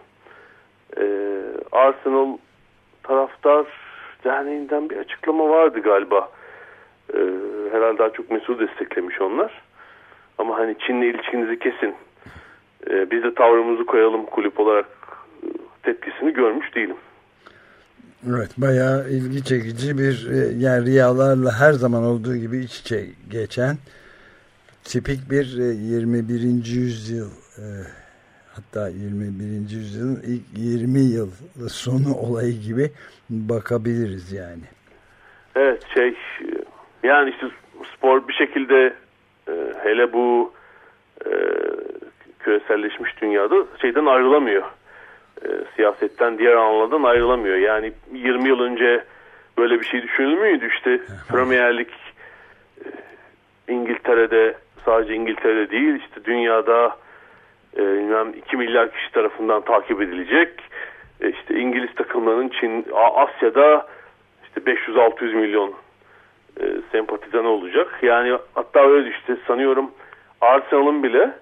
Speaker 11: Arsenal taraftar derneğinden bir açıklama vardı galiba. Herhalde daha çok Mesut'u desteklemiş onlar. Ama hani Çin'le ilişkinizi kesin, biz de tavrımızı koyalım kulüp olarak tepkisini görmüş değilim.
Speaker 2: Evet, bayağı ilgi çekici bir, yani riyalarla her zaman olduğu gibi iç içe geçen tipik bir 21. yüzyıl, hatta 21. yüzyılın ilk 20 yıl sonu olayı gibi bakabiliriz yani. Evet,
Speaker 11: yani işte spor bir şekilde hele bu küreselleşmiş dünyada şeyden ayrılamıyor. Siyasetten, diğer alanlardan ayrılamıyor. Yani 20 yıl önce böyle bir şey düşünülür müydü? İşte Premier Lig İngiltere'de, sadece İngiltere'de değil, işte dünyada 2 milyar kişi tarafından takip edilecek. İşte İngiliz takımlarının Asya'da işte 500-600 milyon sempatizanı olacak. Yani hatta öyle işte sanıyorum Arsenal'ın bile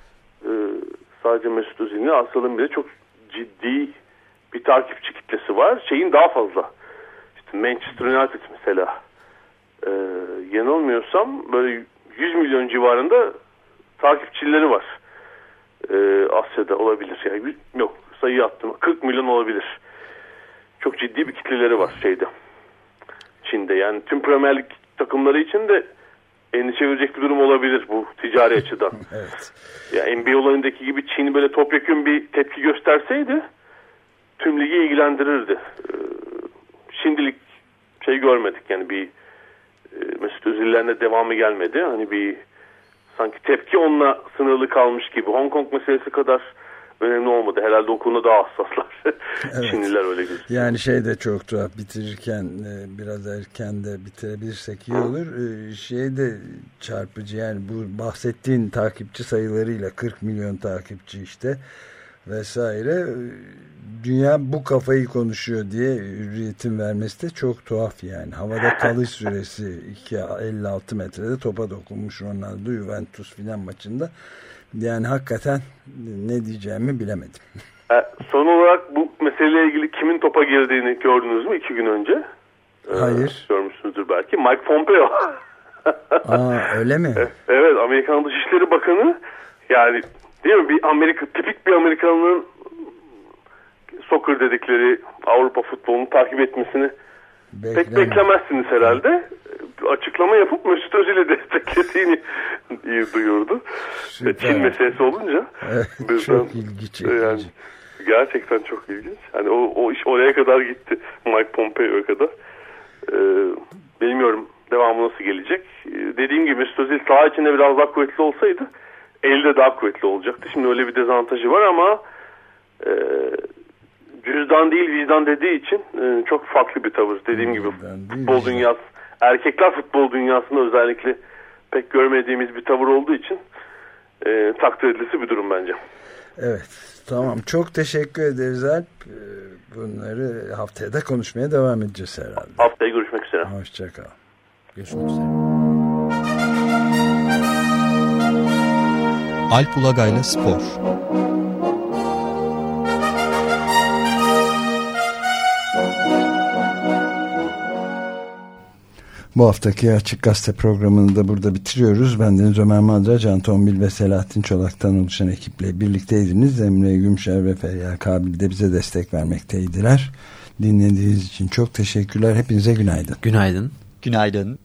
Speaker 11: sadece Mesut Özil'in, Arsenal'ın bile çok ciddi bir takipçi kitlesi var. Şeyin daha fazla. İşte Manchester United mesela. Yanılmıyorsam böyle 100 milyon civarında takipçileri var. Asya'da olabilir. Yani yok, sayı attım. 40 milyon olabilir. Çok ciddi bir kitleleri var Çin'de. Yani tüm Premier Lig takımları için de endişe verecek bir durum olabilir bu ticari açıdan.
Speaker 2: Evet.
Speaker 11: Yani NBA olayındaki gibi Çin böyle topyekun bir tepki gösterseydi tüm ligi ilgilendirirdi. Şimdilik görmedik. Yani bir Mesut Özil'lerine devamı gelmedi. Hani bir sanki tepki onunla sınırlı kalmış gibi. Hong Kong meselesi kadar önemli olmadı. Herhalde o konuda daha hassaslar. Evet. Çinliler öyle gözüküyor.
Speaker 2: Yani de çok tuhaf, bitirirken biraz erken de bitirebilirsek iyi olur. De çarpıcı, yani bu bahsettiğin takipçi sayılarıyla 40 milyon takipçi işte vesaire. Dünya bu kafayı konuşuyor diye Hürriyet'in vermesi de çok tuhaf yani. Havada kalış süresi 2.56 metrede topa dokunmuş Ronaldo Juventus filan maçında. Yani hakikaten ne diyeceğimi bilemedim.
Speaker 11: Son olarak bu meseleyle ilgili kimin topa girdiğini gördünüz mü 2 gün önce?
Speaker 2: Hayır.
Speaker 11: Görmüşsünüzdür belki. Mike Pompeo.
Speaker 2: Öyle mi?
Speaker 11: Evet, Amerikan Dışişleri Bakanı, yani değil mi, tipik bir Amerikanın soccer dedikleri Avrupa futbolunu takip etmesini pek beklemezsiniz herhalde. Açıklama yapıp Mesut Özil'i desteklediğini duyurdu. Çin meselesi olunca
Speaker 2: çok ilgi çekici. Yani
Speaker 11: Gerçekten çok ilginç. Hani o iş oraya kadar gitti. Mike Pompeo'ya kadar. Bilmiyorum devamı nasıl gelecek. Dediğim gibi Mesut Özil saha içinde biraz daha kuvvetli olsaydı elde daha kuvvetli olacaktı. Şimdi öyle bir dezavantajı var ama cüzdan değil vicdan dediği için çok farklı bir tavır. Dediğim gibi futbol dünyası, erkekler futbol dünyasında özellikle pek görmediğimiz bir tavır olduğu için takdir edilisi bir durum bence.
Speaker 2: Evet, tamam. Çok teşekkür ederiz Alp. Bunları haftaya da konuşmaya devam edeceğiz herhalde.
Speaker 11: Haftaya görüşmek üzere.
Speaker 2: Hoşça kal. Görüşmek üzere.
Speaker 10: Alp Ulagay'la Spor.
Speaker 2: Bu haftaki Açık Gazete programını da burada bitiriyoruz. Bendeniz Ömer Madra, Can Tombil ve Selahattin Çolak'tan oluşan ekiple birlikteydiniz. Emre Gümşer ve Feryal Kabil de bize destek vermekteydiler. Dinlediğiniz için çok teşekkürler. Hepinize günaydın.
Speaker 3: Günaydın.
Speaker 10: Günaydın.